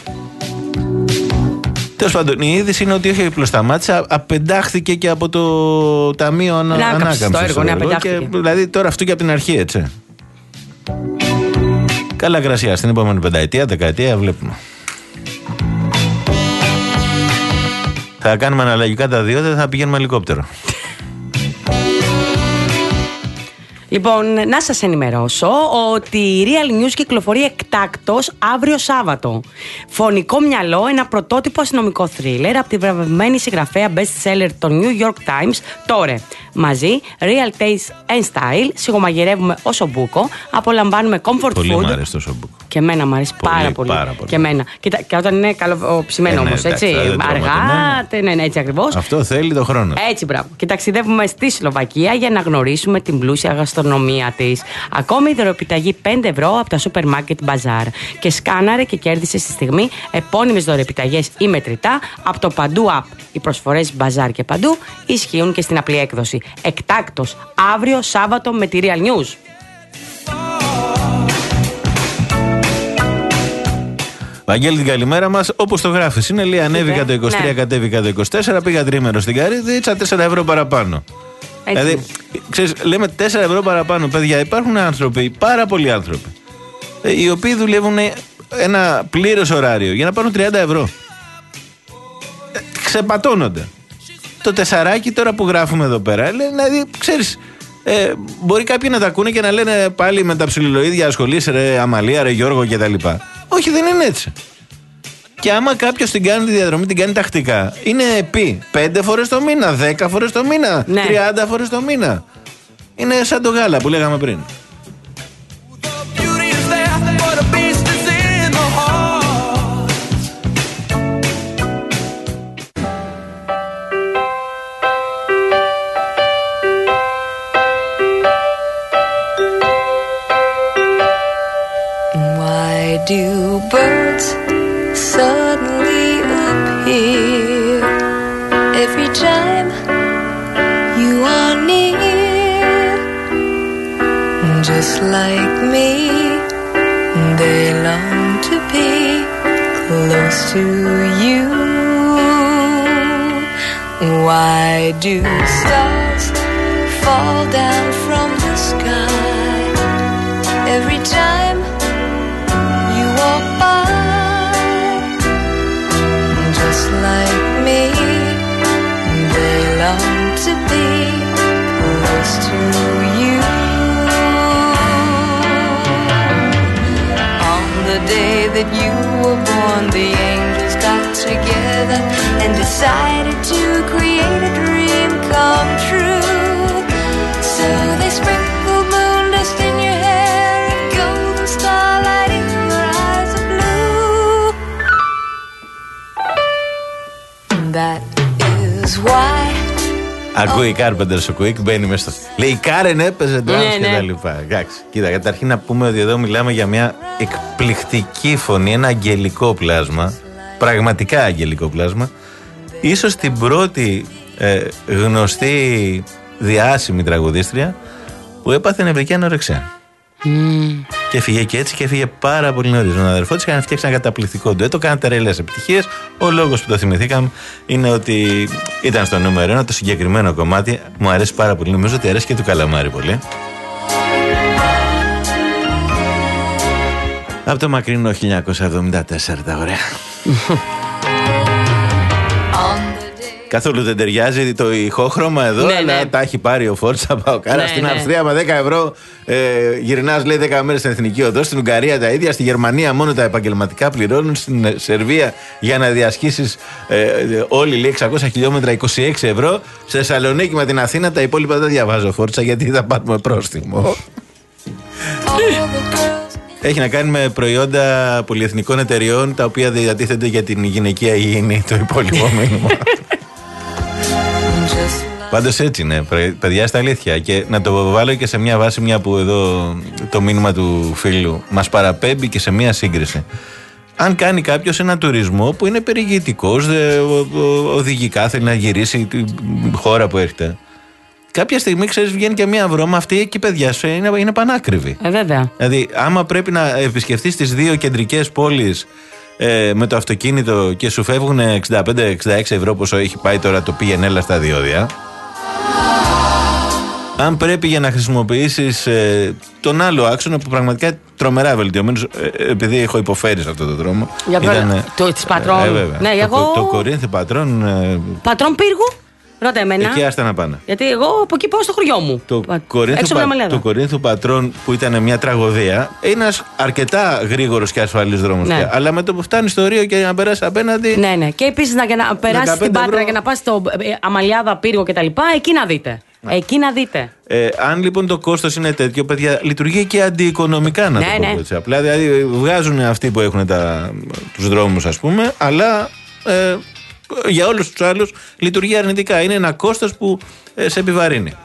Τέλος πάντων, η είδηση είναι ότι όχι απλώς σταμάτησε, απεντάχθηκε και από το Ταμείο Ανάκαμψης. Το έργο, ναι, απεντάχθηκε. Δηλαδή τώρα αυτό και από την αρχή, έτσι. Καλά γρασία, στην επόμενη πενταετία, δεκαετία βλέπουμε. Θα κάνουμε αναλλαγικά τα δύο, δεν θα πηγαίνουμε ελικόπτερο. Λοιπόν, να σας ενημερώσω ότι η Real News κυκλοφορεί εκτάκτως αύριο Σάββατο. Φωνικό μυαλό, ένα πρωτότυπο αστυνομικό θρίλερ από τη βραβευμένη συγγραφέα best seller των New York Times, Τόρε. Μαζί, real taste and style, σιγομαγειρεύουμε όσο μπούκο, απολαμβάνουμε comfort food. Πολύ μου αρέσει το σομπούκο. Και εμένα μου αρέσει πολύ, πάρα, πολύ. πάρα πολύ. Και εμένα. Και, και όταν είναι καλοψημένο ε, ναι, όμως, έτσι. Αργά, ναι, ναι, έτσι ακριβώς. Αυτό θέλει το χρόνο. Έτσι, μπράβο. Και ταξιδεύουμε στη Σλοβακία για να γνωρίσουμε την πλούσια γαστρονομία της. Ακόμη δωρεοπιταγή πέντε ευρώ από τα σούπερ μάρκετ Μπαζάρ. Και σκάναρε και κέρδισε στη στιγμή επώνυμες δωρεοπιταγές ή μετρητά από το Παντού App. Οι προσφορές Μπαζάρ και Παντού ισχύουν και στην απλή έκδοση. Εκτάκτος αύριο Σάββατο με τη Real News. Βαγγέλη, την καλημέρα μας. Όπως το γράφεις, είναι λέει ανέβηκα το είκοσι τρία, ναι. Κατέβηκα το είκοσι τέσσερα, πήγα τρίμερο στην Καρύδη, τέσσερα ευρώ παραπάνω. Έτσι. Δηλαδή, ξέρεις, λέμε τέσσερα ευρώ παραπάνω, παιδιά. Υπάρχουν άνθρωποι, πάρα πολλοί άνθρωποι, οι οποίοι δουλεύουν ένα πλήρες ωράριο για να πάρουν τριάντα ευρώ. Ε, ξεπατώνονται. Το τεσσαράκι τώρα που γράφουμε εδώ πέρα, δηλαδή, ξέρεις, ε, μπορεί κάποιοι να τα ακούνε και να λένε πάλι με τα ψιλοειδία ασχολείσαι, ρε Αμαλία, ρε Γιώργο κτλ. Όχι, δεν είναι έτσι. Και άμα κάποιος την κάνει τη διαδρομή, την κάνει τακτικά, είναι επί πέντε φορές το μήνα, δέκα φορές το μήνα, ναι. τριάντα φορές το μήνα. Είναι σαν το γάλα που λέγαμε πριν. Do birds suddenly appear every time you are near? Just like me, they long to be close to you. Why do stars fall down from the sky every time walk by? Just like me, they long to be close to you. On the day that you were born, the angels got together and decided to create a dream come true. So they sprinkled moon dust in your hair and golden starlight in your eyes of blue. That is why. Ακούει η Carpenters ο Quick, μπαίνει μέσα στο. Λέει η Κάρεν έπαιζε drums Ναι, και ναι. τα λοιπά. Εντάξει, κοίτα, καταρχήν να πούμε ότι εδώ μιλάμε για μια εκπληκτική φωνή, ένα αγγελικό πλάσμα. Πραγματικά αγγελικό πλάσμα. Ίσως την πρώτη ε, γνωστή διάσημη τραγουδίστρια που έπαθε νευρική ανορεξία. Mm. Και έφυγε και έτσι και έφυγε πάρα πολύ νωρίς. Τον αδερφό της είχαν φτιάξει ένα καταπληκτικό ντουέτο, κάναν τερελές επιτυχίες. Ο λόγος που το θυμηθήκαμε είναι ότι ήταν στο νούμερο ένα. Το συγκεκριμένο κομμάτι μου αρέσει πάρα πολύ. Νομίζω ότι αρέσει και του Καλαμάρη πολύ. Από το μακρινό χίλια εννιακόσια εβδομήντα τέσσερα τα ωραία. Καθόλου δεν ταιριάζει το ηχόχρωμα εδώ, Ναι, αλλά ναι. τα έχει πάρει ο Φόρτσα Παοκάρα. Ναι, στην ναι. Αυστρία με δέκα ευρώ ε, γυρνάς, λέει, δέκα μέρες στην εθνική οδό. Στην Ουγγαρία τα ίδια. Στη Γερμανία μόνο τα επαγγελματικά πληρώνουν. Στην ε, Σερβία για να διασχίσεις ε, ε, όλοι, λέει, εξακόσια χιλιόμετρα είκοσι έξι ευρώ. Στη Θεσσαλονίκη με την Αθήνα τα υπόλοιπα δεν διαβάζω, Φόρτσα, γιατί θα πάρουμε πρόστιμο. Έχει να κάνει με προϊόντα πολυεθνικών εταιριών τα οποία διατίθενται για την γυναικεία υγιεινή, το υπόλοιπο μήνυμα. Πάντως έτσι είναι, παιδιά, στα αλήθεια. Και να το βάλω και σε μια βάση, μια που εδώ το μήνυμα του φίλου μας παραπέμπει και σε μια σύγκριση. Αν κάνει κάποιος ένα τουρισμό που είναι περιηγητικός, οδηγικά θέλει να γυρίσει τη χώρα που έρχεται, κάποια στιγμή, ξέρεις, βγαίνει και μια βρώμα. Αυτή εκεί, παιδιά, είναι, είναι πανάκριβη. Ε, βέβαια. Δηλαδή, άμα πρέπει να επισκεφτείς τις δύο κεντρικές πόλεις ε, με το αυτοκίνητο και σου φεύγουν εξήντα πέντε εξήντα έξι ευρώ, πόσο έχει πάει τώρα το πήγαινε έλα στα διόδια. Αν πρέπει για να χρησιμοποιήσεις ε, τον άλλο άξονα που πραγματικά τρομερά βελτιωμένος, ε, επειδή έχω υποφέρει σε αυτό το δρόμο. Για ήταν, το της Πατρών. Ε, βέβαια. Ναι, το, εγώ... το Κορίνθι Πατρών. Ε, Πατρών Πύργου. Ρώτα εμένα. Εκεί άστα να πάνε. Γιατί εγώ από εκεί πάω στο χωριό μου. Το Πα... Κορίνθου, πα... το Κορίνθου Πατρών, που ήταν μια τραγωδία, είναι ένας αρκετά γρήγορος και ασφαλής δρόμος. Ναι. Αλλά με το που φτάνει στο Ρίο και να περάσει απέναντι. Ναι, ναι. Και επίσης να, να περάσει την Πάτρα ευρώ... και να πας στο ε, Αμαλιάδα, Πύργο κτλ. Εκεί να δείτε. Ναι. Εκεί να δείτε. Ε, αν λοιπόν το κόστος είναι τέτοιο, παιδιά, λειτουργεί και αντιοικονομικά, να ναι, το πω ναι. έτσι. Απλά δηλαδή βγάζουν αυτοί που έχουν τα... τους δρόμους, ας πούμε, αλλά. Ε, για όλους τους άλλους λειτουργεί αρνητικά. Είναι ένα κόστος που ε, σε επιβαρύνει.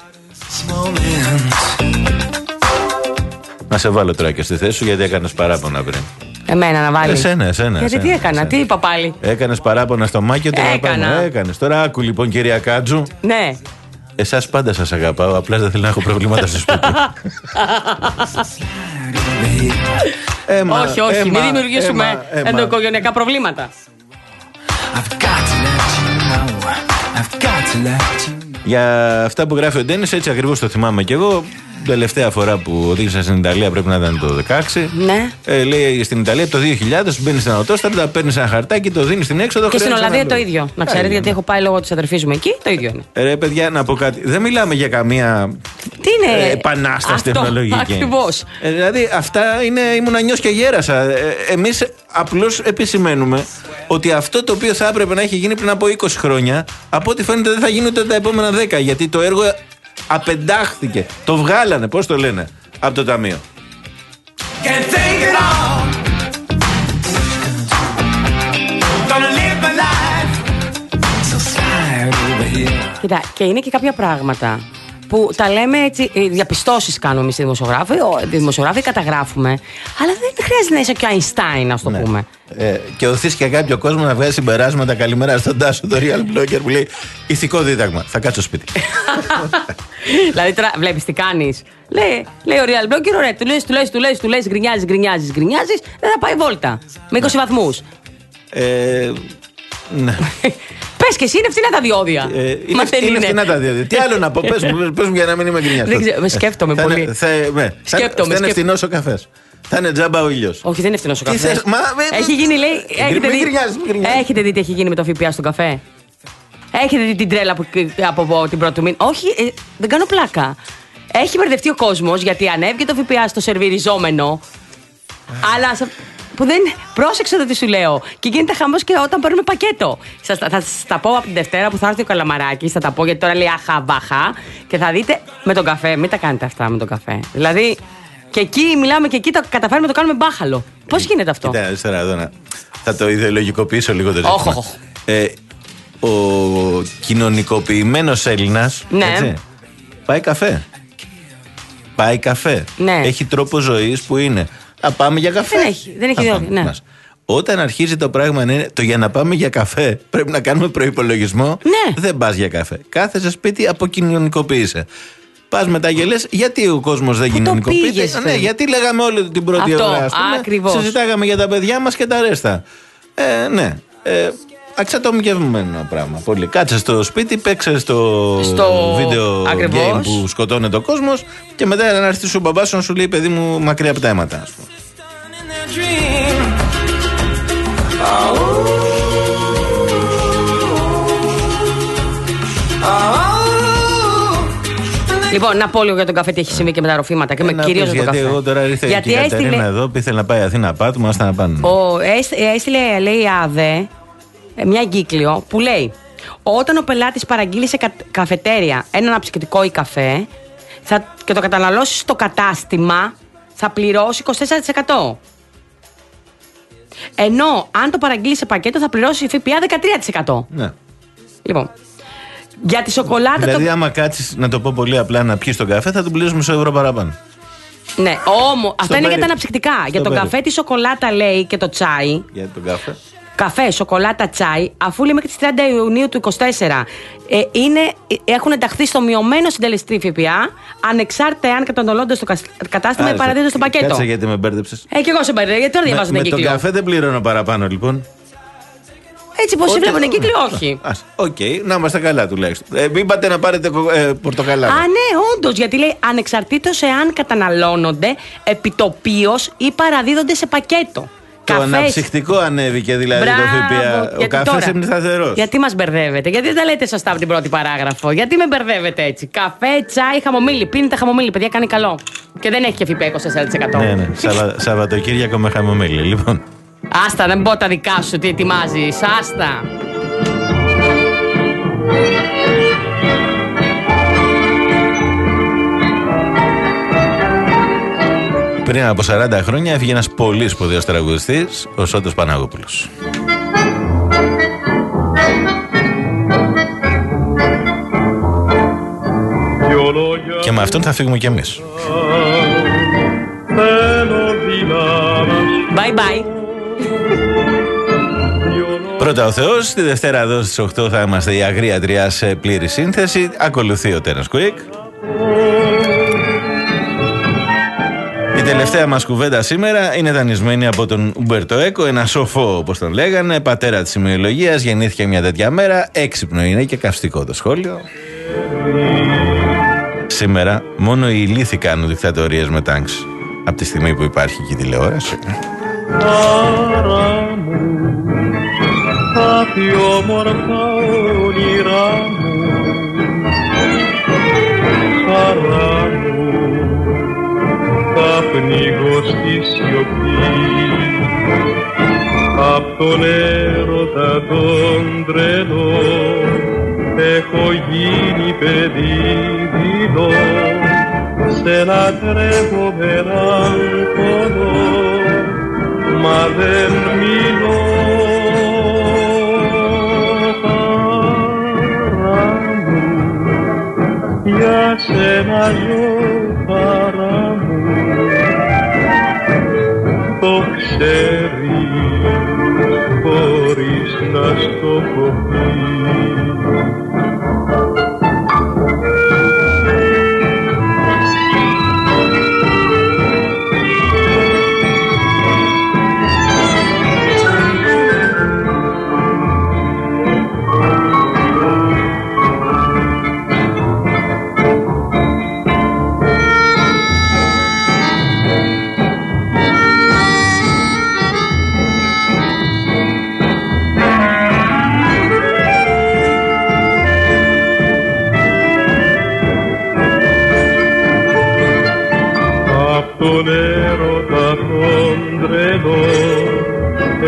Να σε βάλω τώρα και στη θέση σου, γιατί έκανες παράπονα πριν. Εμένα να βάλεις. Εσένα, εσένα. Γιατί εσένα, τι έκανα, εσένα. τι είπα πάλι. Έκανες παράπονα στο Μάκιο, τώρα Έκανα. Έκανες. Τώρα άκου λοιπόν, κυρία Κάτζου. Ναι. Εσάς πάντα σας αγαπάω, απλά δεν θέλω να έχω προβλήματα στο σπίτι. Έμα, όχι, όχι, έμα, μην δημιουργήσουμε έμα, ενδοοικογενειακά προβλήματα. Για αυτά που γράφει ο Ντένις, έτσι ακριβώς το θυμάμαι κι εγώ. Τελευταία φορά που οδήγησα στην Ιταλία πρέπει να ήταν το δεκαέξι. Ναι. Ε, λέει στην Ιταλία το δύο χιλιάδες μπαίνει στην αυτόστρada, παίρνει ένα χαρτάκι, το δίνει στην έξοδο. Και στην Ολλανδία το ίδιο. Να ξέρετε, γιατί έχω πάει λόγω της αδερφής μου εκεί, το ίδιο είναι. Ρε παιδιά, να πω κάτι. Δεν μιλάμε για καμία Τι είναι, ε, επανάσταση αυτό, τεχνολογική. Ακριβώς. Ε, δηλαδή, αυτά είναι. Ήμουν νιός και γέρασα. Ε, εμείς απλώς επισημαίνουμε ότι αυτό το οποίο θα έπρεπε να έχει γίνει πριν από είκοσι χρόνια, από ό,τι φαίνεται δεν θα γίνει ούτε τα επόμενα δέκα. Γιατί το έργο απεντάχθηκε. Το βγάλανε, πώς το λένε, από το ταμείο. Κοίτα, και είναι και κάποια πράγματα που τα λέμε έτσι, διαπιστώσεις κάνουμε εμείς οι δημοσιογράφοι, οι δημοσιογράφοι καταγράφουμε, αλλά δεν χρειάζεται να είσαι και ο Αϊνστάιν, ας το ναι. πούμε. Ε, και οθείς και κάποιο κόσμο να βγάζει συμπεράσματα. Καλημέρα στον Τάσο, το real blogger, που λέει ηθικό δίδαγμα. Θα κάτσω σπίτι. Δηλαδή τώρα βλέπεις τι κάνεις. Λέει, λέει ο real blogger, ωραία, του λες, του λες, του λες, του λες, γκρινιάζεις, γκρινιάζεις, γκρινιάζεις, δεν θα πάει βόλτα. Με είκοσι βαθμούς. Ε, ναι. Πες και εσύ, είναι φθηνά τα διόδια. Ε, είναι, Μα δεν είναι είναι. φθηνά τα διόδια. Τι άλλο να πω, πες μου, πες μου για να μην είμαι γκρινιάς. Δεν ξέρω, σκέφτομαι θα πολύ. Είναι, θα, ναι, Σκέπτομαι, θα είναι φθηνός ο καφές. Θα είναι τζάμπα ο ήλιος. Όχι, δεν είναι φθηνός ο Τι καφές. θες, μα, Έχει γίνει, λέει. Έχετε μην δει, γκρινιάζεις, μην γκρινιάζεις. έχετε δει τι έχει γίνει με το ΦΠΑ στον καφέ. Έχετε δει την τρέλα που, από την πρώτη μήνα. Όχι, ε, δεν κάνω πλάκα. Έχει μπερδευτεί ο κόσμος γιατί ανέβηκε το ΦΠΑ στο σερβιριζόμενο. Αλλά σε, που δεν. Πρόσεξε το τι σου λέω. Και γίνεται χαμός και όταν παίρνουμε πακέτο. Σας, θα σας τα πω από την Δευτέρα που θα έρθει ο Καλαμαράκης, θα τα πω γιατί τώρα λέει αχαβάχα και θα δείτε με τον καφέ. Μην τα κάνετε αυτά με τον καφέ. Δηλαδή, και εκεί μιλάμε και εκεί το καταφέρουμε να το κάνουμε μπάχαλο. Πώς γίνεται αυτό? Κοίτα, τώρα εδώ να. Θα το ιδεολογικοποιήσω λίγο το ζήτημα. Oh. Ε, ο κοινωνικοποιημένος Έλληνας, ναι. έτσι, πάει καφέ. Πάει καφέ. Ναι. Έχει τρόπο ζωής που είναι. Α, πάμε για καφέ. Δεν έχει, δεν έχει διόδια. Ναι. Όταν αρχίζει το πράγμα να είναι το για να πάμε για καφέ, πρέπει να κάνουμε προϋπολογισμό. Ναι. Δεν πας για καφέ. Κάθεσαι σπίτι, αποκοινωνικοποίησε. Πας μετά και λες, γιατί ο κόσμος δεν κοινωνικοποιείται. Ναι, γιατί λέγαμε όλη την πρώτη αυτό, ώρα. Ακριβώς. Συζητάγαμε για τα παιδιά μας και τα ρέστα. Ε, ναι. Ε, Αξιατομικευμένο πράγμα. Πολύ. Κάτσε στο σπίτι, παίξε στο, στο... βίντεο game που σκοτώνεται ο κόσμος και μετά να έρθει σου μπαμπάς να σου λέει παιδί μου μακριά από τα αίματα. Ας πούμε. Λοιπόν, να πω λίγο για τον καφέ τι έχει συμβεί και με τα ροφήματα και με κυρίως για τον καφέ. Γιατί εγώ τώρα ήρθε γιατί η Κατερίνα έστειλε... εδώ που ήθελε να πάει Αθήνα πάτου, άστα να πάνε. Ο, έστειλε, λέει η ΑΔΕ, μια εγκύκλιο που λέει όταν ο πελάτης παραγγείλει σε κα, καφετέρια ένα αναψυκτικό ή καφέ θα, και το καταναλώσει στο κατάστημα θα πληρώσει είκοσι τέσσερα τοις εκατό. Ενώ αν το παραγγείλει σε πακέτο θα πληρώσει ΦΠΑ δεκατρία τοις εκατό. Ναι. Λοιπόν, για τη σοκολάτα. Δηλαδή, το... άμα κάτσεις να το πω πολύ απλά να πιεις τον καφέ, θα του πληρώσει μισό ευρώ παραπάνω. Ναι, όμως αυτά είναι για τα αναψυκτικά. Στο για τον περί. Καφέ, τη σοκολάτα λέει και το τσάι. Για τον καφέ. Καφέ, σοκολάτα, τσάι, αφού λέει μέχρι τις τριάντα Ιουνίου του είκοσι τέσσερα ε, είναι, έχουν ενταχθεί στο μειωμένο συντελεστή ΦΠΑ, ανεξάρτητα αν καταναλώνται στο κατάστημα ή παραδίδονται στο πακέτο. Κάτσε γιατί με μπέρδεψες. Ε, και εγώ σε μπέρδεψα, γιατί τώρα διαβάζω την εγκύκλιο. Με τον καφέ δεν πληρώνω παραπάνω λοιπόν. Έτσι πως βλέπω την εγκύκλιο, όχι. Οκ, okay, να είμαστε καλά τουλάχιστον. Ε, μην πάτε να πάρετε ε, πορτοκαλάδα. Α, ναι, όντως, γιατί λέει ανεξαρτήτως εάν καταναλώνονται επιτοπίως ή παραδίδονται σε πακέτο. Το καφές. Αναψυκτικό ανέβηκε δηλαδή. Μπράβο, το ΦΠΑ. Ο καφές είναι σταθερός. Γιατί μας μπερδεύετε, γιατί δεν τα λέτε σωστά από την πρώτη παράγραφο, γιατί με μπερδεύετε έτσι. Καφέ, τσάι, χαμομήλι. Πίνετε χαμομήλι, παιδιά, κάνει καλό. Και δεν έχει και ΦΠΑ είκοσι τέσσερα τοις εκατό. Ναι, ναι. Σαβα... Σαββατοκύριακο με χαμομήλι, λοιπόν. Άστα, δεν πω τα δικά σου, τι ετοιμάζεις. Άστα. Πριν από σαράντα χρόνια έφυγε ένας πολύ σπουδαίος τραγουδιστής, ο Σώτος Παναγόπουλος. Και με αυτόν θα φύγουμε κι εμείς. Bye bye. Πρώτα ο Θεός, τη Δευτέρα εδώ στις οκτώ θα είμαστε η Αγρία Τριά σε πλήρη σύνθεση. Ακολουθεί ο Τέρας Κουίκ. Η τελευταία μας κουβέντα σήμερα είναι δανεισμένη από τον Ουμπέρτο Έκο, ένα σοφό όπως τον λέγανε, πατέρα της σημειολογίας, γεννήθηκε μια τέτοια μέρα, έξυπνο είναι και καυστικό το σχόλιο. Σήμερα μόνο οι ηλίθιοι κάνουν δικτατορίες με τάγκς, από τη στιγμή που υπάρχει και η τηλεόραση. Άρα μου, τα πιο όμορφα όνειρά μου, χαρά μου, θα πνίγω στη σιωπή, απ' τον έρωτα τον τρελό, έχω γίνει παιδί δειλό, σε λατρεύω μελαγχολώ, μα δεν μιλώ. Χαρά μου, για σένα ζω χαρά μου, το ξέρεις χωρίς να στο πω πει.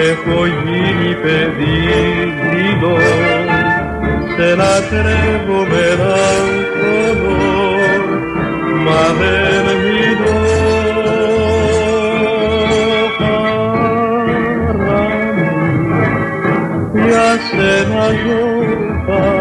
έχω γίνει παιδί δειλό, σε λατρεύω με έναν χρόνο, μα δεν μιλώ. Χαρά μου, για σένα ζω.